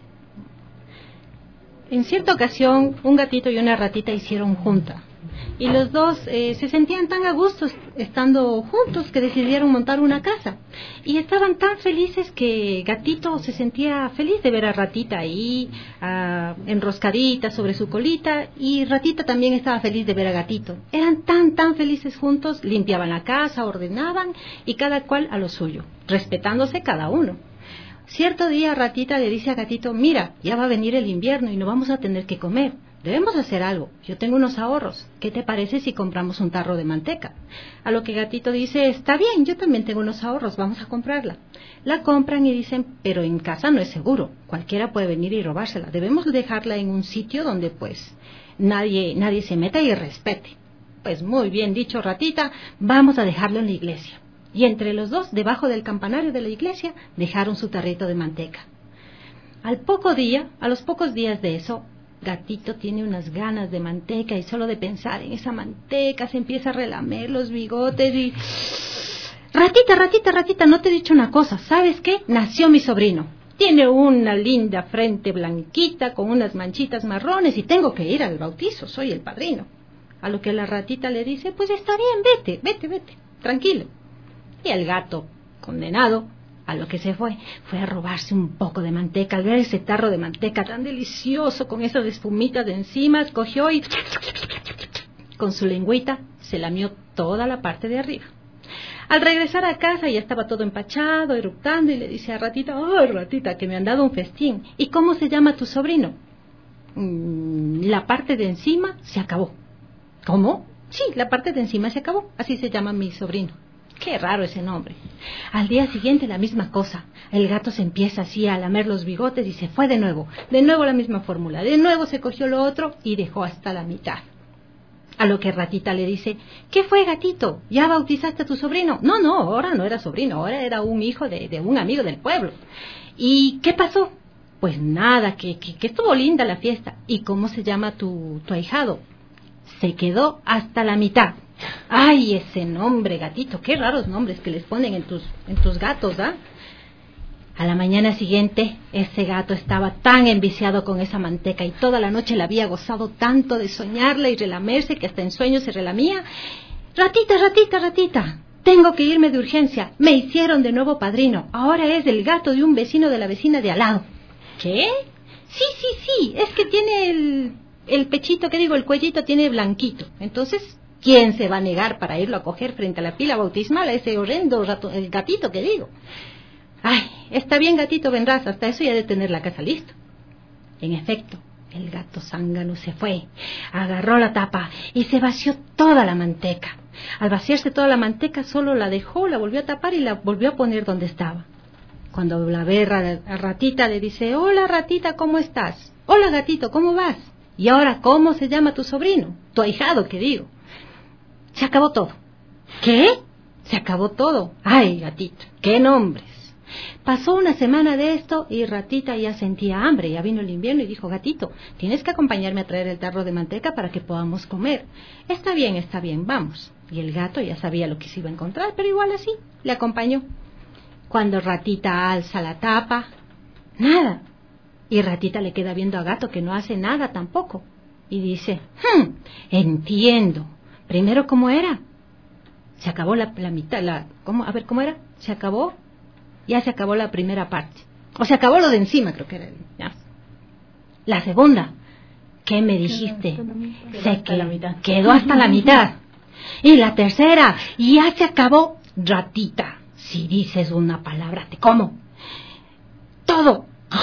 En cierta ocasión, un gatito y una ratita hicieron junta. Y los dos se sentían tan a gusto estando juntos que decidieron montar una casa. Y estaban tan felices que Gatito se sentía feliz de ver a Ratita ahí enroscadita sobre su colita, y Ratita también estaba feliz de ver a Gatito. Eran tan felices juntos, limpiaban la casa, ordenaban, y cada cual a lo suyo, respetándose cada uno. Cierto día Ratita le dice a Gatito: mira, ya va a venir el invierno y no vamos a tener que comer. Debemos hacer algo. Yo tengo unos ahorros. ¿Qué te parece si compramos un tarro de manteca? A lo que Gatito dice: está bien, yo también tengo unos ahorros, vamos a comprarla. La compran y dicen: pero en casa no es seguro. Cualquiera puede venir y robársela. Debemos dejarla en un sitio donde pues nadie se meta y respete. Pues muy bien dicho, Ratita, vamos a dejarlo en la iglesia. Y entre los dos, debajo del campanario de la iglesia, dejaron su tarrito de manteca. A los pocos días de eso, Gatito tiene unas ganas de manteca, y solo de pensar en esa manteca se empieza a relamer los bigotes y... Ratita, no te he dicho una cosa. ¿Sabes qué? Nació mi sobrino. Tiene una linda frente blanquita con unas manchitas marrones y tengo que ir al bautizo, soy el padrino. A lo que la Ratita le dice: pues está bien, vete, tranquilo. Y el gato, condenado, A lo que se fue a robarse un poco de manteca. Al ver ese tarro de manteca tan delicioso, con esas espumitas de encima, cogió y con su lengüita se lamió toda la parte de arriba. Al regresar a casa ya estaba todo empachado, eructando, y le dice a Ratita: ¡ay, Ratita, que me han dado un festín! ¿Y cómo se llama tu sobrino? La parte de encima se acabó. ¿Cómo? Sí, la parte de encima se acabó. Así se llama mi sobrino. Qué raro ese nombre. Al día siguiente la misma cosa. El gato se empieza así a lamer los bigotes y se fue de nuevo. De nuevo la misma fórmula. De nuevo se cogió lo otro y dejó hasta la mitad. A lo que Ratita le dice: ¿qué fue, gatito? ¿Ya bautizaste a tu sobrino? No, ahora no era sobrino, ahora era un hijo de un amigo del pueblo. ¿Y qué pasó? Pues nada, que estuvo linda la fiesta. ¿Y cómo se llama tu ahijado? Se quedó hasta la mitad. Ay, ese nombre, gatito, qué raros nombres que les ponen en tus gatos, ¿ah? A la mañana siguiente, ese gato estaba tan enviciado con esa manteca y toda la noche la había gozado tanto de soñarla y relamerse que hasta en sueños se relamía. Ratita, tengo que irme de urgencia. Me hicieron de nuevo padrino. Ahora es el gato de un vecino de la vecina de al lado. ¿Qué? Sí, es que tiene el pechito, el cuellito tiene blanquito. Entonces, ¿quién se va a negar para irlo a coger frente a la pila bautismal a ese horrendo el gatito que digo? Ay, está bien, gatito, vendrás, hasta eso ya de tener la casa lista. En efecto, el gato zángano se fue, agarró la tapa y se vació toda la manteca. Al vaciarse toda la manteca, solo la dejó, la volvió a tapar y la volvió a poner donde estaba. Cuando la ve a Ratita, le dice: hola, Ratita, ¿cómo estás? Hola, gatito, ¿cómo vas? Y ahora, ¿cómo se llama tu sobrino? Tu ahijado, que digo. Se acabó todo. ¿Qué? Se acabó todo. Ay, gatito, qué nombres. Pasó una semana de esto y Ratita ya sentía hambre. Ya vino el invierno y dijo: gatito, tienes que acompañarme a traer el tarro de manteca para que podamos comer. Está bien, vamos. Y el gato ya sabía lo que se iba a encontrar, pero igual así, le acompañó. Cuando Ratita alza la tapa, nada. Y Ratita le queda viendo a Gato, que no hace nada tampoco. Y dice: entiendo. Primero, ¿cómo era? Se acabó la mitad, ¿cómo? A ver, ¿cómo era? Se acabó. Ya se acabó la primera parte. O se acabó lo de encima, creo que era. Ya. La segunda, ¿qué me dijiste? Quedó hasta la mitad. Y la tercera, ya se acabó. Ratita, si dices una palabra, te como. Todo.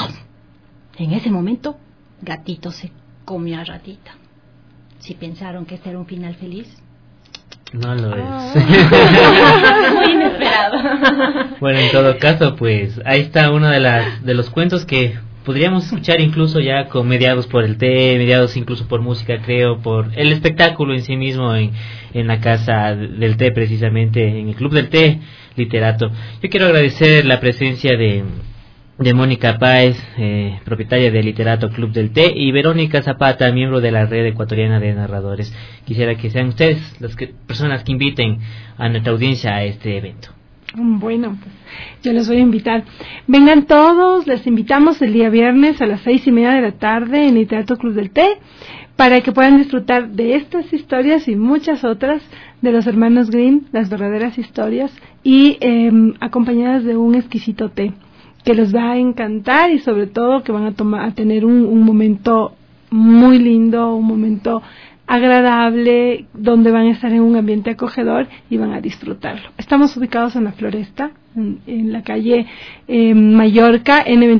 En ese momento, Gatito se comió a Ratita. Si pensaron que este era un final feliz, no lo es. muy inesperado. Bueno, en todo caso, pues ahí está uno de los cuentos que podríamos escuchar incluso ya con mediados por el té, mediados incluso por música, creo, por el espectáculo en sí mismo en la casa del té, precisamente en el Club del Té Literato. Yo quiero agradecer la presencia de Mónica Páez, propietaria del Literato Club del Té, y Verónica Zapata, miembro de la Red Ecuatoriana de Narradores. Quisiera que sean ustedes las personas que inviten a nuestra audiencia a este evento. Bueno, pues yo les voy a invitar. Vengan todos, les invitamos el día viernes a las 6:30 de la tarde en Literato Club del Té, para que puedan disfrutar de estas historias y muchas otras de los hermanos Grimm, las verdaderas historias, y acompañadas de un exquisito té que les va a encantar, y sobre todo que van a tener un momento muy lindo, un momento agradable, donde van a estar en un ambiente acogedor y van a disfrutarlo. Estamos ubicados en la Floresta, en la calle Mallorca,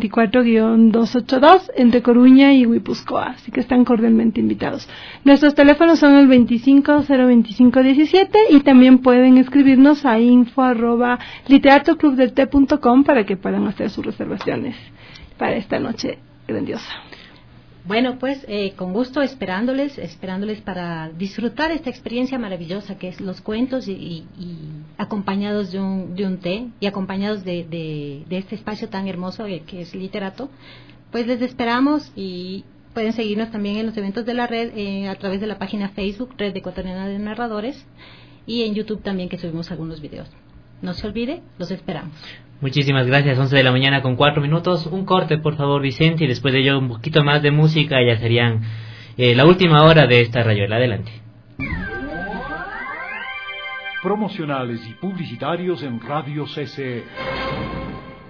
N24-282, entre Coruña y Guipúzcoa, así que están cordialmente invitados. Nuestros teléfonos son el 25-025-17, y también pueden escribirnos a info@literatoclubdelté.com para que puedan hacer sus reservaciones para esta noche grandiosa. Bueno, pues con gusto esperándoles para disfrutar esta experiencia maravillosa que es los cuentos, y acompañados de un té, y acompañados de este espacio tan hermoso que es Literato. Pues les esperamos, y pueden seguirnos también en los eventos de la red a través de la página Facebook Red Ecuatoriana de Narradores, y en YouTube también, que subimos algunos videos. No se olvide, los esperamos. Muchísimas gracias. 11 de la mañana con 4 minutos. Un corte, por favor, Vicente, y después de ello un poquito más de música. Ya serían la última hora de esta rayuela. Adelante. Promocionales y publicitarios en Radio CCE.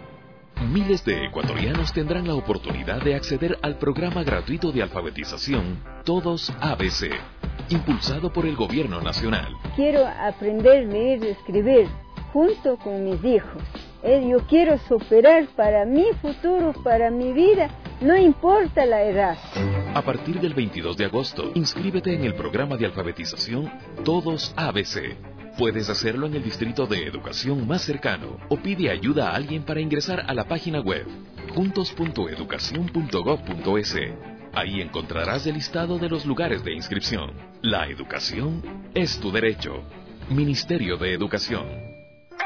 Miles de ecuatorianos tendrán la oportunidad de acceder al programa gratuito de alfabetización Todos ABC, impulsado por el Gobierno Nacional. Quiero aprender a leer y escribir junto con mis hijos. Yo quiero superar para mi futuro, para mi vida, no importa la edad. A partir del 22 de agosto, inscríbete en el programa de alfabetización Todos ABC. Puedes hacerlo en el distrito de educación más cercano o pide ayuda a alguien para ingresar a la página web juntos.educacion.gov.es. Ahí encontrarás el listado de los lugares de inscripción. La educación es tu derecho. Ministerio de Educación.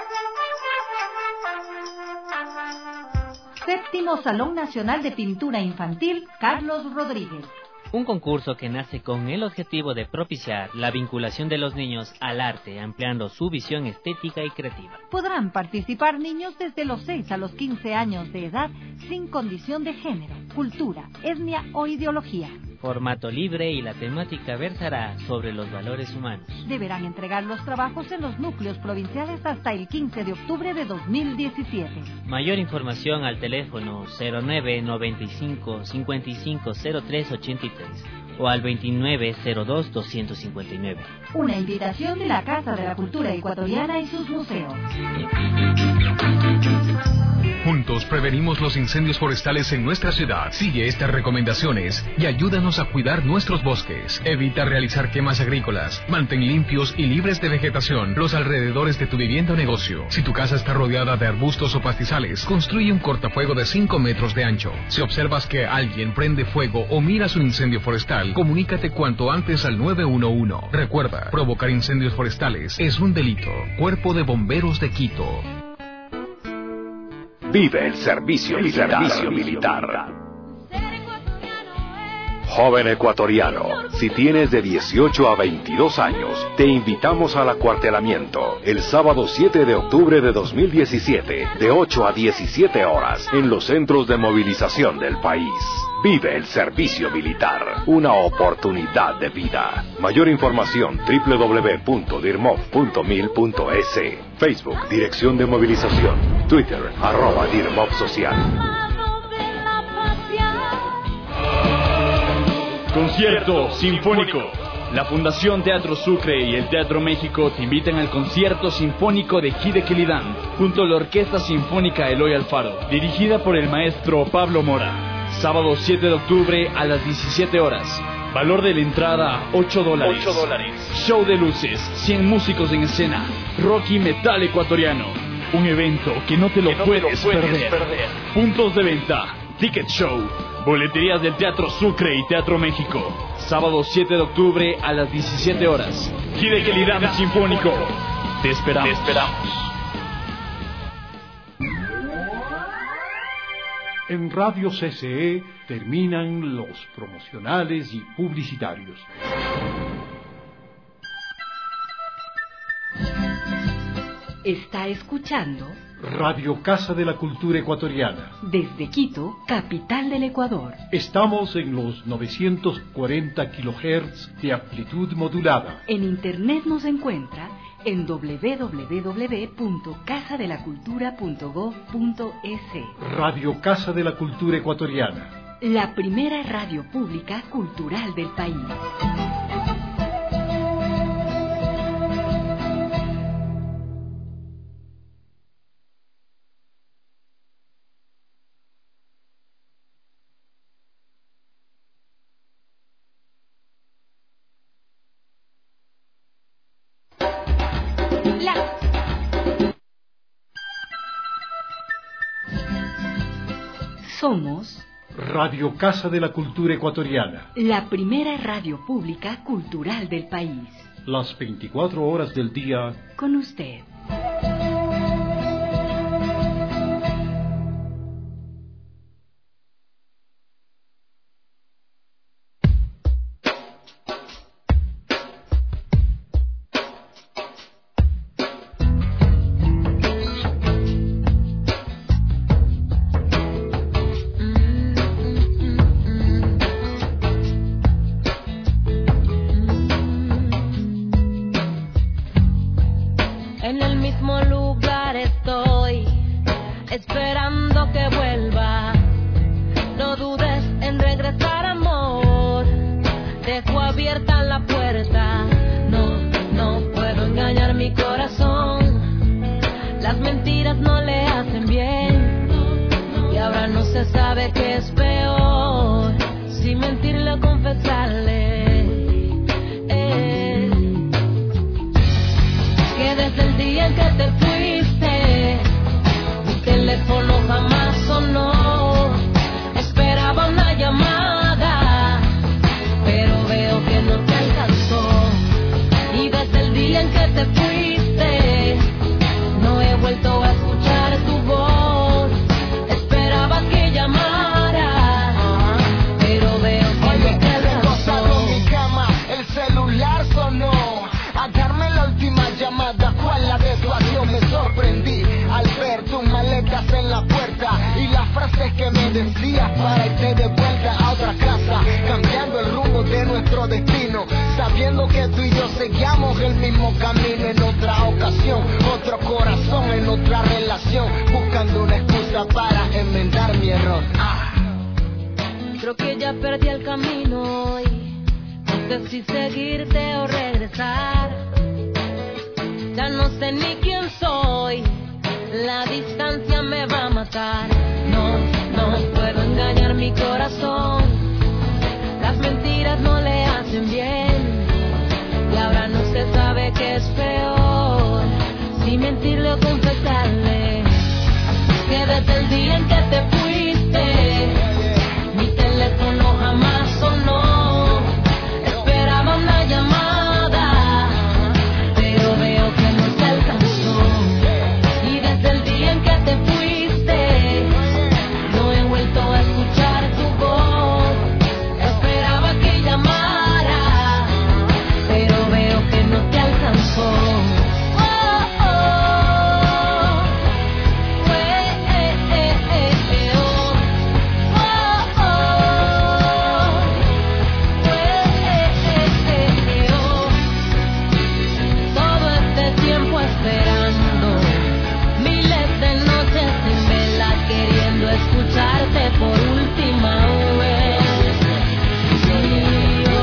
Séptimo Salón Nacional de Pintura Infantil Carlos Rodríguez. Un concurso que nace con el objetivo de propiciar la vinculación de los niños al arte, ampliando su visión estética y creativa. Podrán participar niños desde los 6 a los 15 años de edad, sin condición de género, cultura, etnia o ideología. Formato libre y la temática versará sobre los valores humanos. Deberán entregar los trabajos en los núcleos provinciales hasta el 15 de octubre de 2017. Mayor información al teléfono 0995-550383 o al 2902-259. Una invitación de la Casa de la Cultura Ecuatoriana y sus museos. Juntos prevenimos los incendios forestales en nuestra ciudad. Sigue estas recomendaciones y ayúdanos a cuidar nuestros bosques. Evita realizar quemas agrícolas. Mantén limpios y libres de vegetación los alrededores de tu vivienda o negocio. Si tu casa está rodeada de arbustos o pastizales, construye un cortafuego de 5 metros de ancho. Si observas que alguien prende fuego o miras un incendio forestal, comunícate cuanto antes al 911. Recuerda, provocar incendios forestales es un delito. Cuerpo de Bomberos de Quito. Vive el servicio militar. Joven ecuatoriano, si tienes de 18 a 22 años, te invitamos al acuartelamiento el sábado 7 de octubre de 2017, de 8 a 17 horas, en los centros de movilización del país. Vive el servicio militar, una oportunidad de vida. Mayor información www.dirmov.mil.es. Facebook, Dirección de Movilización. Twitter, @DirmovSocial. Concierto Sinfónico. La Fundación Teatro Sucre y el Teatro México te invitan al Concierto Sinfónico de Hide Kelidán, junto a la Orquesta Sinfónica Eloy Alfaro, dirigida por el maestro Pablo Mora. Sábado 7 de octubre a las 17 horas. Valor de la entrada, $8. Show de luces, 100 músicos en escena, rock y metal ecuatoriano. Un evento que no te lo puedes perder. Puntos de venta, Ticket Show, boleterías del Teatro Sucre y Teatro México. Sábado 7 de octubre a las 17 horas. Hide Kelidán Sinfónico. Te esperamos. En Radio CCE terminan los promocionales y publicitarios. Está escuchando Radio Casa de la Cultura Ecuatoriana. desde Quito, capital del Ecuador. Estamos en los 940 kHz de amplitud modulada. En internet nos encuentra en www.casadelacultura.gov.es. Radio Casa de la Cultura Ecuatoriana. La primera radio pública cultural del país. Somos Radio Casa de la Cultura Ecuatoriana. la primera radio pública cultural del país. Las 24 horas del día. Con usted. En el mismo lugar estoy, esperando que vuelvas. No dudes en regresar, amor. Dejo abierta la puerta. No puedo engañar mi corazón. Las mentiras no le hacen bien. Y ahora no se sabe qué es peor, si mentirle o confesarle. Que desde el día en que te fuiste, mi teléfono jamás sonó. Esperaba una llamada, pero veo que no te alcanzó. Y desde el día en que te fuiste, no he vuelto a escuchar tu voz. Esperaba que llamara, pero veo que no te alcanzó. En mi cama, el celular sonó. A darme la última llamada, cual la de tu adiós. Me sorprendí al ver tus maletas en la puerta y las frases que me decías para irte de vuelta a otra casa, cambiando el rumbo de nuestro destino, sabiendo que tú y yo seguíamos el mismo camino. En otra ocasión, otro corazón, en otra relación, buscando una excusa para enmendar mi error. Creo que ya perdí el camino y no sé si seguirte o regresar. Ya no sé ni quién soy, la distancia me va a matar. No puedo engañar mi corazón. Las mentiras no le hacen bien. Y ahora no se sabe qué es peor, si mentirle o confesarle. Que desde el día en que te fuiste, mi teléfono jamás sonó. Esperaba una llamada, pero veo que no te alcanzó. Y desde el día en que te fuiste, no he vuelto a escuchar tu voz. Esperaba que llamara, pero veo que no te alcanzó. Escucharte por última vez. Y yo,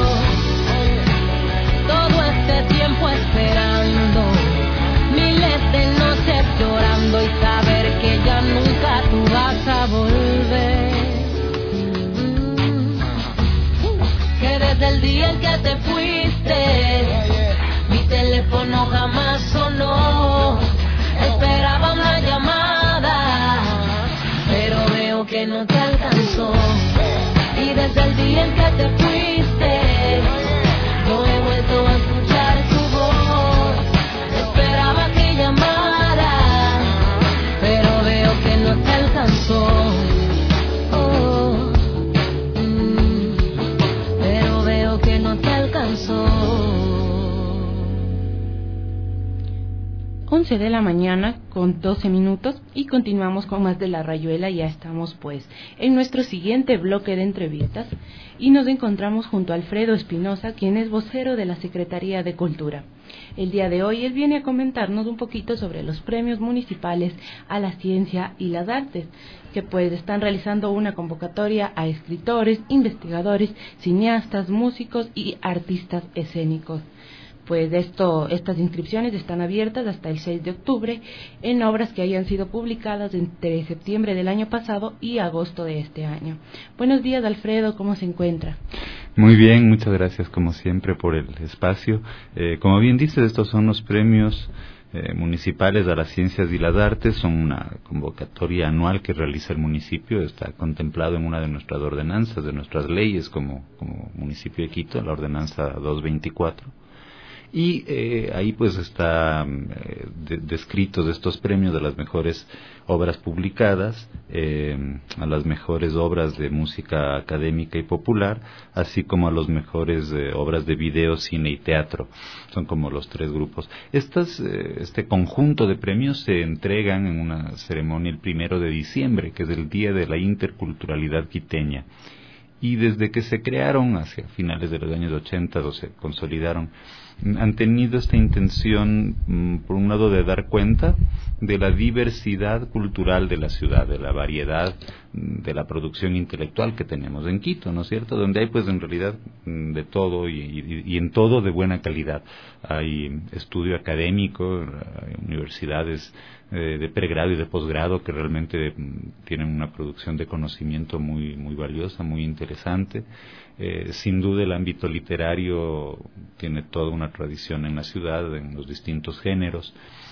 todo este tiempo esperando, miles de noches llorando y saber que ya nunca tú vas a volver. Que desde el día en que te fuiste, mi teléfono jamás sonó. Esperaba una llamada, pero veo que no te alcanzó. Y desde el día en que te fuiste, no he vuelto a escuchar tu voz. Esperaba que llamara, pero veo que no te alcanzó. Pero veo que no te alcanzó. 11 de la mañana con 12 minutos y continuamos con más de La Rayuela. Ya estamos pues en nuestro siguiente bloque de entrevistas y nos encontramos junto a Alfredo Espinosa, quien es vocero de la Secretaría de Cultura. El día de hoy él viene a comentarnos un poquito sobre los premios municipales a la ciencia y las artes, que pues están realizando una convocatoria a escritores, investigadores, cineastas, músicos y artistas escénicos. Pues estas inscripciones están abiertas hasta el 6 de octubre en obras que hayan sido publicadas entre septiembre del año pasado y agosto de este año. Buenos días, Alfredo, ¿cómo se encuentra? Muy bien, muchas gracias como siempre por el espacio. Como bien dices, estos son los premios municipales a las ciencias y las artes. Son una convocatoria anual que realiza el municipio. Está contemplado en una de nuestras ordenanzas, de nuestras leyes como municipio de Quito, la ordenanza 224. Y ahí pues está descritos estos premios de las mejores obras publicadas, a las mejores obras de música académica y popular, así como a las mejores obras de video, cine y teatro. Son como los tres grupos. Este conjunto de premios se entregan en una ceremonia el 1 de diciembre, que es el Día de la Interculturalidad Quiteña. Y desde que se crearon hacia finales de los años 80 o se consolidaron han tenido esta intención, por un lado, de dar cuenta de la diversidad cultural de la ciudad, de la variedad de la producción intelectual que tenemos en Quito, ¿no es cierto? Donde hay, pues, en realidad, de todo y en todo de buena calidad. Hay estudio académico, hay universidades de pregrado y de posgrado que realmente tienen una producción de conocimiento muy valiosa, muy interesante. Sin duda el ámbito literario tiene toda una tradición en la ciudad, en los distintos géneros.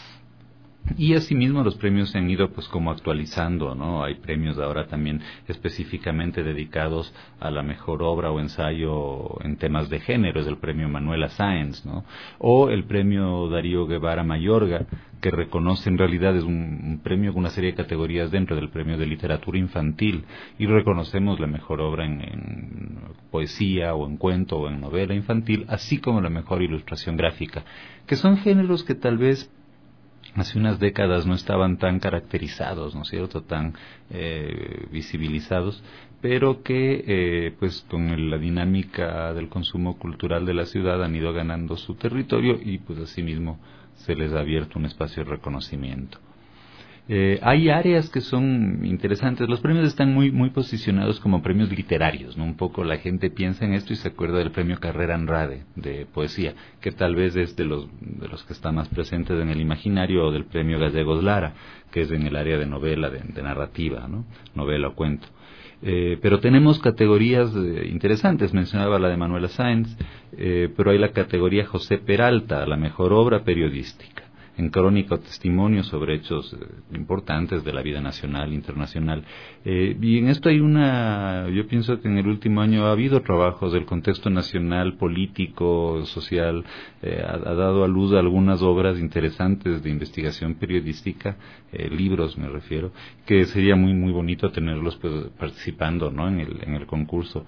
Y asimismo los premios se han ido pues como actualizando, ¿no? Hay premios ahora también específicamente dedicados a la mejor obra o ensayo en temas de género, es el premio Manuela Sáenz, ¿no? O el premio Darío Guevara Mayorga, que reconoce, en realidad es un premio con una serie de categorías dentro del premio de literatura infantil, y reconocemos la mejor obra en poesía o en cuento o en novela infantil, así como la mejor ilustración gráfica, que son géneros que tal vez hace unas décadas no estaban tan caracterizados, ¿no es cierto?, tan visibilizados, pero que pues con la dinámica del consumo cultural de la ciudad han ido ganando su territorio y pues asimismo se les ha abierto un espacio de reconocimiento. Hay áreas que son interesantes. Los premios están muy posicionados como premios literarios, ¿no? Un poco la gente piensa en esto y se acuerda del premio Carrera Andrade de poesía, que tal vez es de los que están más presentes en el imaginario, o del premio Gallegos Lara, que es en el área de novela, de narrativa, ¿no? Novela o cuento. Pero tenemos categorías interesantes. Mencionaba la de Manuela Sáenz, pero hay la categoría José Peralta, la mejor obra periodística, en crónica o testimonio sobre hechos importantes de la vida nacional e internacional. Y en esto yo pienso que en el último año ha habido trabajos del contexto nacional, político, social, ha dado a luz algunas obras interesantes de investigación periodística, libros me refiero, que sería muy bonito tenerlos pues participando, ¿no?, en el concurso.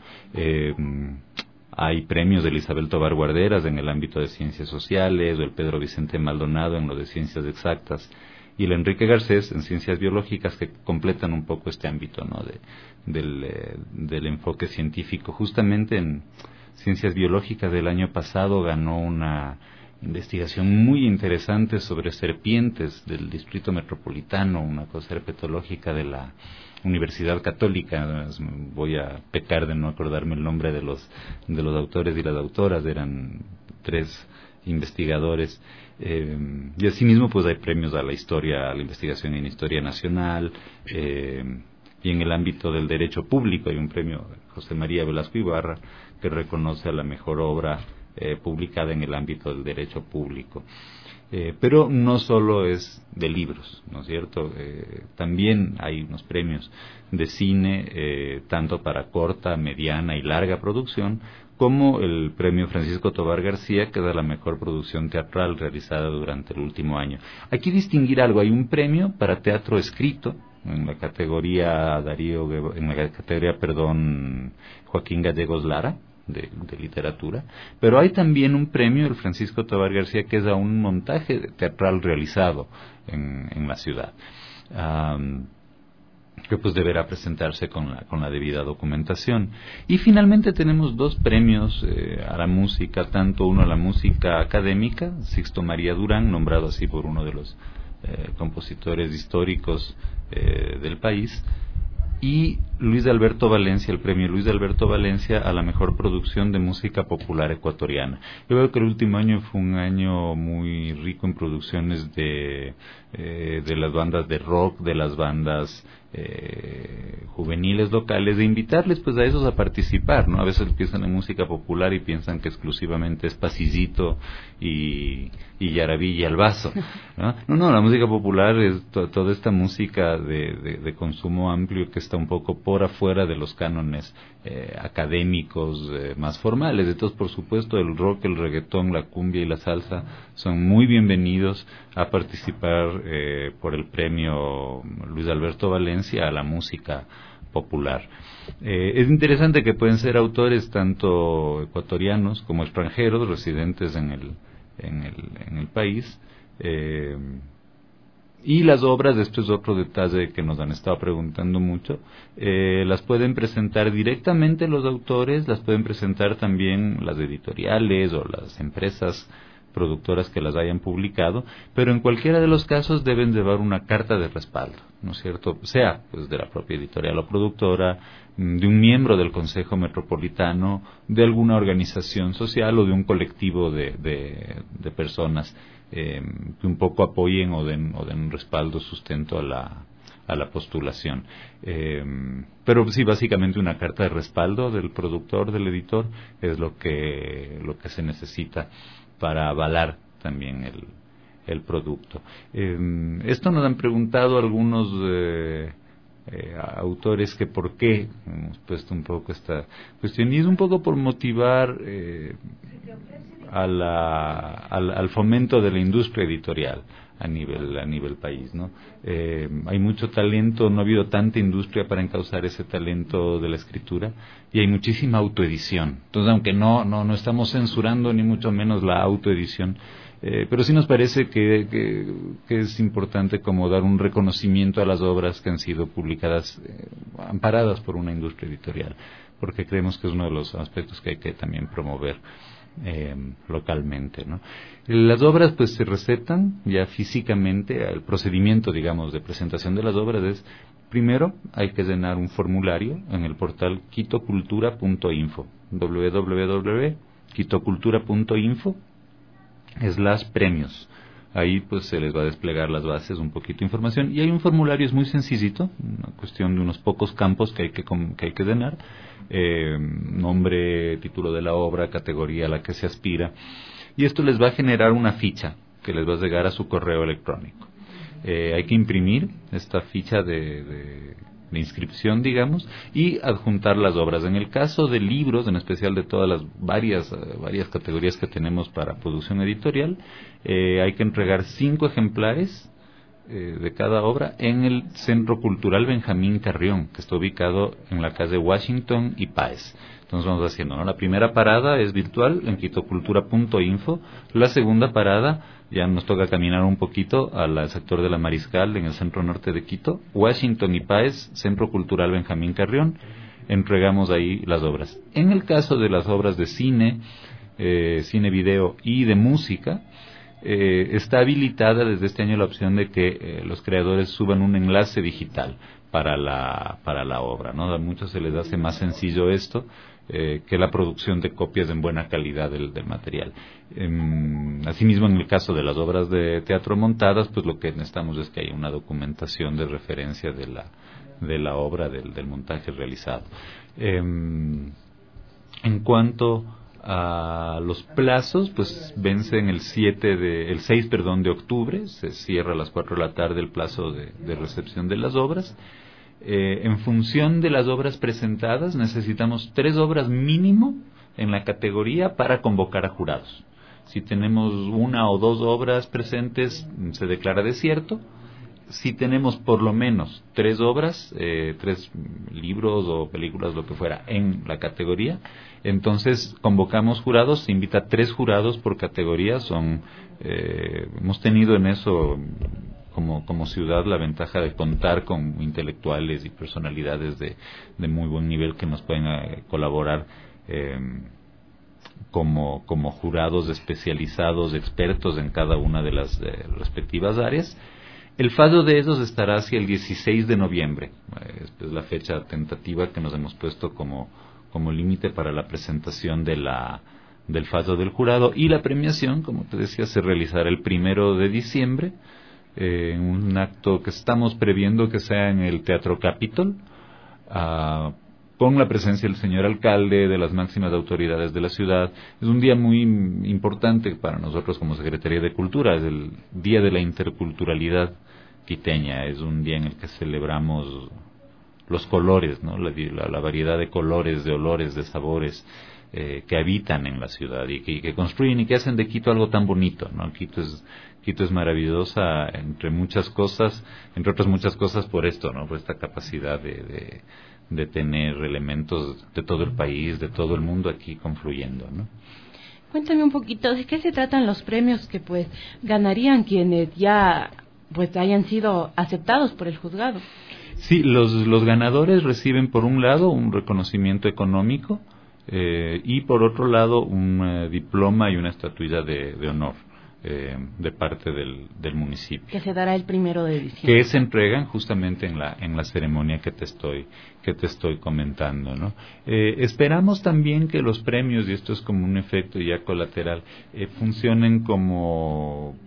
Hay premios de Isabel Tobar Guarderas en el ámbito de ciencias sociales, o el Pedro Vicente Maldonado en lo de ciencias exactas, y el Enrique Garcés en ciencias biológicas, que completan un poco este ámbito, ¿no?, del enfoque científico. Justamente en ciencias biológicas del año pasado ganó una investigación muy interesante sobre serpientes del Distrito Metropolitano, una cosa herpetológica de la Universidad Católica. Voy a pecar de no acordarme el nombre de los autores y las autoras, eran 3 investigadores, y asimismo pues hay premios a la historia, a la investigación en historia nacional, y en el ámbito del derecho público hay un premio José María Velasco Ibarra que reconoce a la mejor obra publicada en el ámbito del derecho público. Pero no solo es de libros, ¿no es cierto? También hay unos premios de cine, tanto para corta, mediana y larga producción, como el premio Francisco Tobar García, que da la mejor producción teatral realizada durante el último año. Aquí distinguir algo: hay un premio para teatro escrito en la categoría Joaquín Gallegos Lara, de literatura, pero hay también un premio, el Francisco Tobar García, que es a un montaje teatral realizado en la ciudad, que pues deberá presentarse con la debida documentación. Y finalmente tenemos 2 premios a la música, tanto uno a la música académica, Sixto María Durán, nombrado así por uno de los compositores históricos del país, y Luis de Alberto Valencia, el premio Luis de Alberto Valencia a la mejor producción de música popular ecuatoriana. Yo veo que el último año fue un año muy rico en producciones de las bandas de rock, de las bandas juveniles locales, de invitarles pues a esos a participar, ¿no? A veces piensan en música popular y piensan que exclusivamente es pasillito y yarabí y albazo, ¿no? No, la música popular es toda esta música de consumo amplio que está un poco por afuera de los cánones académicos más formales. Entonces, por supuesto, el rock, el reggaetón, la cumbia y la salsa son muy bienvenidos a participar por el premio Luis Alberto Valencia a la música popular. Es interesante que pueden ser autores tanto ecuatorianos como extranjeros residentes en el país, Y las obras, esto es otro detalle que nos han estado preguntando mucho, las pueden presentar directamente los autores, las pueden presentar también las editoriales o las empresas productoras que las hayan publicado, pero en cualquiera de los casos deben llevar una carta de respaldo, ¿no es cierto? Sea pues de la propia editorial o productora, de un miembro del Consejo Metropolitano, de alguna organización social o de un colectivo de personas que un poco apoyen o den un respaldo, sustento a la postulación. Pero sí, básicamente una carta de respaldo del productor, del editor, es lo que se necesita para avalar también el producto. Esto nos han preguntado algunos autores que por qué hemos puesto un poco esta cuestión, y es un poco por motivar al fomento de la industria editorial a nivel país, ¿no? Hay mucho talento, no ha habido tanta industria para encauzar ese talento de la escritura, y hay muchísima autoedición. Entonces, aunque no estamos censurando ni mucho menos la autoedición, pero sí nos parece que es importante como dar un reconocimiento a las obras que han sido publicadas, amparadas por una industria editorial, porque creemos que es uno de los aspectos que hay que también promover localmente, ¿no? Las obras pues se recetan ya físicamente. El procedimiento, digamos, de presentación de las obras es: primero hay que llenar un formulario en el portal quitocultura.info, www.quitocultura.info/premios. Ahí pues se les va a desplegar las bases, un poquito de información, y hay un formulario, es muy sencillito, una cuestión de unos pocos campos que hay que llenar: nombre, título de la obra, categoría a la que se aspira, y esto les va a generar una ficha que les va a llegar a su correo electrónico. Hay que imprimir esta ficha de inscripción, digamos, y adjuntar las obras. En el caso de libros, en especial de todas las varias categorías que tenemos para producción editorial, hay que entregar 5 ejemplares de cada obra en el Centro Cultural Benjamín Carrión, que está ubicado en la calle Washington y Páez. Entonces vamos haciendo, ¿no? La primera parada es virtual en quitocultura.info. La segunda parada ya nos toca caminar un poquito al sector de la Mariscal, en el centro norte de Quito. Washington y Páez, Centro Cultural Benjamín Carrión. Entregamos ahí las obras. En el caso de las obras de cine, video y de música, está habilitada desde este año la opción de que los creadores suban un enlace digital para la obra, ¿no? A muchos se les hace más sencillo esto que la producción de copias en buena calidad del material. Asimismo, en el caso de las obras de teatro montadas, pues lo que necesitamos es que haya una documentación de referencia de la obra, del montaje realizado. En cuanto a los plazos, pues vencen el 6 de octubre, se cierra a las 4 de la tarde el plazo de recepción de las obras. En función de las obras presentadas, necesitamos 3 obras mínimo en la categoría para convocar a jurados. Si tenemos 1 o 2 obras presentes, se declara desierto. Si tenemos por lo menos 3 obras, 3 libros o películas, lo que fuera, en la categoría, entonces convocamos jurados. Se invita a 3 jurados por categoría. Hemos tenido en eso como ciudad la ventaja de contar con intelectuales y personalidades de muy buen nivel que nos pueden colaborar como jurados especializados, expertos en cada una de las respectivas áreas. El fallo de esos estará hacia el 16 de noviembre. Esta es la fecha tentativa que nos hemos puesto como límite para la presentación del fallo del jurado, y la premiación, como te decía, se realizará el 1 de diciembre, en un acto que estamos previendo que sea en el Teatro Capitol, con la presencia del señor alcalde, de las máximas autoridades de la ciudad. Es un día muy importante para nosotros como Secretaría de Cultura. Es el Día de la Interculturalidad quiteña. Es un día en el que celebramos los colores, ¿no? La variedad de colores, de olores, de sabores que habitan en la ciudad y que construyen y que hacen de Quito algo tan bonito, ¿no? Quito es maravillosa entre otras muchas cosas por esto, ¿no? Por esta capacidad de tener elementos de todo el país, de todo el mundo aquí confluyendo, ¿no? Cuéntame un poquito, ¿de qué se tratan los premios que pues ganarían quienes ya pues hayan sido aceptados por el juzgado. Sí, los ganadores reciben por un lado un reconocimiento económico y por otro lado un diploma y una estatuilla de honor de parte del municipio. Que se dará el 1 de diciembre. Que se entregan justamente en la ceremonia que te estoy comentando, ¿no? Esperamos también que los premios, y esto es como un efecto ya colateral, funcionen como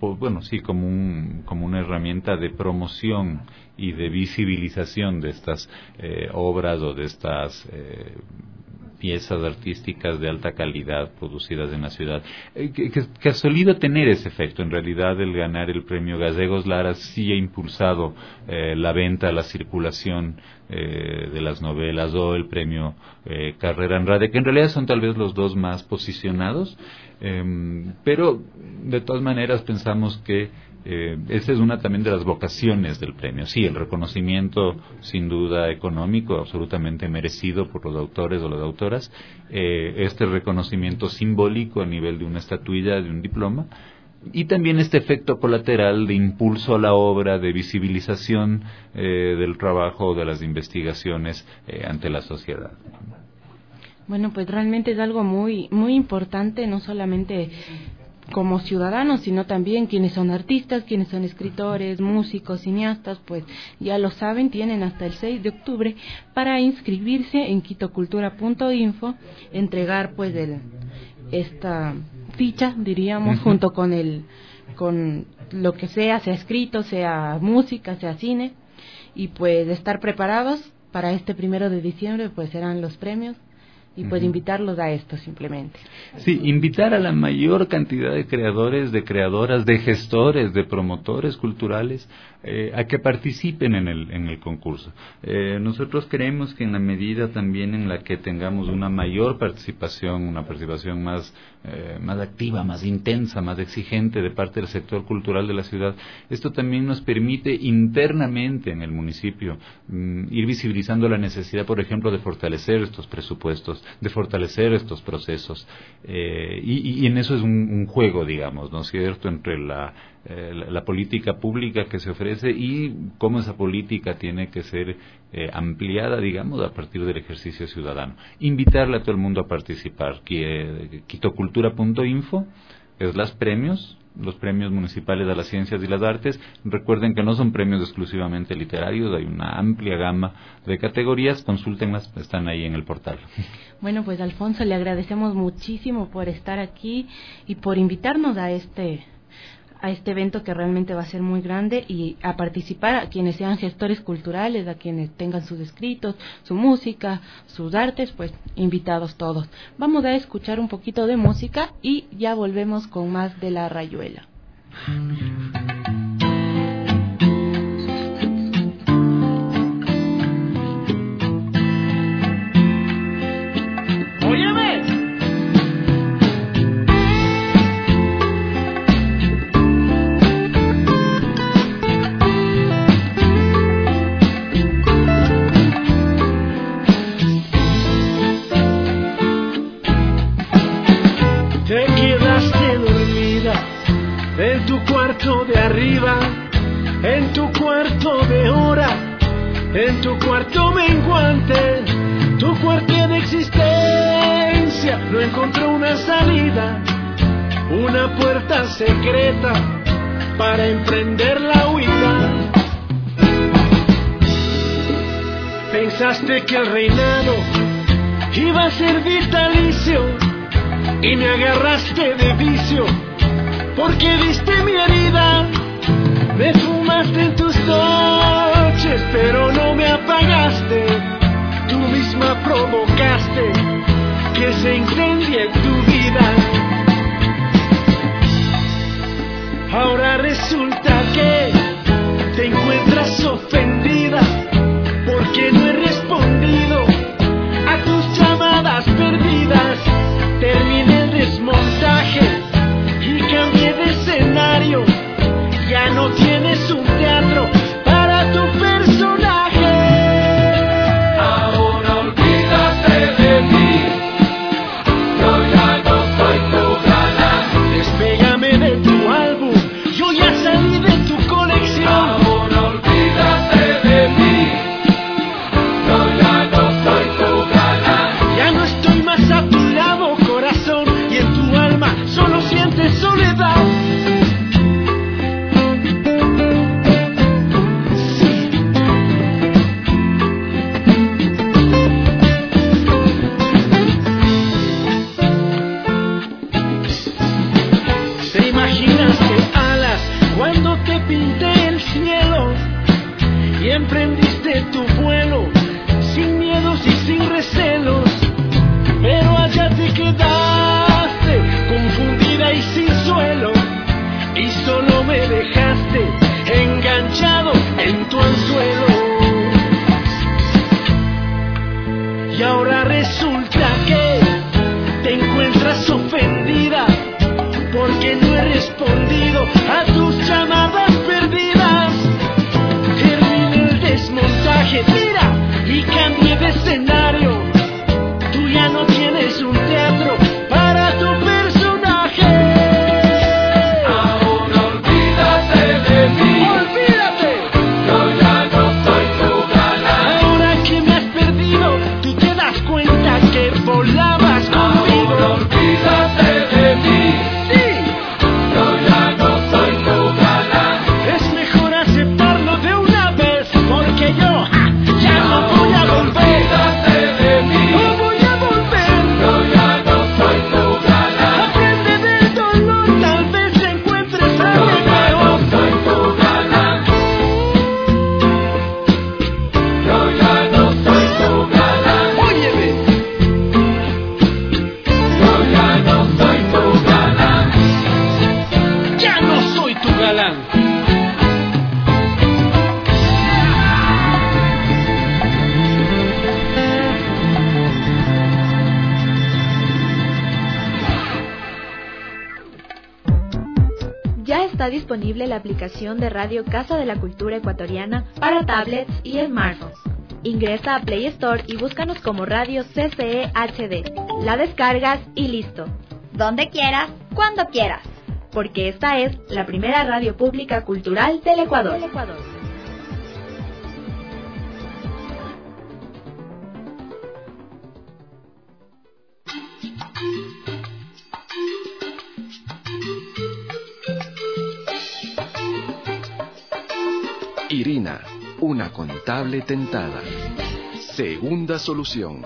una herramienta de promoción y de visibilización de estas obras o de estas piezas artísticas de alta calidad producidas en la ciudad, que ha solido tener ese efecto. En realidad, el ganar el premio Gallegos Lara sí ha impulsado la venta, la circulación de las novelas, o el premio Carrera Andrade, que en realidad son tal vez los dos más posicionados, pero de todas maneras pensamos que esa es una también de las vocaciones del premio. Sí, el reconocimiento sin duda económico, absolutamente merecido por los autores o las autoras, este reconocimiento simbólico a nivel de una estatuilla, de un diploma, y también este efecto colateral de impulso a la obra, de visibilización del trabajo, de las investigaciones ante la sociedad. Bueno, pues realmente es algo muy, muy importante, no solamente como ciudadanos, sino también quienes son artistas, quienes son escritores, músicos, cineastas, pues ya lo saben, tienen hasta el 6 de octubre para inscribirse en quitocultura.info, entregar pues esta ficha, diríamos, junto con lo que sea escrito, sea música, sea cine, y pues estar preparados para este 1 de diciembre, pues serán los premios. Y pues invitarlos a esto simplemente. Sí, invitar a la mayor cantidad de creadores, de creadoras, de gestores, de promotores culturales a que participen en el concurso. Nosotros creemos que en la medida también en la que tengamos una mayor participación, una participación más activa, más intensa, más exigente de parte del sector cultural de la ciudad, esto también nos permite internamente en el municipio ir visibilizando la necesidad, por ejemplo, de fortalecer estos presupuestos, de fortalecer estos procesos, y en eso es un juego, digamos, ¿no es cierto?, entre la política pública que se ofrece y cómo esa política tiene que ser ampliada, digamos, a partir del ejercicio ciudadano. Invitarle a todo el mundo a participar. Quitocultura.info es los premios municipales de las ciencias y las artes. Recuerden que no son premios exclusivamente literarios, hay una amplia gama de categorías, consúltenlas, están ahí en el portal. Bueno, pues Alfonso, le agradecemos muchísimo por estar aquí y por invitarnos a este evento que realmente va a ser muy grande, y a participar a quienes sean gestores culturales, a quienes tengan sus escritos, su música, sus artes, pues invitados todos. Vamos a escuchar un poquito de música y ya volvemos con más de La Rayuela. En tu cuarto de arriba, en tu cuarto de hora, en tu cuarto menguante, tu cuarto de existencia no encontró una salida, una puerta secreta para emprender la huida. Pensaste que el reinado iba a ser vitalicio y me agarraste de vicio. Porque viste mi herida, me fumaste en tus noches, pero no me apagaste. Tú misma provocaste que se incendie tu vida. Ahora resulta que te encuentras ofendida porque no he respondido a tus llamadas perdidas. Terminé el desmontaje y cambié de escenario, ya no tienes un teatro para tu personaje. Ahora olvídate de mí, yo ya no soy tu galán. Despégame de tu álbum, yo ya salí de tu colección. imaginaste alas cuando te pinté el cielo y emprendiste tu vuelo sin miedos y sin recelos, pero allá te quedaste confundida y sin suelo y solo me dejaste enganchado en tu anzuelo. Y ahora resulta que te encuentras ofendida porque no he respondido a tus llamadas perdidas. Terminé el desmontaje, mira, y cambié de escenario. Tú ya no tienes un teatro para tu personaje. Ahora olvídate de mí. Olvídate. Yo ya no soy tu galán. Ahora que me has perdido, tú te das cuenta que volabas conmigo. Ahora olvídate de mí. Sí. Yo ya no soy tu galán. Es mejor aceptarlo de una vez, porque yo ya no voy a volver. Olvídate de mí. No voy a volver. Yo ya no soy tu galán. Aprende del dolor, tal vez encuentres a alguien mejor. Yo ya no soy tu galán. Yo ya no soy tu galán. Óyeme. Yo ya no soy tu galán. Ya no soy tu galán. Ya está disponible la aplicación de Radio Casa de la Cultura Ecuatoriana para tablets y smartphones. Ingresa a Play Store y búscanos como Radio CCE HD. La descargas y listo. Donde quieras, cuando quieras. Porque esta es la primera radio pública cultural del Ecuador. Irina, una contable tentada. Segunda solución.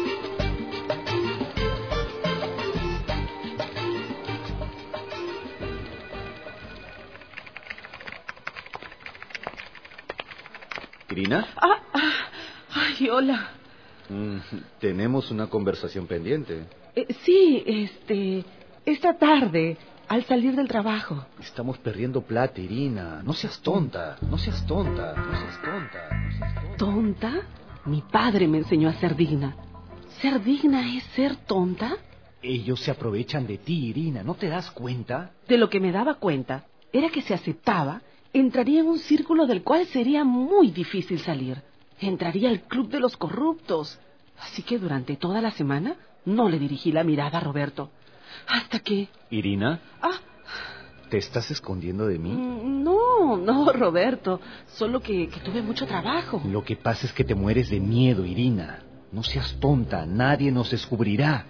¿Irina? Ay, hola. Tenemos una conversación pendiente. Sí, esta tarde, al salir del trabajo. Estamos perdiendo plata, Irina. No seas tonta, no seas tonta, no seas tonta, no seas tonta. ¿Tonta? Mi padre me enseñó a ser digna. ¿Ser digna es ser tonta? Ellos se aprovechan de ti, Irina. ¿No te das cuenta? De lo que me daba cuenta era que si aceptaba, entraría en un círculo del cual sería muy difícil salir. Entraría al club de los corruptos. Así que durante toda la semana no le dirigí la mirada a Roberto. Hasta que... Irina, ¿te estás escondiendo de mí? No, Roberto. Solo que tuve mucho trabajo. Lo que pasa es que te mueres de miedo, Irina. No seas tonta, nadie nos descubrirá.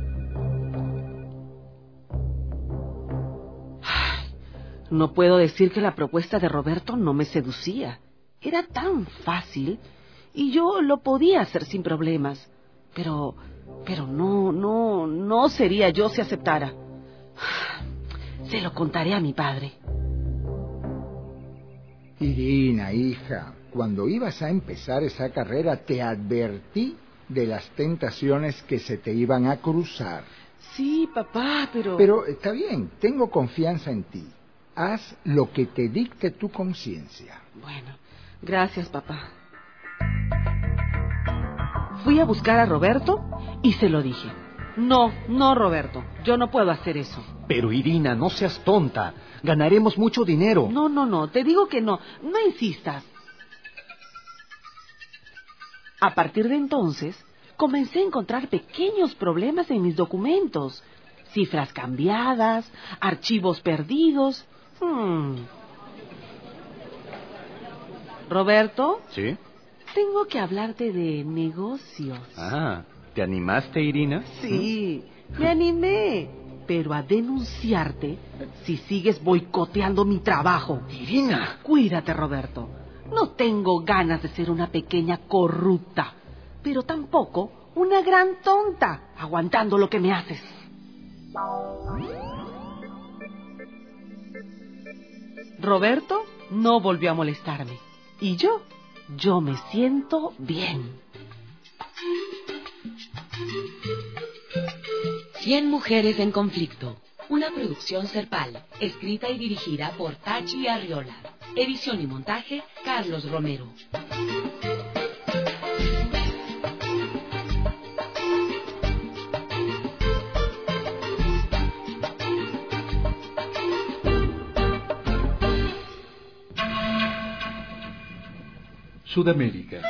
No puedo decir que la propuesta de Roberto no me seducía. Era tan fácil y yo lo podía hacer sin problemas. Pero no sería yo si aceptara. Se lo contaré a mi padre. Irina, hija, cuando ibas a empezar esa carrera te advertí de las tentaciones que se te iban a cruzar. Sí, papá, pero... Pero está bien, tengo confianza en ti. Haz lo que te dicte tu conciencia. Bueno, gracias, papá. Fui a buscar a Roberto y se lo dije. No, Roberto, yo no puedo hacer eso. Pero Irina, no seas tonta. Ganaremos mucho dinero. No, te digo que no. No insistas. A partir de entonces, comencé a encontrar pequeños problemas en mis documentos. Cifras cambiadas, archivos perdidos. Roberto. ¿Sí? Tengo que hablarte de negocios. ¿Te animaste, Irina? Sí, me animé. Pero a denunciarte si sigues boicoteando mi trabajo. Irina. Cuídate, Roberto. No tengo ganas de ser una pequeña corrupta, pero tampoco una gran tonta, aguantando lo que me haces. Roberto no volvió a molestarme. Y yo me siento bien. 100 mujeres en conflicto. Una producción Serpal, escrita y dirigida por Tachi Arriola. Edición y montaje, Carlos Romero. Sudamérica.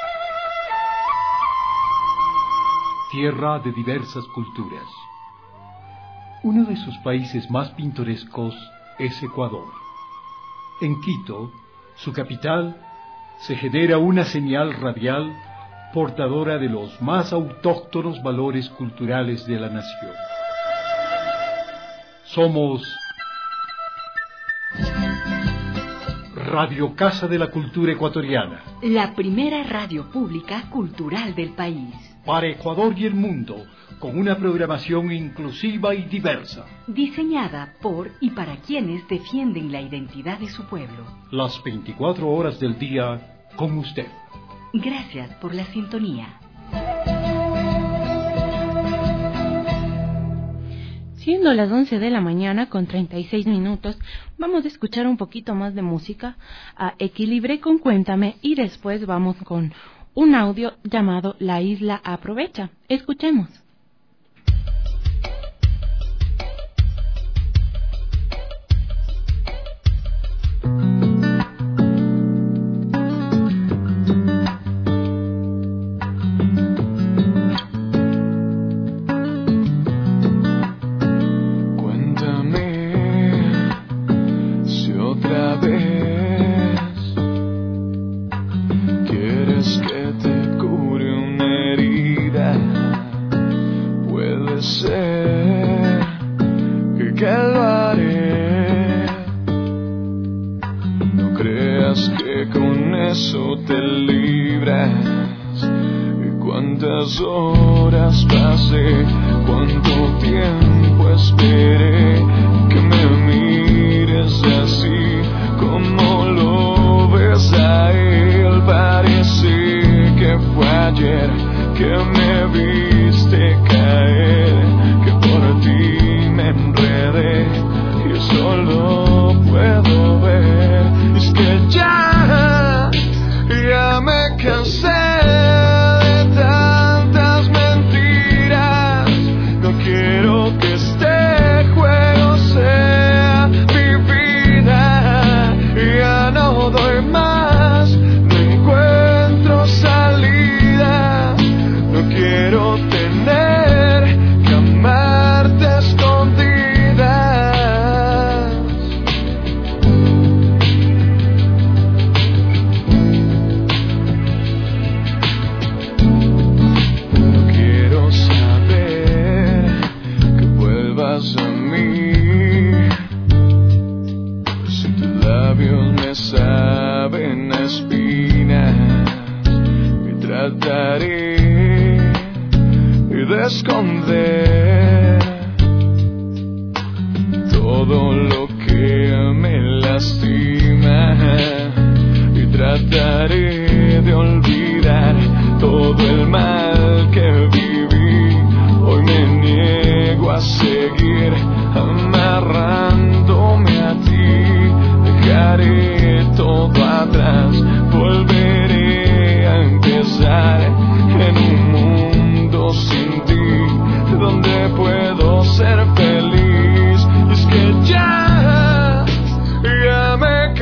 Tierra de diversas culturas. Uno de sus países más pintorescos es Ecuador. En Quito, su capital, se genera una señal radial portadora de los más autóctonos valores culturales de la nación. Somos Radio Casa de la Cultura Ecuatoriana. La primera radio pública cultural del país. Para Ecuador y el mundo, con una programación inclusiva y diversa. Diseñada por y para quienes defienden la identidad de su pueblo. Las 24 horas del día con usted. Gracias por la sintonía. Siendo las 11 de la mañana con 36 minutos, vamos a escuchar un poquito más de música a Equilibre con Cuéntame y después vamos con un audio llamado La Isla Aprovecha. Escuchemos. Horas pasé, cuánto tiempo esperé que me mires así como lo ves a él. Parece que fue ayer que me viste caer, que por ti me enredé y solo puedo ver. Es que ya me cansé. Esconder todo lo que me lastima y trataré de olvidar todo el mal que viví. Hoy me niego a seguir amarrándome a ti. Dejaré todo atrás, volveré a empezar en un mundo sin ti, donde puedo ser feliz. Es que ya me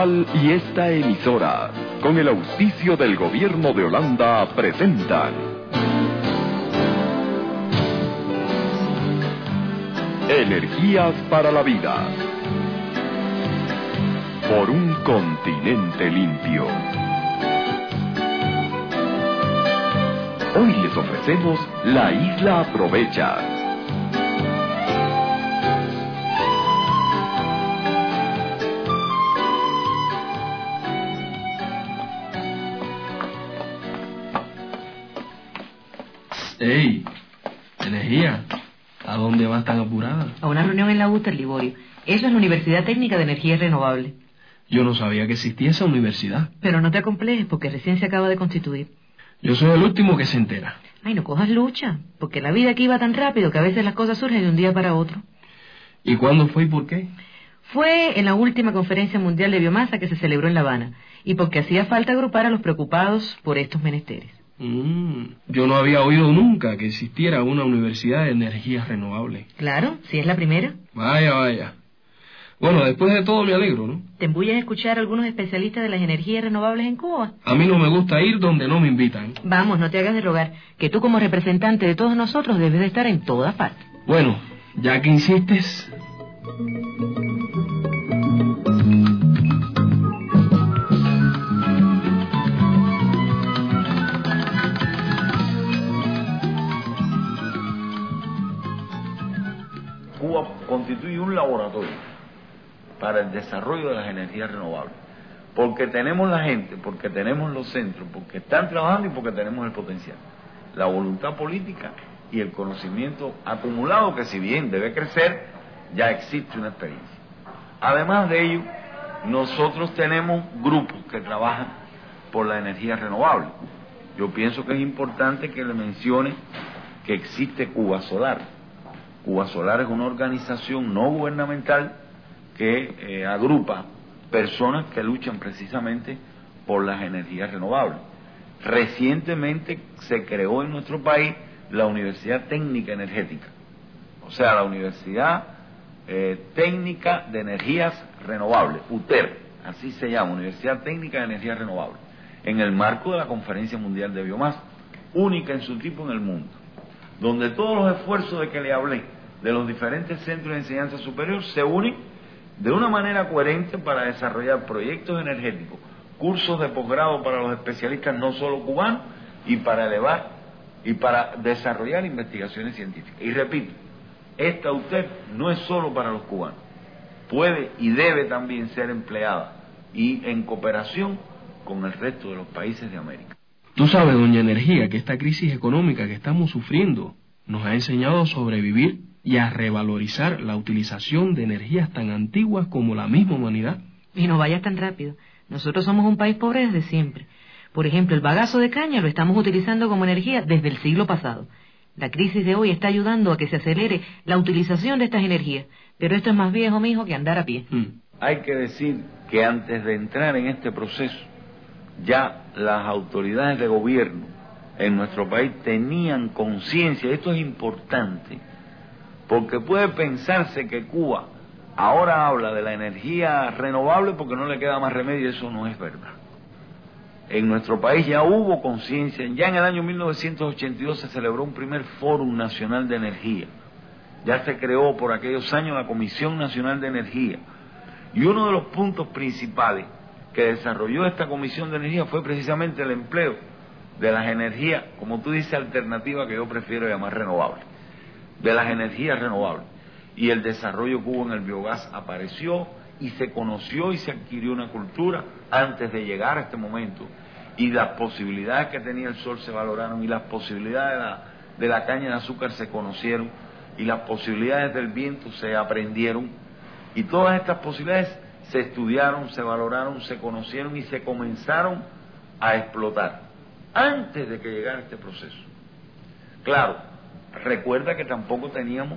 Central y esta emisora, con el auspicio del Gobierno de Holanda, presentan Energías para la Vida, por un continente limpio. Hoy les ofrecemos La Isla Aprovecha. ¡Ey! Energía, ¿a dónde vas tan apurada? A una reunión en la UTER, Liborio. Eso es la Universidad Técnica de Energía Renovable. Yo no sabía que existía esa universidad. Pero no te acomplejes, porque recién se acaba de constituir. Yo soy el último que se entera. Ay, no cojas lucha, porque la vida aquí va tan rápido que a veces las cosas surgen de un día para otro. ¿Y cuándo fue y por qué? Fue en la última conferencia mundial de biomasa que se celebró en La Habana, y porque hacía falta agrupar a los preocupados por estos menesteres. Yo no había oído nunca que existiera una universidad de energías renovables. Claro, si es la primera. Vaya, vaya. Bueno, después de todo me alegro, ¿no? ¿Te embullas a escuchar a algunos especialistas de las energías renovables en Cuba? A mí no me gusta ir donde no me invitan. Vamos, no te hagas de rogar, que tú como representante de todos nosotros debes de estar en todas partes. Bueno, ya que insistes... Cuba constituye un laboratorio para el desarrollo de las energías renovables, porque tenemos la gente, porque tenemos los centros, porque están trabajando y porque tenemos el potencial, la voluntad política y el conocimiento acumulado, que si bien debe crecer, ya existe una experiencia. Además de ello, nosotros tenemos grupos que trabajan por la energía renovable. Yo pienso que es importante que le mencione que existe Cuba Solar. Cuba Solar es una organización no gubernamental que agrupa personas que luchan precisamente por las energías renovables. Recientemente se creó en nuestro país la Universidad Técnica Energética, o sea, la Universidad Técnica de Energías Renovables, UTER, así se llama, Universidad Técnica de Energías Renovables, en el marco de la Conferencia Mundial de Biomasa, única en su tipo en el mundo, donde todos los esfuerzos de que le hablé de los diferentes centros de enseñanza superior se unen de una manera coherente para desarrollar proyectos energéticos, cursos de posgrado para los especialistas no solo cubanos, y para elevar y para desarrollar investigaciones científicas. Y repito, esta UTEP no es solo para los cubanos, puede y debe también ser empleada y en cooperación con el resto de los países de América. Tú sabes, doña Energía, que esta crisis económica que estamos sufriendo nos ha enseñado a sobrevivir y a revalorizar la utilización de energías tan antiguas como la misma humanidad. Y no vayas tan rápido. Nosotros somos un país pobre desde siempre. Por ejemplo, el bagazo de caña lo estamos utilizando como energía desde el siglo pasado. La crisis de hoy está ayudando a que se acelere la utilización de estas energías, pero esto es más viejo, mijo, que andar a pie. Hay que decir que antes de entrar en este proceso, ya las autoridades de gobierno en nuestro país tenían conciencia, esto es importante, porque puede pensarse que Cuba ahora habla de la energía renovable porque no le queda más remedio, eso no es verdad. En nuestro país ya hubo conciencia, ya en el año 1982 se celebró un primer Fórum Nacional de Energía, ya se creó por aquellos años la Comisión Nacional de Energía, y uno de los puntos principales que desarrolló esta Comisión de Energía fue precisamente el empleo de las energías, como tú dices, alternativas, que yo prefiero llamar renovables, de las energías renovables. Y el desarrollo que hubo en el biogás apareció y se conoció y se adquirió una cultura antes de llegar a este momento, y las posibilidades que tenía el sol se valoraron, y las posibilidades de la caña de azúcar se conocieron, y las posibilidades del viento se aprendieron, y todas estas posibilidades se estudiaron, se valoraron, se conocieron y se comenzaron a explotar antes de que llegara este proceso. Claro, recuerda que tampoco teníamos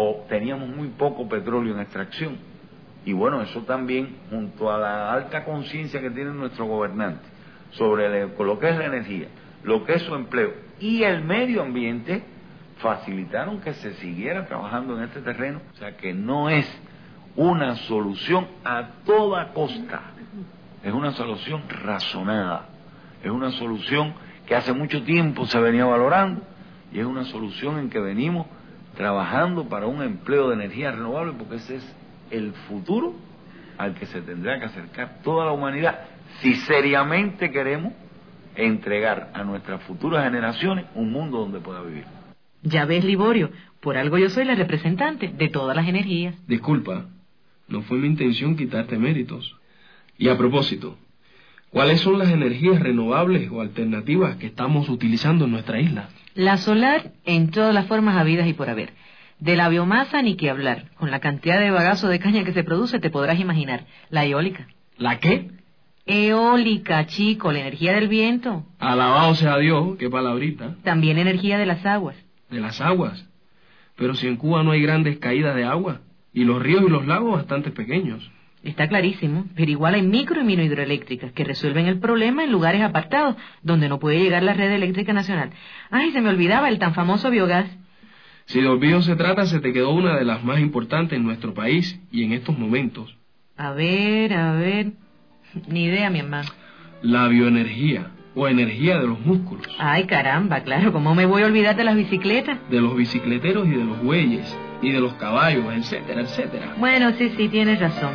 muy poco petróleo en extracción, y bueno, eso también, junto a la alta conciencia que tienen nuestros gobernantes sobre lo que es la energía, lo que es su empleo y el medio ambiente, facilitaron que se siguiera trabajando en este terreno. O sea, que no es una solución a toda costa, es una solución razonada, es una solución que hace mucho tiempo se venía valorando y es una solución en que venimos trabajando para un empleo de energía renovable, porque ese es el futuro al que se tendrá que acercar toda la humanidad si seriamente queremos entregar a nuestras futuras generaciones un mundo donde pueda vivir. Ya ves, Liborio, por algo yo soy la representante de todas las energías. Disculpa, no fue mi intención quitarte méritos. Y a propósito, ¿cuáles son las energías renovables o alternativas que estamos utilizando en nuestra isla? La solar en todas las formas habidas y por haber. De la biomasa ni que hablar. Con la cantidad de bagazo de caña que se produce te podrás imaginar. La eólica. ¿La qué? Eólica, chico, la energía del viento. Alabado sea Dios, qué palabrita. También energía de las aguas. De las aguas. Pero si en Cuba no hay grandes caídas de agua, y los ríos y los lagos bastante pequeños. Está clarísimo, pero igual hay micro y mini hidroeléctricas que resuelven el problema en lugares apartados, donde no puede llegar la red eléctrica nacional. Ay, se me olvidaba el tan famoso biogás. Si de olvido se trata, se te quedó una de las más importantes en nuestro país y en estos momentos. A ver, ni idea, mi hermano. La bioenergía, o energía de los músculos. Ay, caramba, claro, ¿cómo me voy a olvidar de las bicicletas? De los bicicleteros y de los bueyes, y de los caballos, etcétera, etcétera. Bueno, sí, tienes razón.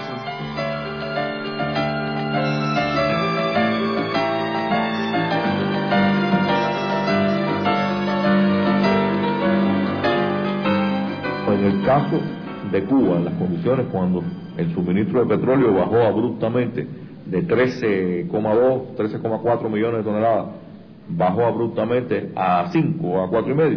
En el caso de Cuba, en las condiciones cuando el suministro de petróleo bajó abruptamente de 13,2, 13,4 millones de toneladas, bajó abruptamente a 5 o a 4,5,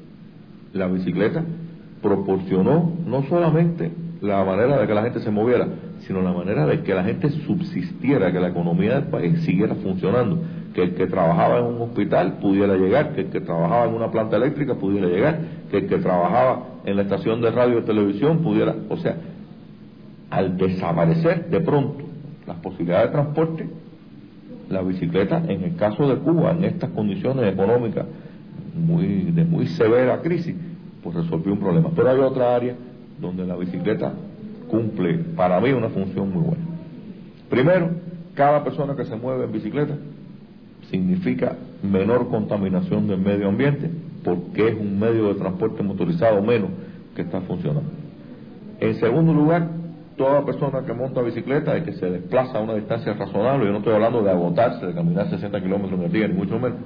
la bicicleta proporcionó no solamente la manera de que la gente se moviera, sino la manera de que la gente subsistiera, que la economía del país siguiera funcionando, que el que trabajaba en un hospital pudiera llegar, que el que trabajaba en una planta eléctrica pudiera llegar, que el que trabajaba en la estación de radio y televisión pudiera, o sea, al desaparecer de pronto las posibilidades de transporte, la bicicleta, en el caso de Cuba, en estas condiciones económicas de muy severa crisis, pues resolvió un problema. Pero hay otra área donde la bicicleta cumple para mí una función muy buena. Primero, cada persona que se mueve en bicicleta significa menor contaminación del medio ambiente, porque es un medio de transporte motorizado menos que está funcionando. En segundo lugar, toda persona que monta bicicleta y que se desplaza a una distancia razonable, yo no estoy hablando de agotarse, de caminar 60 kilómetros al día, ni mucho menos,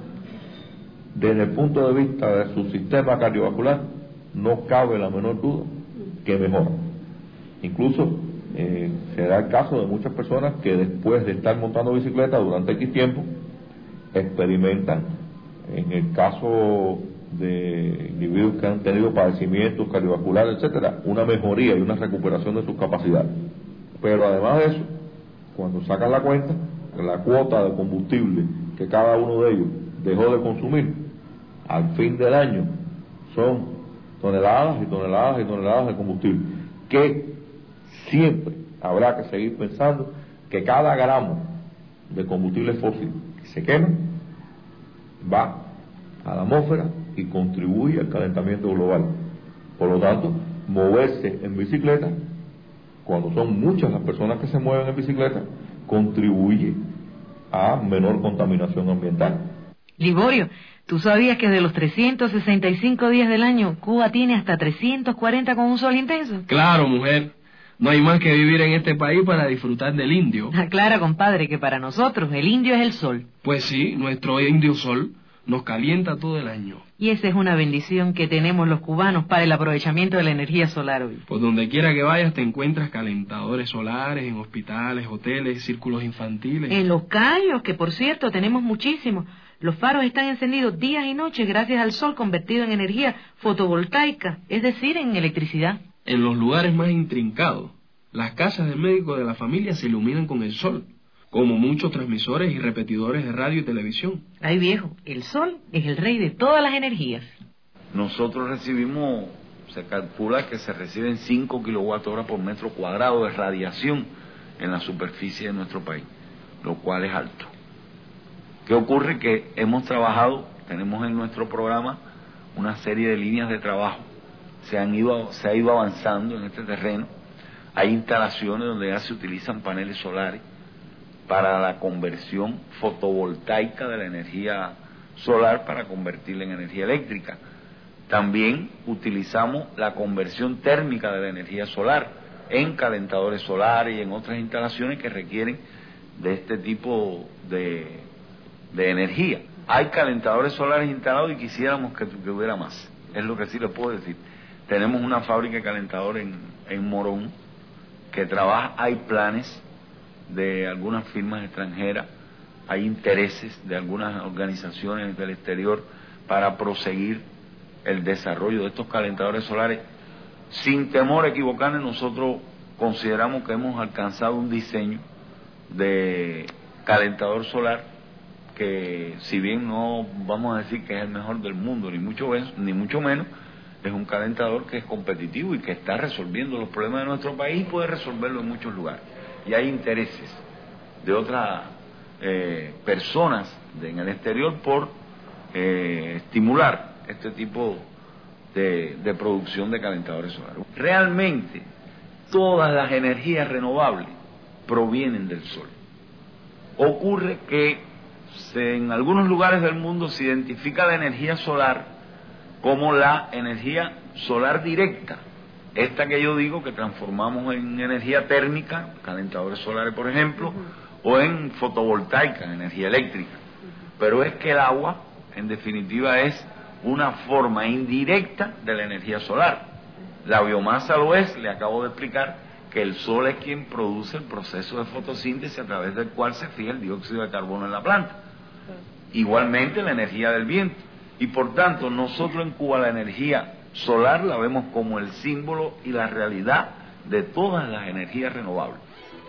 desde el punto de vista de su sistema cardiovascular, no cabe la menor duda que mejora. Incluso se da el caso de muchas personas que después de estar montando bicicleta durante X tiempo, experimentan, en el caso de individuos que han tenido padecimientos cardiovasculares, etcétera, una mejoría y una recuperación de sus capacidades. Pero además de eso, cuando sacan la cuenta, la cuota de combustible que cada uno de ellos dejó de consumir al fin del año son toneladas y toneladas y toneladas de combustible, que siempre habrá que seguir pensando que cada gramo de combustible fósil que se quema va a la atmósfera y contribuye al calentamiento global. Por lo tanto, moverse en bicicleta, cuando son muchas las personas que se mueven en bicicleta, contribuye a menor contaminación ambiental. Liborio, ¿tú sabías que de los 365 días del año, Cuba tiene hasta 340 con un sol intenso? Claro, mujer. No hay más que vivir en este país para disfrutar del indio. Aclara, compadre, que para nosotros el indio es el sol. Pues sí, nuestro indio sol nos calienta todo el año. Y esa es una bendición que tenemos los cubanos para el aprovechamiento de la energía solar hoy. Por donde quiera que vayas te encuentras calentadores solares en hospitales, hoteles, círculos infantiles. En los callos, que por cierto tenemos muchísimos. Los faros están encendidos días y noches gracias al sol convertido en energía fotovoltaica, es decir, en electricidad. En los lugares más intrincados, las casas del médico de la familia se iluminan con el sol, como muchos transmisores y repetidores de radio y televisión. Ay, viejo, el sol es el rey de todas las energías. Nosotros recibimos, se calcula que se reciben 5 kWh por metro cuadrado de radiación en la superficie de nuestro país, lo cual es alto. ¿Qué ocurre? Que hemos trabajado, tenemos en nuestro programa una serie de líneas de trabajo, se ha ido avanzando en este terreno Hay instalaciones donde ya se utilizan paneles solares para la conversión fotovoltaica de la energía solar para convertirla en energía eléctrica. También utilizamos la conversión térmica de la energía solar en calentadores solares y en otras instalaciones que requieren de este tipo de energía. Hay calentadores solares instalados y quisiéramos que hubiera más, es lo que sí les puedo decir. Tenemos una fábrica de calentadores en Morón que trabaja, hay planes de algunas firmas extranjeras, hay intereses de algunas organizaciones del exterior para proseguir el desarrollo de estos calentadores solares. Sin temor a equivocarnos, nosotros consideramos que hemos alcanzado un diseño de calentador solar que, si bien no vamos a decir que es el mejor del mundo, ni mucho menos, es un calentador que es competitivo y que está resolviendo los problemas de nuestro país y puede resolverlo en muchos lugares. Y hay intereses de otras personas en el exterior por estimular este tipo de producción de calentadores solares. Realmente todas las energías renovables provienen del sol. Ocurre que en algunos lugares del mundo se identifica la energía solar como la energía solar directa, esta que yo digo que transformamos en energía térmica, calentadores solares por ejemplo, o en fotovoltaica, en energía eléctrica. Pero es que el agua, en definitiva, es una forma indirecta de la energía solar. La biomasa lo es, le acabo de explicar que el sol es quien produce el proceso de fotosíntesis a través del cual se fija el dióxido de carbono en la planta. Igualmente la energía del viento. Y por tanto, nosotros en Cuba la energía solar la vemos como el símbolo y la realidad de todas las energías renovables.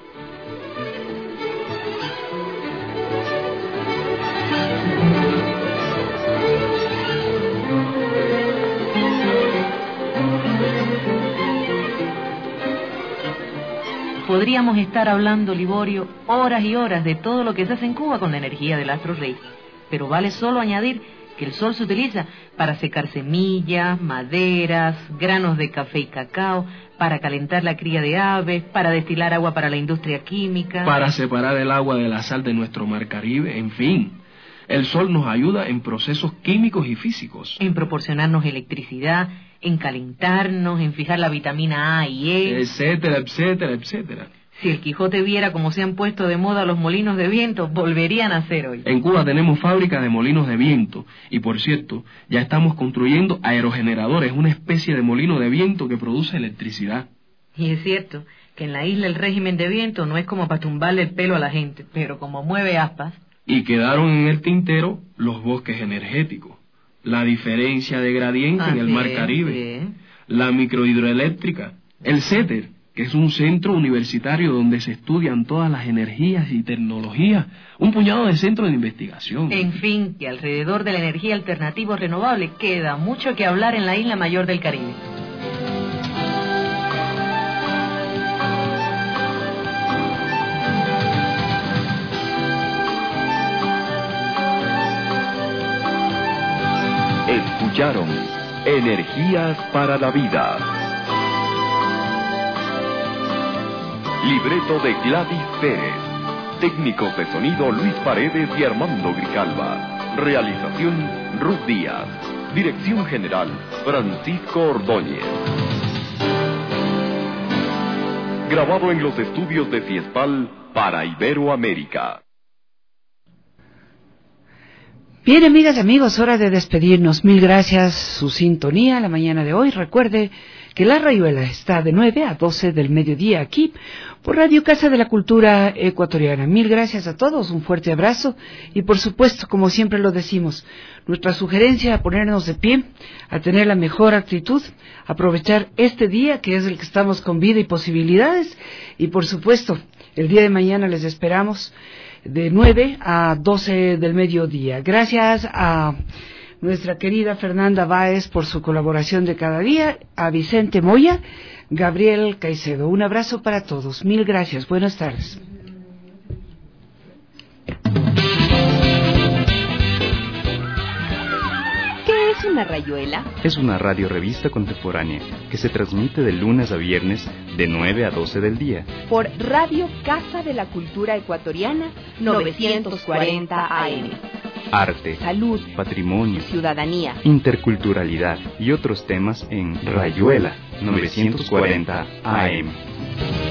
Podríamos estar hablando, Liborio, horas y horas de todo lo que se hace en Cuba con la energía del astro rey, pero vale solo añadir que el sol se utiliza para secar semillas, maderas, granos de café y cacao, para calentar la cría de aves, para destilar agua para la industria química, para separar el agua de la sal de nuestro mar Caribe, en fin. El sol nos ayuda en procesos químicos y físicos, en proporcionarnos electricidad, en calentarnos, en fijar la vitamina A y E, etcétera, etcétera, etcétera. Si el Quijote viera cómo se han puesto de moda los molinos de viento, volverían a ser hoy. En Cuba tenemos fábricas de molinos de viento y, por cierto, ya estamos construyendo aerogeneradores, una especie de molino de viento que produce electricidad. Y es cierto que en la isla el régimen de viento no es como para tumbarle el pelo a la gente, pero como mueve aspas. Y quedaron en el tintero los bosques energéticos, la diferencia de gradiente en el mar Caribe, la microhidroeléctrica, el CETER, que es un centro universitario donde se estudian todas las energías y tecnologías, un puñado de centros de investigación. En fin, que alrededor de la energía alternativa renovable queda mucho que hablar en la isla mayor del Caribe. Escucharon Energías para la Vida. Libreto de Gladys Pérez. Técnicos de sonido Luis Paredes y Armando Grijalva. Realización Ruth Díaz. Dirección General Francisco Ordóñez. Grabado en los estudios de Fiespal para Iberoamérica. Bien, amigas y amigos, hora de despedirnos. Mil gracias su sintonía la mañana de hoy. Recuerde que La Rayuela está de 9 a 12 del mediodía aquí por Radio Casa de la Cultura Ecuatoriana. Mil gracias a todos, un fuerte abrazo y por supuesto, como siempre lo decimos, nuestra sugerencia a ponernos de pie, a tener la mejor actitud, aprovechar este día que es el que estamos con vida y posibilidades y por supuesto, el día de mañana les esperamos de 9 a 12 del mediodía. Gracias a nuestra querida Fernanda Báez por su colaboración de cada día, a Vicente Moya, Gabriel Caicedo. Un abrazo para todos. Mil gracias. Buenas tardes. ¿Qué es una La Rayuela es una radiorevista contemporánea que se transmite de lunes a viernes de 9 a 12 del día por Radio Casa de la Cultura Ecuatoriana 940 AM. Arte, salud, patrimonio, ciudadanía, interculturalidad y otros temas en Rayuela 940 AM.